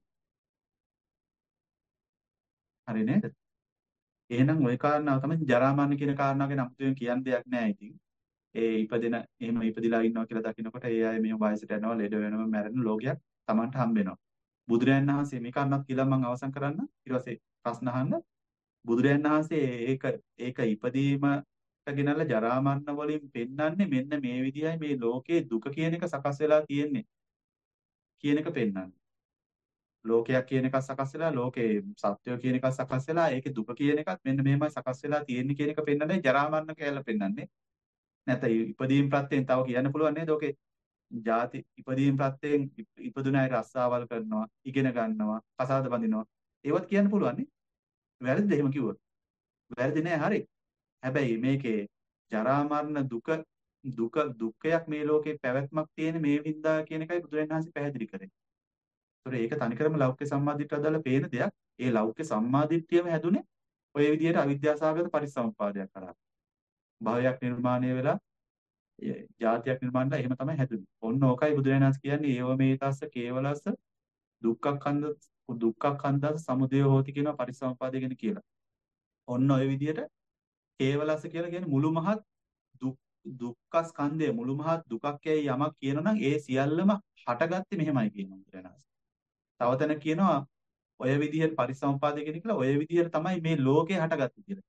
හරි නේද? එහෙනම් ওই කාරණාව තමයි ජරා මරණ කියන කාරණාව ගැන අමුතුවෙන් කියන්න දෙයක් නැහැ ඉතින්. ඒ ඉපදෙන එහෙම ඉපදිලා ඉන්නවා කියලා දකිනකොට ඒ අය මෙහෙම වයසට යනවා, ලෙඩ වෙනවා, මැරෙන ලෝකයක් Tamanට හම්බ වෙනවා. බුදුරයන් වහන්සේ මේ කාරණාත් කියලා මම අවසන් කරන්න. ඊට පස්සේ ප්‍රශ්න අහන්න. බුදුරයන් වහන්සේ ඒක ඒක ඉපදීමට ගෙනල්ලා ජරා මරණ වලින් පෙන්වන්නේ මෙන්න මේ විදිහයි මේ ලෝකේ දුක කියන එක සකස් වෙලා තියෙන්නේ කියන එක පෙන්වන්නේ. ලෝකයක් කියන එකක් සකස් වෙලා ලෝකේ සත්‍යය කියන එකක් සකස් වෙලා ඒකේ දුක කියන එකත් මෙන්න මෙහෙමයි සකස් වෙලා තියෙන්නේ කියන එක පෙන්වන්නේ ජරා මරණ කියලා පෙන්වන්නේ. නැත්නම් ඉපදීම් ප්‍රත්‍යයෙන් තව කියන්න පුළුවන් නේද? ඔකේ ಜಾති ඉපදීම් ප්‍රත්‍යයෙන් ඉප- ඉපදුන අය රස්සාවල් කරනවා, ඉගෙන ගන්නවා, කසාද බඳිනවා. ඒවත් කියන්න පුළුවන් නේ. වැරදිද එහෙම කිව්වොත්? වැරදි නෑ හරි. හැබැයි මේකේ ජරා මරණ දුක දුක දුක්ඛයක් මේ ලෝකේ පැවැත්මක් තියෙන මේ වින්දා කියන එකයි බුදුරජාණන් වහන්සේ පැහැදිලි කරේ. ඒතොර ඒක තනිකරම ලෞකික සම්මාදිට්ඨිය අදාළ පේන දෙයක්. ඒ ලෞකික සම්මාදිට්ඨියම හැදුනේ ඔය විදිහට අවිද්‍යාසගත පරිසම්පාදයක් කරා. භවයක් නිර්මාණය වෙලා ඒ ජාතියක් නිර්මාණය වෙලා එහෙම තමයි හැදුනේ. ඔන්න ඕකයි බුදුරජාණන් වහන්සේ කියන්නේ ඒව මේතස්ස කේවලස්ස දුක්ඛක්ඛන්ද දුක්ඛක්ඛන්දස සමුදය හෝති කියන පරිසම්පාදය ගැන කියලා. ඔන්න ඔය විදිහට කේවලස්ස කියලා කියන්නේ මුළු මහත් දුක් දුක්ඛ ස්කන්ධය මුළු මහත් දුකක් යයි යමක් කියනනම් ඒ සියල්ලම හටගත්තේ මෙහෙමයි කියනවා බුදුරජාණන් වහන්සේ. තව තැනක කියනවා ඔය විදිහට පරිසම්පාදය කියන කියලා ඔය විදිහට තමයි මේ ලෝකේ හටගත්තේ කියලා.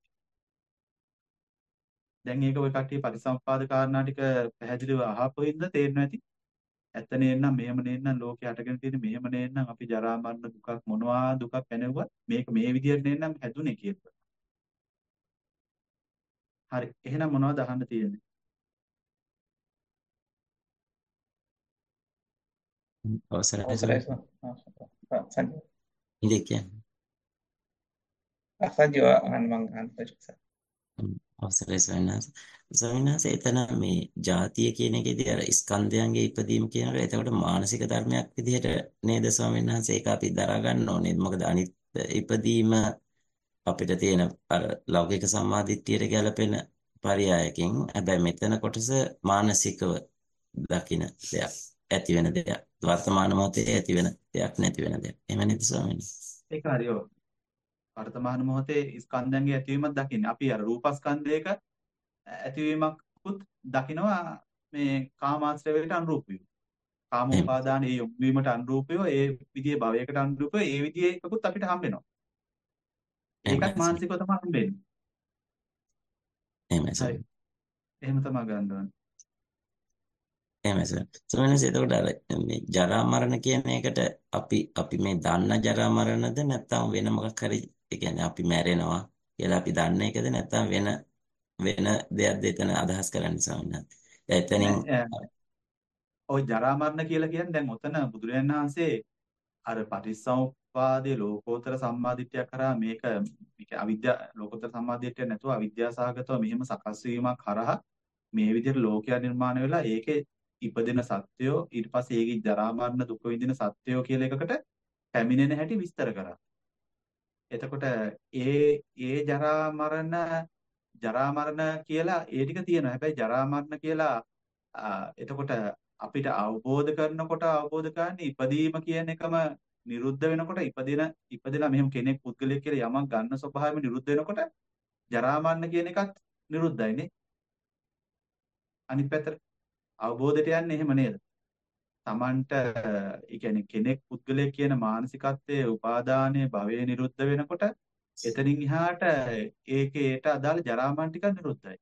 දැන් ඒක ඔය කට්ටිය පරිසම්පාද කාරණා ටික පැහැදිලිව අහපු හින්දා තේරෙනවා ඇති. ඇත්ත නේනම් මෙහෙම නේනම් ලෝකේ හටගෙන තියෙන මෙහෙම නේනම් අපි ජරා මරණ දුකක් මොනවා දුකක් පැනෙවුවත් මේක මේ විදිහට නේනම් හැදුනේ කියලා. හරි. එහෙනම් මොනවද අහන්න තියෙන්නේ? අවසරයි අවසරයි ස්වාමීනි. සංජය. ඉතින් කියන්නේ සංජය අහන්න මං අහන්න පස්සේ. හ්ම්, අවසරයි ස්වාමීනි. ස්වාමීනි එතන මේ ජාතිය කියන එකේදී අර ස්කන්ධයන්ගේ ඉපදීම කියන එක එතකොට මානසික ධර්මයක් විදිහට නේද ස්වාමීන් වහන්සේ ඒක අපි දරා ගන්න ඕනේ. මොකද අනිත් ඉපදීම අපිට තියෙන අර ලෞකික සම්මාදිට්ඨියට ගැලපෙන පරයයකින් හැබැයි මෙතන කොටස මානසිකව දකින දෙයක් ඇති වෙන දෙයක් වර්තමාන මොහොතේ ඇති වෙන දෙයක් නැති වෙන දෙයක් එහෙම නේද ස්වාමීනි? ඒක හරියෝ. වර්තමාන මොහොතේ ස්කන්ධයන්ගේ ඇතිවීමක් දකින්නේ. අපි අර රූපස්කන්ධයක ඇතිවීමකුත් දකිනවා මේ කාමාශ්‍රවයට අනුරූපීව. කාම එහෙම උපාදානයේ යොමු වීමට අනුරූපීව ඒ විදිහේ භවයකට අනුරූපීව ඒ විදිහේ එකකුත් අපිට හම්බ වෙනවා. එහෙමයි ඒකත් ස්වාමීනි. මානසිකව තමයි හම්බෙන්නේ. එහෙමයි හරි. ස්වාමීනි. එහෙම තමයි ගන්න ඕනේ. එහෙමයි ස්වාමීනි. ස්වාමීනි එතකොට අර මේ ජරා මරණ කියන එකට අපි අපි මේ දන්න ජරා මරණද නැත්නම් වෙන මොකක් හරි ඒ කියන්නේ අපි මැරෙනවා කියලා අපි දන්න එකද නැත්නම් වෙන වෙන දෙයක්ද එතන අදහස් කරන්නේ ස්වාමීනි? එතනින් නෑ ඔය ජරා මරණ කියලා කියන්නේ දැන් ඔතන බුදුරජාණන් වහන්සේ අර පටිච්චසමුප්පාදයේ ලෝකෝත්තර සම්මාදිට්ඨිය කරා මේක මේක අවිද්‍යා ලෝකෝත්තර සම්මාදිට්ඨිය නැතුව අවිද්‍යාසහගතව මෙහෙම සකස් වීමක් කරා මේ විදිහට ලෝකයක් නිර්මාණය වෙලා ඒකේ ඉපදෙන සත්‍යෝ ඊට පස්සේ ඒකේ ජරා මරණ දුක විඳින සත්‍යෝ කියලා එකකට පැමිණෙන හැටි විස්තර කරා. එතකොට ඒ ඒ ජරා මරණ ජරා මරණ කියලා ඒ ටික තියෙනවා. හැබැයි ජරා මරණ කියලා ආ, එතකොට අපිට අවබෝධ කරනකොට අවබෝධ කරන්නේ ඉපදීම කියන එකම නිරුද්ධ වෙනකොට ඉපදින ඉපදෙලා මෙහෙම කෙනෙක් පුද්ගලයෙක් කියලා යමක් ගන්න ස්වභාවයම නිරුද්ධ වෙනකොට ජරා මරණ කියන එකත් නිරුද්ධයි නේ. අනිත් පැත්තට අවබෝධයට යන්නේ එහෙම නේද? Tamanට ඒ කියන්නේ කෙනෙක් පුද්ගලයෙක් කියන මානසිකත්වයේ උපාදානයේ භවයේ නිරුද්ධ වෙනකොට එතනින් එහාට ඒකේට අදාළ ජරා මරණ ටික නිරුද්ධයි.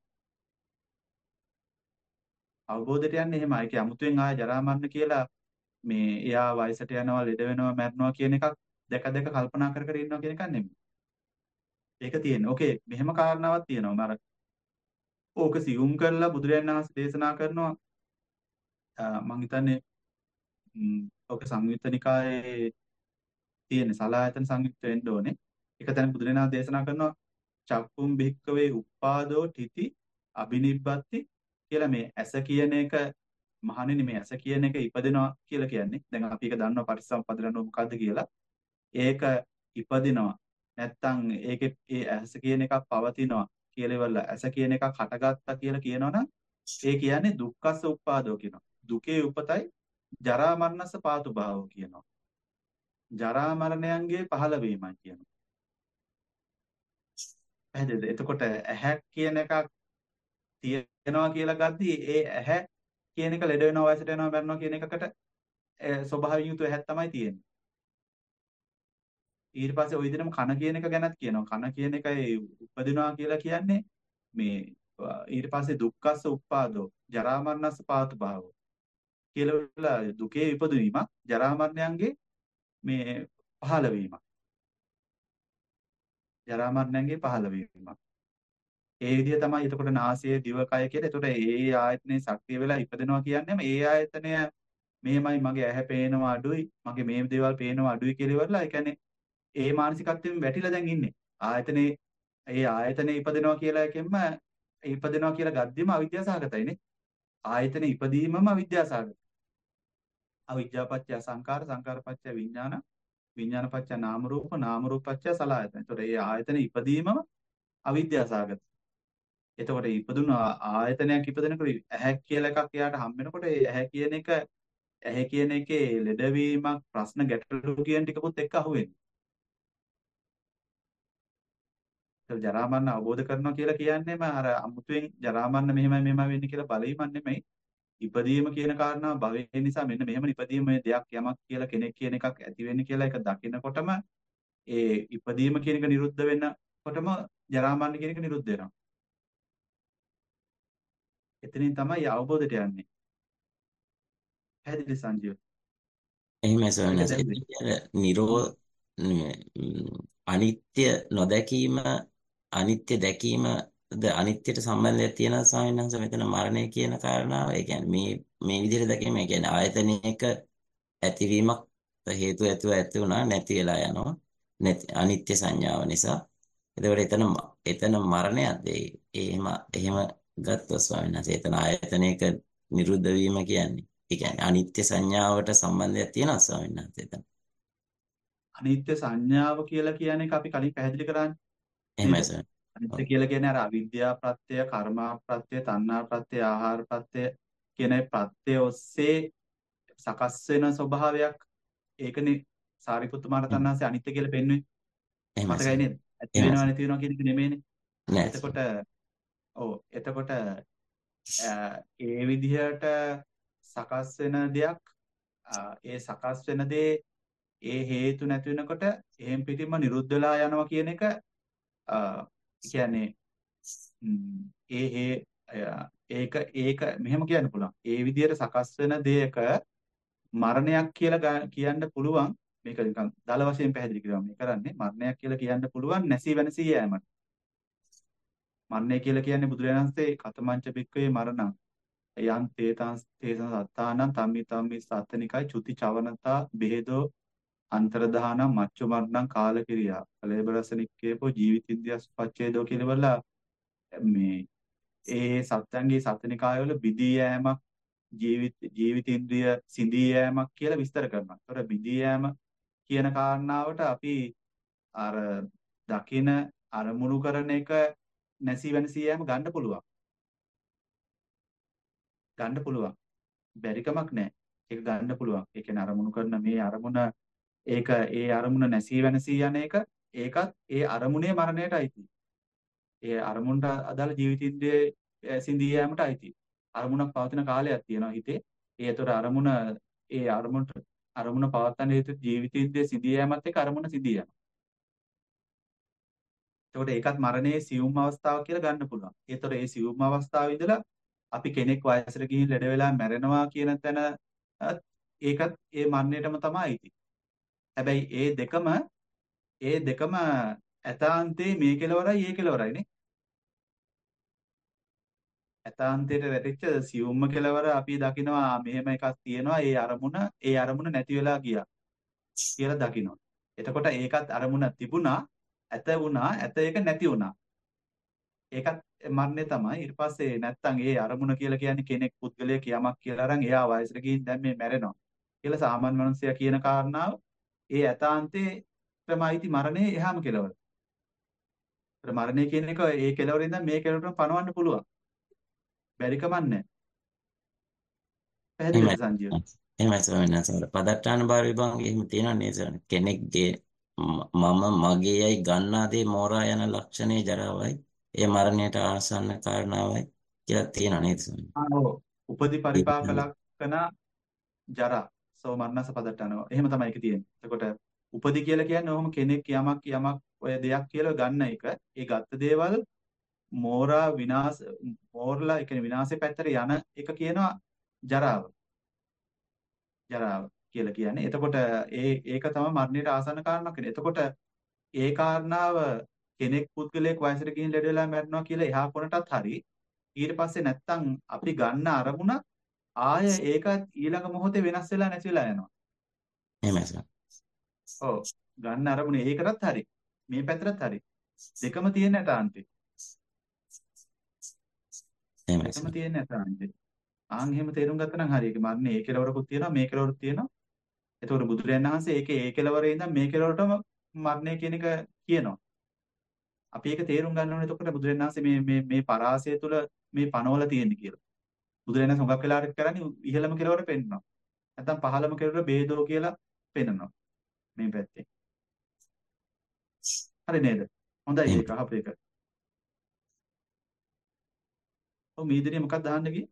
අවබෝධයට යන්නේ එහෙමයි. ඒකේ අමුතුවෙන් ආය ජරා මරණ කියලා මේ එයා වයසට යනවා, ලෙඩ වෙනවා, මැරෙනවා කියන එකක් දැක දැක කල්පනා කර කර ඉන්නවා කියන එකක් නෙමෙයි. ඒක තියෙන්නේ. ඕකේ මෙහෙම කාරණාවක් තියෙනවා. මම අර ඕක සියුම් කරලා බුදුරජාණන් වහන්සේ දේශනා කරනවා. මම හිතන්නේ ම්, ඕක සංයුත්ත නිකායේ තියෙන සලායතන සංයුක්ත වෙන්න ඕනේ. එක තැන බුදුරජාණන් වහන්සේ දේශනා කරනවා චක්කුම් භික්කවේ උප්පාදෝ තිති අබිනිබ්බති කියලා මේ ඇස කියන එක මහණෙනි මේ ඇස කියන එක ඉපදෙනවා කියලා කියන්නේ. දැන් අපි ඒක දන්නවා පටිච්චසමුප්පාදලන මොකද්ද කියලා. ඒක ඉපදිනවා. නැත්තම් ඒකේ ඒ ඇස කියන එකක් පවතිනවා කියලා ඉවරලා ඇස කියන එකක් හටගත්තා කියලා කියනවනම් ඒ කියන්නේ දුක්ඛස්ස උප්පාදෝ කියනවා. දුකේ උපතයි ජරා මරණස්ස පාතු භාවෝ කියනවා. ජරා මරණයන්ගේ පහළවීමයි කියනවා. පැහැදිලිද? එතකොට ඇහැ කියන එකක් තියෙනවා කියලා ගද්දී ඒ ඇහැ කියන එක ලෙඩ වෙනවා වයසට යනවා මරනවා කියන එකකට ස්වභාවයෙන් යුතු ඇහක් තමයි තියෙන්නේ. ඊට පස්සේ ওই විදිහටම කන කියන එක ගැනත් කියනවා. කන කියන එක උපදිනවා කියලා කියන්නේ මේ ඊට පස්සේ දුක්ඛස්ස උප්පාදෝ ජරා මරණස්ස පාතු භාවෝ කියලා දුකේ ඉපදවීමක් ජරා මරණයන්ගේ මේ පහළවීමක්. ජරා මරණයන්ගේ පහළවීමක්. ඒ විදිහ තමයි එතකොට නාසය දිව කය කියලා. එතකොට ඒ ආයතනේ සක්‍රිය වෙලා ඉපදෙනවා කියන්නේම ඒ ආයතනය මෙහෙමයි මගේ ඇහැ පේනවා අඩුයි මගේ මේ දේවල් පේනවා අඩුයි කියලා ඉවරලා ඒ කියන්නේ ඒ මානසිකත්වයෙන් වැටිලා දැන් ඉන්නේ. ආයතනේ ඒ ආයතනේ ඉපදෙනවා කියලා එකෙන්ම ඉපදෙනවා කියලා ගද්දිම අවිද්‍යාසහගතයිනේ. ආයතනේ ඉපදීමම අවිද්‍යාසහගතයි. අවිද්‍යාපච්චය සංකාර සංකාරපච්චය විඥාන විඥානපච්චය නාම රූප නාම රූපපච්චය සලආයතන. එතකොට ඒ ආයතනේ ඉපදීමම අවිද්‍යාසහගතයි. එතකොට ඉපදුන ආයතනයක් ඉපදෙනකොට ඇහැ කියලා එකක් එයාට හම් වෙනකොට ඒ ඇහැ කියන එක ඇහැ කියන එකේ ලෙඩවීමක් ප්‍රශ්න ගැටලු කියන ටිකකුත් එක්ක අහුවෙන්නේ. ඒක ජරා මරණ අවබෝධ කරනවා කියලා කියන්නේම අර අමුතුවෙන් ජරා මරණ මෙහෙමයි මෙහෙමයි වෙන්නේ කියලා බලීමක් නෙමෙයි. ඉපදීම කියන කාරණාව භවය නිසා මෙන්න මෙහෙම ඉපදීම මේ දෙයක් යමක් කියලා කෙනෙක් කියන එකක් ඇති වෙන්නේ කියලා ඒක දකිනකොටම ඒ ඉපදීම කියන එක නිරුද්ධ වෙනකොටම ජරා මරණ කියන එක නිරුද්ධ වෙනවා. එතනින් තමයි අවබෝධයට යන්නේ. පැහැදිලි සංජීව. එහෙමයි ස්වාමීන් ඒක වහන්සේ. දැන් ඒක නිරෝ අනිත්‍ය නොදැකීම අනිත්‍ය දැකීමද අනිත්‍යට සම්බන්ධයක් තියෙනවා ස්වාමීන් වහන්සේ. මෙතන මරණය කියන කාරණාව ඒ කියන්නේ මේ මේ විදිහට දැකීම ඒ කියන්නේ ආයතනයක ඇතිවීමක් හේතු ඇතුව ඇති වුණා නැති වෙලා යනවා නැති අනිත්‍ය සංඥාව නිසා. එතකොට එතන එතන මරණයක්ද ඒ එහෙම එහෙම ගත්තොත් ස්වාමීන් වහන්සේ එතන ආයතනයක නිරුද්ධ වීම කියන්නේ ඒ කියන්නේ අනිත්‍ය සංඥාවට සම්බන්ධයක් තියෙනවා ස්වාමීන් වහන්සේ එතන. අනිත්‍ය සංඥාව කියලා කියන එක අපි කලින් පැහැදිලි කරානේ. එහෙමයි නේද? ස්වාමීන්. අනිත්‍ය කියලා කියන්නේ අර අවිද්‍යා ප්‍රත්‍ය, කර්මා ප්‍රත්‍ය, තණ්හා ප්‍රත්‍ය, ආහාර ප්‍රත්‍ය කියන ඒ ප්‍රත්‍ය ඔස්සේ සකස් වෙන ස්වභාවයක්. ඒකනේ සාරිපුත්ත මහ රහතන් වහන්සේ අනිත්‍ය කියලා පෙන්වන්නේ. එහෙමයි මතකයි ස්වාමීන්. නේද? ඇති එහෙමයි වෙනවා ස්වාමීන්. නැති වෙනවා කියන එක නෙමෙයිනේ. නෑ එතකොට ඔව් එතකොට ඒ විදිහට සකස් වෙන දෙයක් ඒ සකස් වෙන දේ ඒ හේතු නැති වෙනකොට එහෙම් පිටින්ම නිරුද්ධ වෙලා යනවා කියන එක කියන්නේ ඒ හේ ඒක ඒක මෙහෙම කියන්න පුළුවන්. ඒ විදිහට සකස් වෙන දෙයක මරණයක් කියලා කියන්න පුළුවන්. මේක නිකන් දල වශයෙන් පැහැදිලි කරනවා මේ කරන්නේ. මරණයක් කියලා කියන්න පුළුවන් නැසී වෙනසී යෑමට. මරණය කියලා කියන්නේ බුදුරජාණන් වහන්සේ කතමංච බික්කවේ මරණං යන් තේතං තේසං සත්තානං තම්මි තම්මි සත්තනිකයි චුති චවනතා බෙහෙදෝ අන්තරදාන මච්චු මරණං කාලකිරියා කලේබරස නික්කේපෝ ජීවිතින්දියස් පච්චේදෝ කියලා බලලා මේ ඒ සත්‍යංගේ සත්තනිකායවල බිදී යෑමක් ජීවිත ජීවිතින්ද්‍රිය සිඳී යෑමක් කියලා විස්තර කරනවා. ඒතර බිදී යෑම කියන කාරණාවට අපි අර දකින අරමුණු කරන එක නැසී වෙනසී යෑම ගන්න පුළුවන්. ගන්න පුළුවන්. බැරි කමක් නැහැ. ඒක ගන්න පුළුවන්. ඒ කියන්නේ අරමුණු කරන මේ අරමුණ ඒක ඒ අරමුණ නැසී වෙනසී යන එක ඒකත් ඒ අරමුණේ මරණයට අයිති. ඒ අරමුණට අදාළ ජීවිතින්ද්‍රිය සිඳී යෑමට අයිති. අරමුණක් පවතින කාලයක් තියෙනවා හිතේ. ඒ ඒතර අරමුණ ඒ අරමුණට අරමුණ පවත්වන හේතු ජීවිතින්ද්‍රිය සිඳී යෑමත් එක්ක අරමුණ සිඳී යනවා. එතකොට ඒකත් මරණයේ සියුම් අවස්ථාව කියලා ගන්න පුළුවන්. ඒතර ඒ සියුම් අවස්ථාවේ ඉඳලා අපි කෙනෙක් වයසට ගිහින් ලෙඩ වෙලා මැරෙනවා කියන තැන ඒකත් ඒ මරණයටම තමයි අයිති. හැබැයි ඒ දෙකම ඒ දෙකම ඇතාන්තේ මේ කෙලවරයි ඒ කෙලවරයිනේ. ඇතාන්තයට වැටිච්ච සියුම්ම කෙලවර අපි දකිනවා මෙහෙම එකක් තියෙනවා ඒ අරමුණ ඒ අරමුණ නැති වෙලා ගියා කියලා දකිනවා. එතකොට ඒකත් අරමුණ තිබුණා ඇත වුණා ඇත ඒක නැති වුණා. ඒකත් මරණය තමයි. ඊට පස්සේ නැත්තම් ඒ අරමුණ කියලා කියන්නේ කෙනෙක් පුද්ගලයෙක් යමක් කියලා අරන් එයා වයසට ගිහින් දැන් මේ මැරෙනවා කියලා සාමාන්‍ය මනුස්සයා කියන කාරණාව ඒ ඇතාන්තේ ක්‍රමයිති මරණය එහාම කෙලවර. ඒතර මරණය කියන එක ඒ කෙලවරේ ඉඳන් මේ කෙලවරට පණවන්න පුළුවන්. බැරි කමක් නැහැ. එහෙමයි. පැහැදිලිද සංජීව? එහෙමයි ස්වාමීන් වහන්සේ. පදට්ටාන භාව විභංග එහෙම තියෙනවා නේද ස්වාමීන්? කෙනෙක්ගේ ම- මම මගේයයි ගන්නා දේ මෝරා යන ලක්ෂණේ ජරාවයි. ඒ මරණයට ආසන්න කාරණාවයි කියලා තියෙනවා නේද ස්වාමීන්? ආ ඔව්. උපදි පරිපාක ලක්ෂණ ජරා සෝ මරණස පදට්ටනවා. එහෙම තමයි ඒක තියෙන්නේ. එතකොට උපදි කියලා කියන්නේ ඔහොම කෙනෙක් යමක් යමක් ඔය දෙයක් කියලා ගන්න එක. ඒ ගත්ත දේවල් මෝරා විනාශ මෝරලා ඒ කියන්නේ විනාශේ පැත්තට යන එක කියනවා ජරාව. ජරාව කියලා කියන්නේ. එතකොට ඒ ඒක තමයි මරණයට ආසන්න කාරණාවක් වෙන්නේ. එතකොට ඒ කාරණාව කෙනෙක් පුද්ගලයෙක් වයසට ගිහින් ලෙඩ වෙලා මැරෙනවා කියලා එහා කොනටත් හරි ඊට පස්සේ නැත්තම් අපි ගන්න අරමුණ ආය ඒකත් ඊළඟ මොහොතේ වෙනස් වෙලා නැති වෙලා යනවා. එහෙමයි ස්වාමීන්. ඔව්. ගන්න අරමුණ ඒකටත් හරි මේ පැත්තටත් හරි දෙකම තියෙන ඇතාන්තේ. එහෙමයි දෙකම ස්වාමීන්. තියෙන ඇතාන්තේ. ආන් එහෙම තේරුම් ගත්තා නම් හරි. ඒක මරණේ ඒ කෙලවරකුත් තියෙනවා මේ කෙලවරකුත් තියෙනවා. එතකොට බුදුරජාණන් වහන්සේ ඒකේ ඒ කෙලවරේ ඉඳන් මේ කෙලවරටම මරණය කියන එක කියනවා. අපි ඒක තේරුම් ගන්න ඕනේ. එතකොට බුදුරජාණන් වහන්සේ මේ මේ මේ පරාසය තුල මේ පනවල තියෙන්නේ කියලා. බුදුරජාණන් හුඟක් වෙලාවට කරන්නේ ඉහළම කෙලවර පෙන්නනවා. නැත්නම් පහළම කෙලවර බේදෝ කියලා පෙන්නනවා. මේ පැත්තේ. හරි නේද? හොඳයි එහෙමයි. ඒක අහපු එක. ඔව් මීදිරිය මොකක්ද අහන්න ගියේ?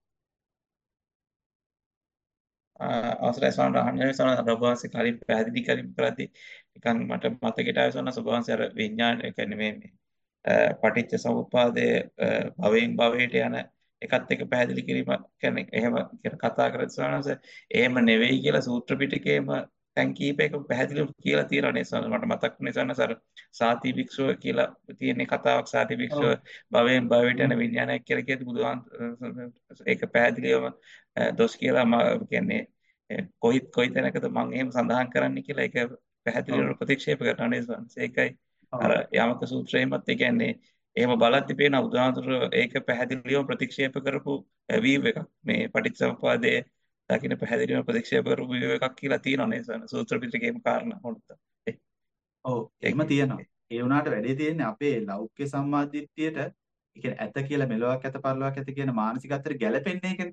අවසරයි ස්වාමීන් වහන්සේ සමහර ඔබවහන්සේ කලින් පැහැදිලි කරින් කරද්දී නිකන් මට මතකයට ආව සොන්න ඔබවහන්සේ අර විඥාන ඒ කියන්නේ මේ මේ අ, පටිච්ච සමුප්පාදයේ අ, භවයෙන් භවයට යන එකත් එක්ක පැහැදිලි කිරීම කියන්නේ එහෙම කියන කතා කරද්දී ස්වාමීන් වහන්සේ එහෙම නෙවෙයි කියලා සූත්‍ර පිටකයේම තැන් කීපයක පැහැදිලිව කියලා තියෙනවා නේ ස්වාමීන් වහන්සේ. මට මතක් වුණේ ස්වාමීන් වහන්සේ අර සාති භික්ෂුව කියලා තියෙන කතාවක් සාති ඔව්. භික්ෂුව භවයෙන් භවයට හ්ම්. යන විඥානයක් කියලා කියද්දී බුදුහාම ඒක පැහැදිලිවම අ, දොස් කියලා මම කියන්නේ ඒ කොයි කොයි තැනකද මම එහෙම සඳහන් කරන්න කියලා ඒක ඔව්. පැහැදිලිව ප්‍රතික්ෂේප කරනවා නේද ස්වාමීන් වහන්සේ. ඒකයි අර ඔව්. යමක සූත්‍රයෙන්මත් ඒ කියන්නේ එහෙම බලද්දි පේන උදාහරණ ඒක පැහැදිලිව ප්‍රතික්ෂේප කරපු වීව් එකක් මේ පටිච්චසමුප්පාදයේ දකින්න පැහැදිලිව ප්‍රතික්ෂේප කරපු වීව් එකක් කියලා තියෙනවා නේද ස්වාමීන් වහන්සේ. සූත්‍ර පිටකේම කාරණා හොඳට. ඔව්. එහෙම ඒක තියෙනවා. ඒ වුණාට වැඩේ තියෙන්නේ අපේ ලෞකික සම්මාදිට්ඨියට ඒ කියන්නේ ඇත කියලා මෙලොවක් ඇත පරලොවක් ඇත කියන මානසිකත්වයට ගැලපෙන්නේ ඒකනේ.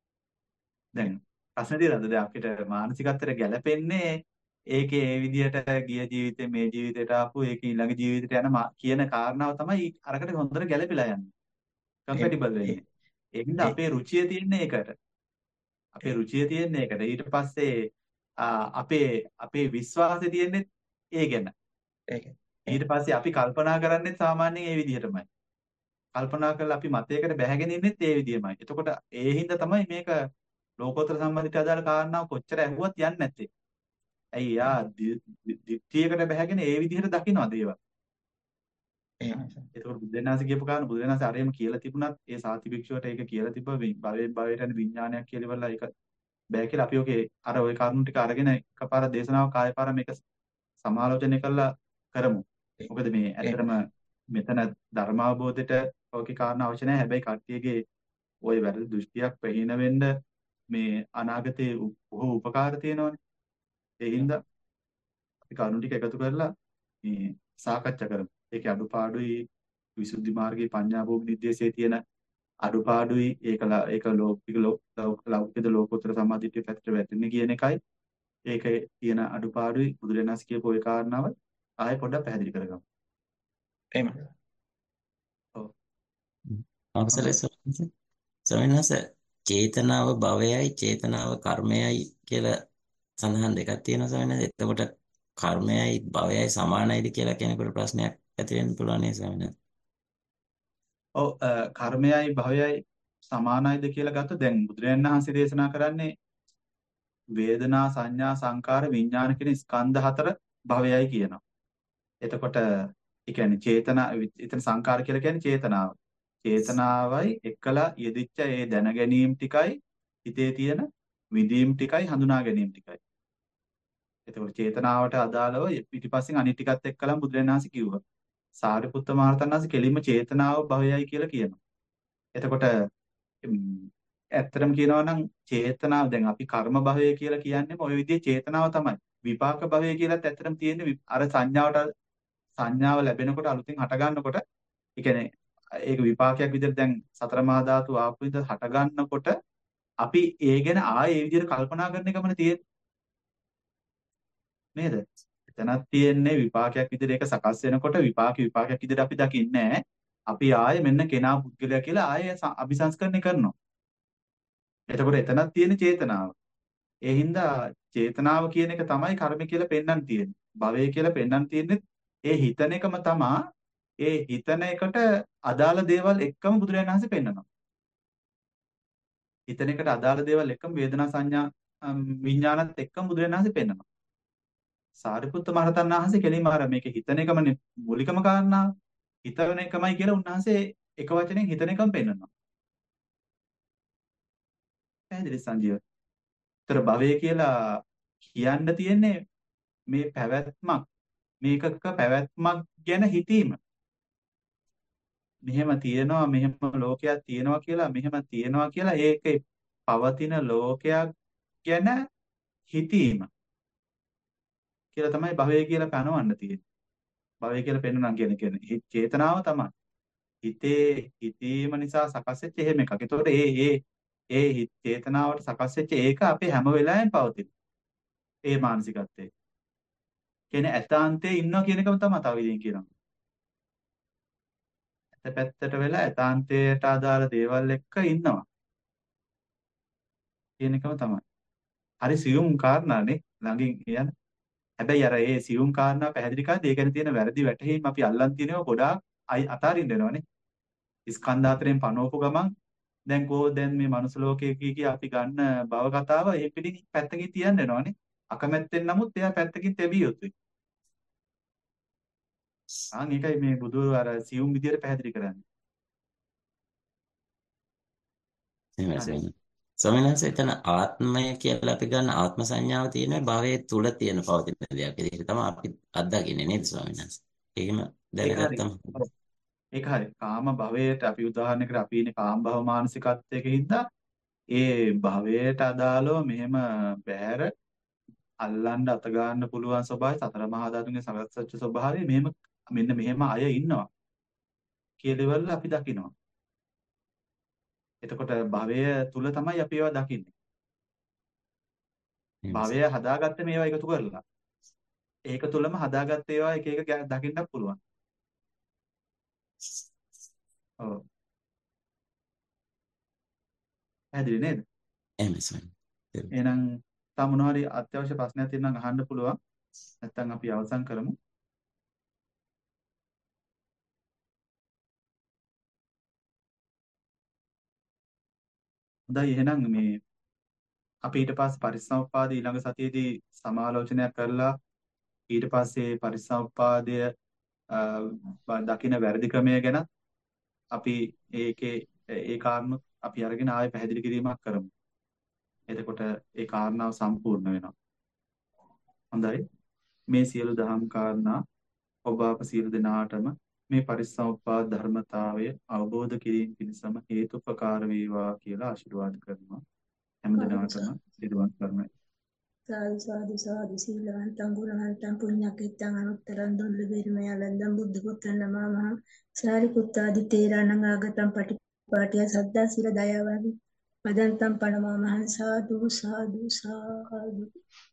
දැන් ප්‍රශ්නේ තියෙනවද? දැන් අපිට මානසිකත්වයට ගැලපෙන්නේ ඒකේ ඒ විදිහට ගිය ජීවිතේ මේ ජීවිතයට ආපු ඒක ඊළඟ ජීවිතයට යන මා- කියන කාරණාව තමයි අරකට හොඳට ගැලපිලා යන්නේ. එහෙම කම්පැටිබල් වෙන්නේ. ඒ හින්දා අපේ රුචිය තියෙන්නේ ඒකට. අපේ රුචිය තියෙන්නේ ඒකට. ඊට පස්සේ ආ, අපේ අපේ විශ්වාසය තියෙන්නේ ඒ ගැන. ඒක ඊට පස්සේ අපි කල්පනා කරන්නේ සාමාන්‍යයෙන් ඒ විදිහටමයි. කල්පනා කරලා අපි මතයකට බැහැගෙන ඉන්නෙත් ඒ විදිහමයි. එතකොට ඒ හින්දා තමයි මේක ලෝකෝත්තර සම්මාදිට අදාළ කාරණාව කොච්චර ඇහුවත් යන්නේ නැත්තේ. ඇයි යා දිට්ඨියකට බැහැගෙන ඒ විදිහට දකිනවා දේවල්. එහෙමයි සර්. එතකොට බුදුරජාණන්සේ කියපු කාරණා බුදුරජාණන්සේ අරේම කියලා තිබුණත් ඒ සාති භික්ෂුවට ඒක කියලා තිබ්බ භවයෙන් භවයට යන විඥානයක් කියලා ඉවරලා ඒක බෑ කියලා අපි ඔකේ අර ওই කරුණු ටික අරගෙන එකපාර දේශනාව කායපාර මේක සමාලෝචනය කරලා කරමු. මොකද මේ ඇත්තටම මෙතන ධර්මාවබෝධයට ඔකේ කාරණා අවශ්‍ය නැහැ. හැබැයි කට්ටියගේ ওই වැරදි දෘෂ්ටියක් ප්‍රහීන වෙන්න මේ අනාගතේ බොහෝ උපකාර තියෙනවානේ. ඒ හින්දා අපි කරුණු ටික එකතු කරලා මේ සාකච්ඡා කරමු. ඒකේ අඩුපාඩුයි විසුද්ධි මාර්ගයේ පඤ්ඤා භෝග නිर्देशයේ තියෙන අඩුපාඩුයි ඒක ල- ඒක ලෞකික ලෝ- ලෞකික ලෝකෝත්තර සම්මාදිට්ඨිය පැත්තට වැටෙන්නේ කියන එකයි ඒකේ තියෙන අඩුපාඩුයි බුදුරජාණන් වහන්සේ කියපු ওই කාරණාව ආයෙ පොඩ්ඩක් පැහැදිලි කරගමු. එහෙමයි. ඔව්. අවසරයි ස්වාමීන් වහන්සේ. ස්වාමීන් වහන්සේ චේතනාව භවයයි චේතනාව කර්මයයි කියලා සඳහන් දෙකක් තියෙනවා ස්වාමීන් වහන්සේ. එතකොට කර්මයයි භවයයි සමානයිද කියලා කෙනෙකුට ප්‍රශ්නයක් ඇති වෙන්න පුළුවන් නේද ස්වාමීන් වහන්සේ? ඔව් අ, කර්මයයි භවයයි සමානයිද කියලා ගත්තොත් දැන් බුදුරජාණන් වහන්සේ දේශනා කරන්නේ වේදනා සංඥා සංකාර විඥාන කියන ස්කන්ධ හතර භවයයි කියනවා. එතකොට ඒ කියන්නේ චේතනා එතන සංකාර කියලා කියන්නේ චේතනාව. චේතනාවයි එක්කලා යෙදිච්ච ඒ දැන ගැනීම ටිකයි හිතේ තියෙන විඳීම් ටිකයි හඳුනා ගැනීම ටිකයි. එතකොට චේතනාවට අදාළව පිටිපස්සෙන් අනිත් ටිකත් එක්කලම බුදුරජාණන් වහන්සේ කිව්වා. සාරිපුත්ත මහරහතන් වහන්සේ කෙලින්ම චේතනාව භවයයි කියලා කියනවා. එතකොට ම්, ඇත්තටම කියනවා නම් චේතනාව දැන් අපි කර්ම භවය කියලා කියන්නේ ওই විදිහේ චේතනාව තමයි. විපාක භවය කියලාත් ඇත්තටම තියෙන්නේ වි- අර සංඥාවට සංඥාව ලැබෙනකොට අලුතින් හට ගන්නකොට ඒ කියන්නේ ඒක විපාකයක් විදිහට දැන් සතර මහා ධාතු ආපු විදිහට හට ගන්නකොට අපි ඒ ගැන ආයේ ඒ විදිහට කල්පනා කරන එකමනේ තියෙන්නේ නේද? එතනක් තියෙන්නේ විපාකයක් විදිහට ඒක සකස් වෙනකොට විපාක විපාකයක් විදිහට අපි දකින්නේ නැහැ. අපි ආයේ මෙන්න කෙනා පුද්ගලයා කියලා ආයේ ස- අபிසංස්කරණය කරනවා. එතකොට එතනක් තියෙන්නේ චේතනාව. ඒ හින්දා චේතනාව කියන එක තමයි කර්ම කියලා පෙන්වන්න තියෙන්නේ. භවය කියලා පෙන්වන්න තියෙන්නේ ඒ හිතන එකම තමා ඒ හිතන එකට අදාළ දේවල් එක්කම බුදුරජාණන් වහන්සේ පෙන්වනවා. හිතන එකට අදාළ දේවල් එක්කම වේදනා සංඥා අම්, විඥානත් එක්කම බුදුරජාණන් වහන්සේ පෙන්වනවා. සාරිපුත්ත මහරහතන් වහන්සේ කෙලින්ම අර මේක හිතන එකමනේ මූලිකම කාරණාව. හිතන එකමයි කියලා උන්වහන්සේ එක වචනෙන් හිතන එකම පෙන්වනවා. පැහැදිලි සංජීව. ඒතර භවය කියලා කියන්න තියෙන්නේ මේ පැවැත්මක් මේකක පැවැත්මක් ගැන හිතීම. මෙහෙම තියෙනවා මෙහෙම ලෝකයක් තියෙනවා කියලා මෙහෙම තියෙනවා කියලා ඒකේ පවතින ලෝකයක් ගැන හිතීම කියලා තමයි භවය කියලා පනවන්න තියෙන්නේ. භවය කියලා පෙන්වනවා කියන කියන්නේ හි- චේතනාව තමයි. හිතේ හිතීම නිසා සකස් වෙච්ච එහෙම එකක්. ඒතකොට ඒ ඒ ඒ හි- චේතනාවට සකස් වෙච්ච ඒක අපේ හැම වෙලාවෙම පවතින. ඒ මානසිකත්වයේ. කියන්නේ ඇතාන්තයේ ඉන්නවා කියන එකම තමයි තව විදිහින් කියනවා. ඇත පැත්තට වෙලා ඇතාන්තයට අදාළ දේවල් එක්ක ඉන්නවා කියන එකම තමයි. හරි සියුම් කාරණානේ ළඟින් යන. හැබැයි අර ඒ සියුම් කාරණා පැහැදිලි කරද්දී ඒ ගැන තියෙන වැරදි වැටහීම් අපි අල්ලන් තියෙනවා ගොඩාක් අයි අතාරින්න වෙනවනේ. ස්කන්ධ හතරෙන් පනවපු ගමන් දැන් කෝ දැන් මේ මනුස්ස ලෝකයේ කී කී අපි ගන්න භව කතාව ඒ පිටින් පැත්තකින් තියන්න වෙනවනේ. අකමැත්තෙන් නමුත් එයා පැත්තකින් තැබිය යුතුයි. ආන් ඒකයි මේ බුදු අර සියුම් විදියට පැහැදිලි කරන්නේ. එහෙමයි හරි. ස්වාමීනි. ස්වාමීන් වහන්සේ එතන ආත්මය කියලා අපි ගන්න ආත්ම සංඥාව තියෙන භවයේ තුල තියෙන පවතින දෙයක්. ඒක තමයි අපි අත්දකින්නේ නේද ස්වාමීන් වහන්සේ? එහෙම ඒක හරි. දැනගත්තම ඔව්. ඒක හරි. කාම භවයට අපි උදාහරණයකට අපි ඉන්නේ කාම භව මානසිකත්වයක හින්දා ඒ භවයට අදාළව මෙහෙම බෑර අල්ලන්න අත ගන්න පුළුවන් ස්වභාවය සතර මහා ධාතුන්ගේ සමස්තච්ච ස්වභාවය මෙහෙම මෙන්න මෙහෙම අය ඉන්නවා කියලාවල අපි දකිනවා. එතකොට භවය තුල තමයි අපි ඒවා දකින්නේ. එහෙමයි. භවය හදාගත්තේ මේවා එකතු කරලා. ඒක තුලම හදාගත්ත ඒවා එක එක ගෑ- දකින්නත් පුළුවන්. ඔව්. පැහැදිලි නේද? එහෙමයි ස්වාමීනි. එහෙනම් තව මොනවා හරි අත්‍යවශ්‍ය ප්‍රශ්නයක් තියෙනවා නම් අහන්න පුළුවන්. නැත්නම් අපි අවසන් කරමු. හොඳයි එහෙනම් මේ අපි ඊට පස්සේ පරිසම්පාද ඊළඟ සතියේදී සමාලෝචනයක් කරලා ඊට පස්සේ පරිසම්පාදය දකින්න වැරදි ක්‍රමය ගැන අපි ඒකේ ඒ කාරණු අපි අරගෙන ආයෙ පැහැදිලි කිරීමක් කරමු. එතකොට ඒ කාරණාව සම්පූර්ණ වෙනවා. හොඳයි. මේ සියලු දහම් කාරණා ඔබ අප සියලු දෙනාටම මේ පරිසම්පාද ධර්මතාවය අවබෝධ කිරීම පිණිසම හේතුපකාර වේවා කියලා ආශිර්වාද කරනවා. හැම දිනාටම සිදුවන් කරමයි. සාදු සාදු සාදු සීලවන්තං ගුණවන්තං පුඤ්ඤකෙත්තං අනුත්තරං දුල්ලභේරමයලන්දං බුද්ධ පුත්‍රං නමාමහං සාරිපුත්තාදි තේරණං ආගතං පටිපාටිය සද්දා සිර දයාවන්ති පදන්තං පනමාමහං සාදු සාදු සාදු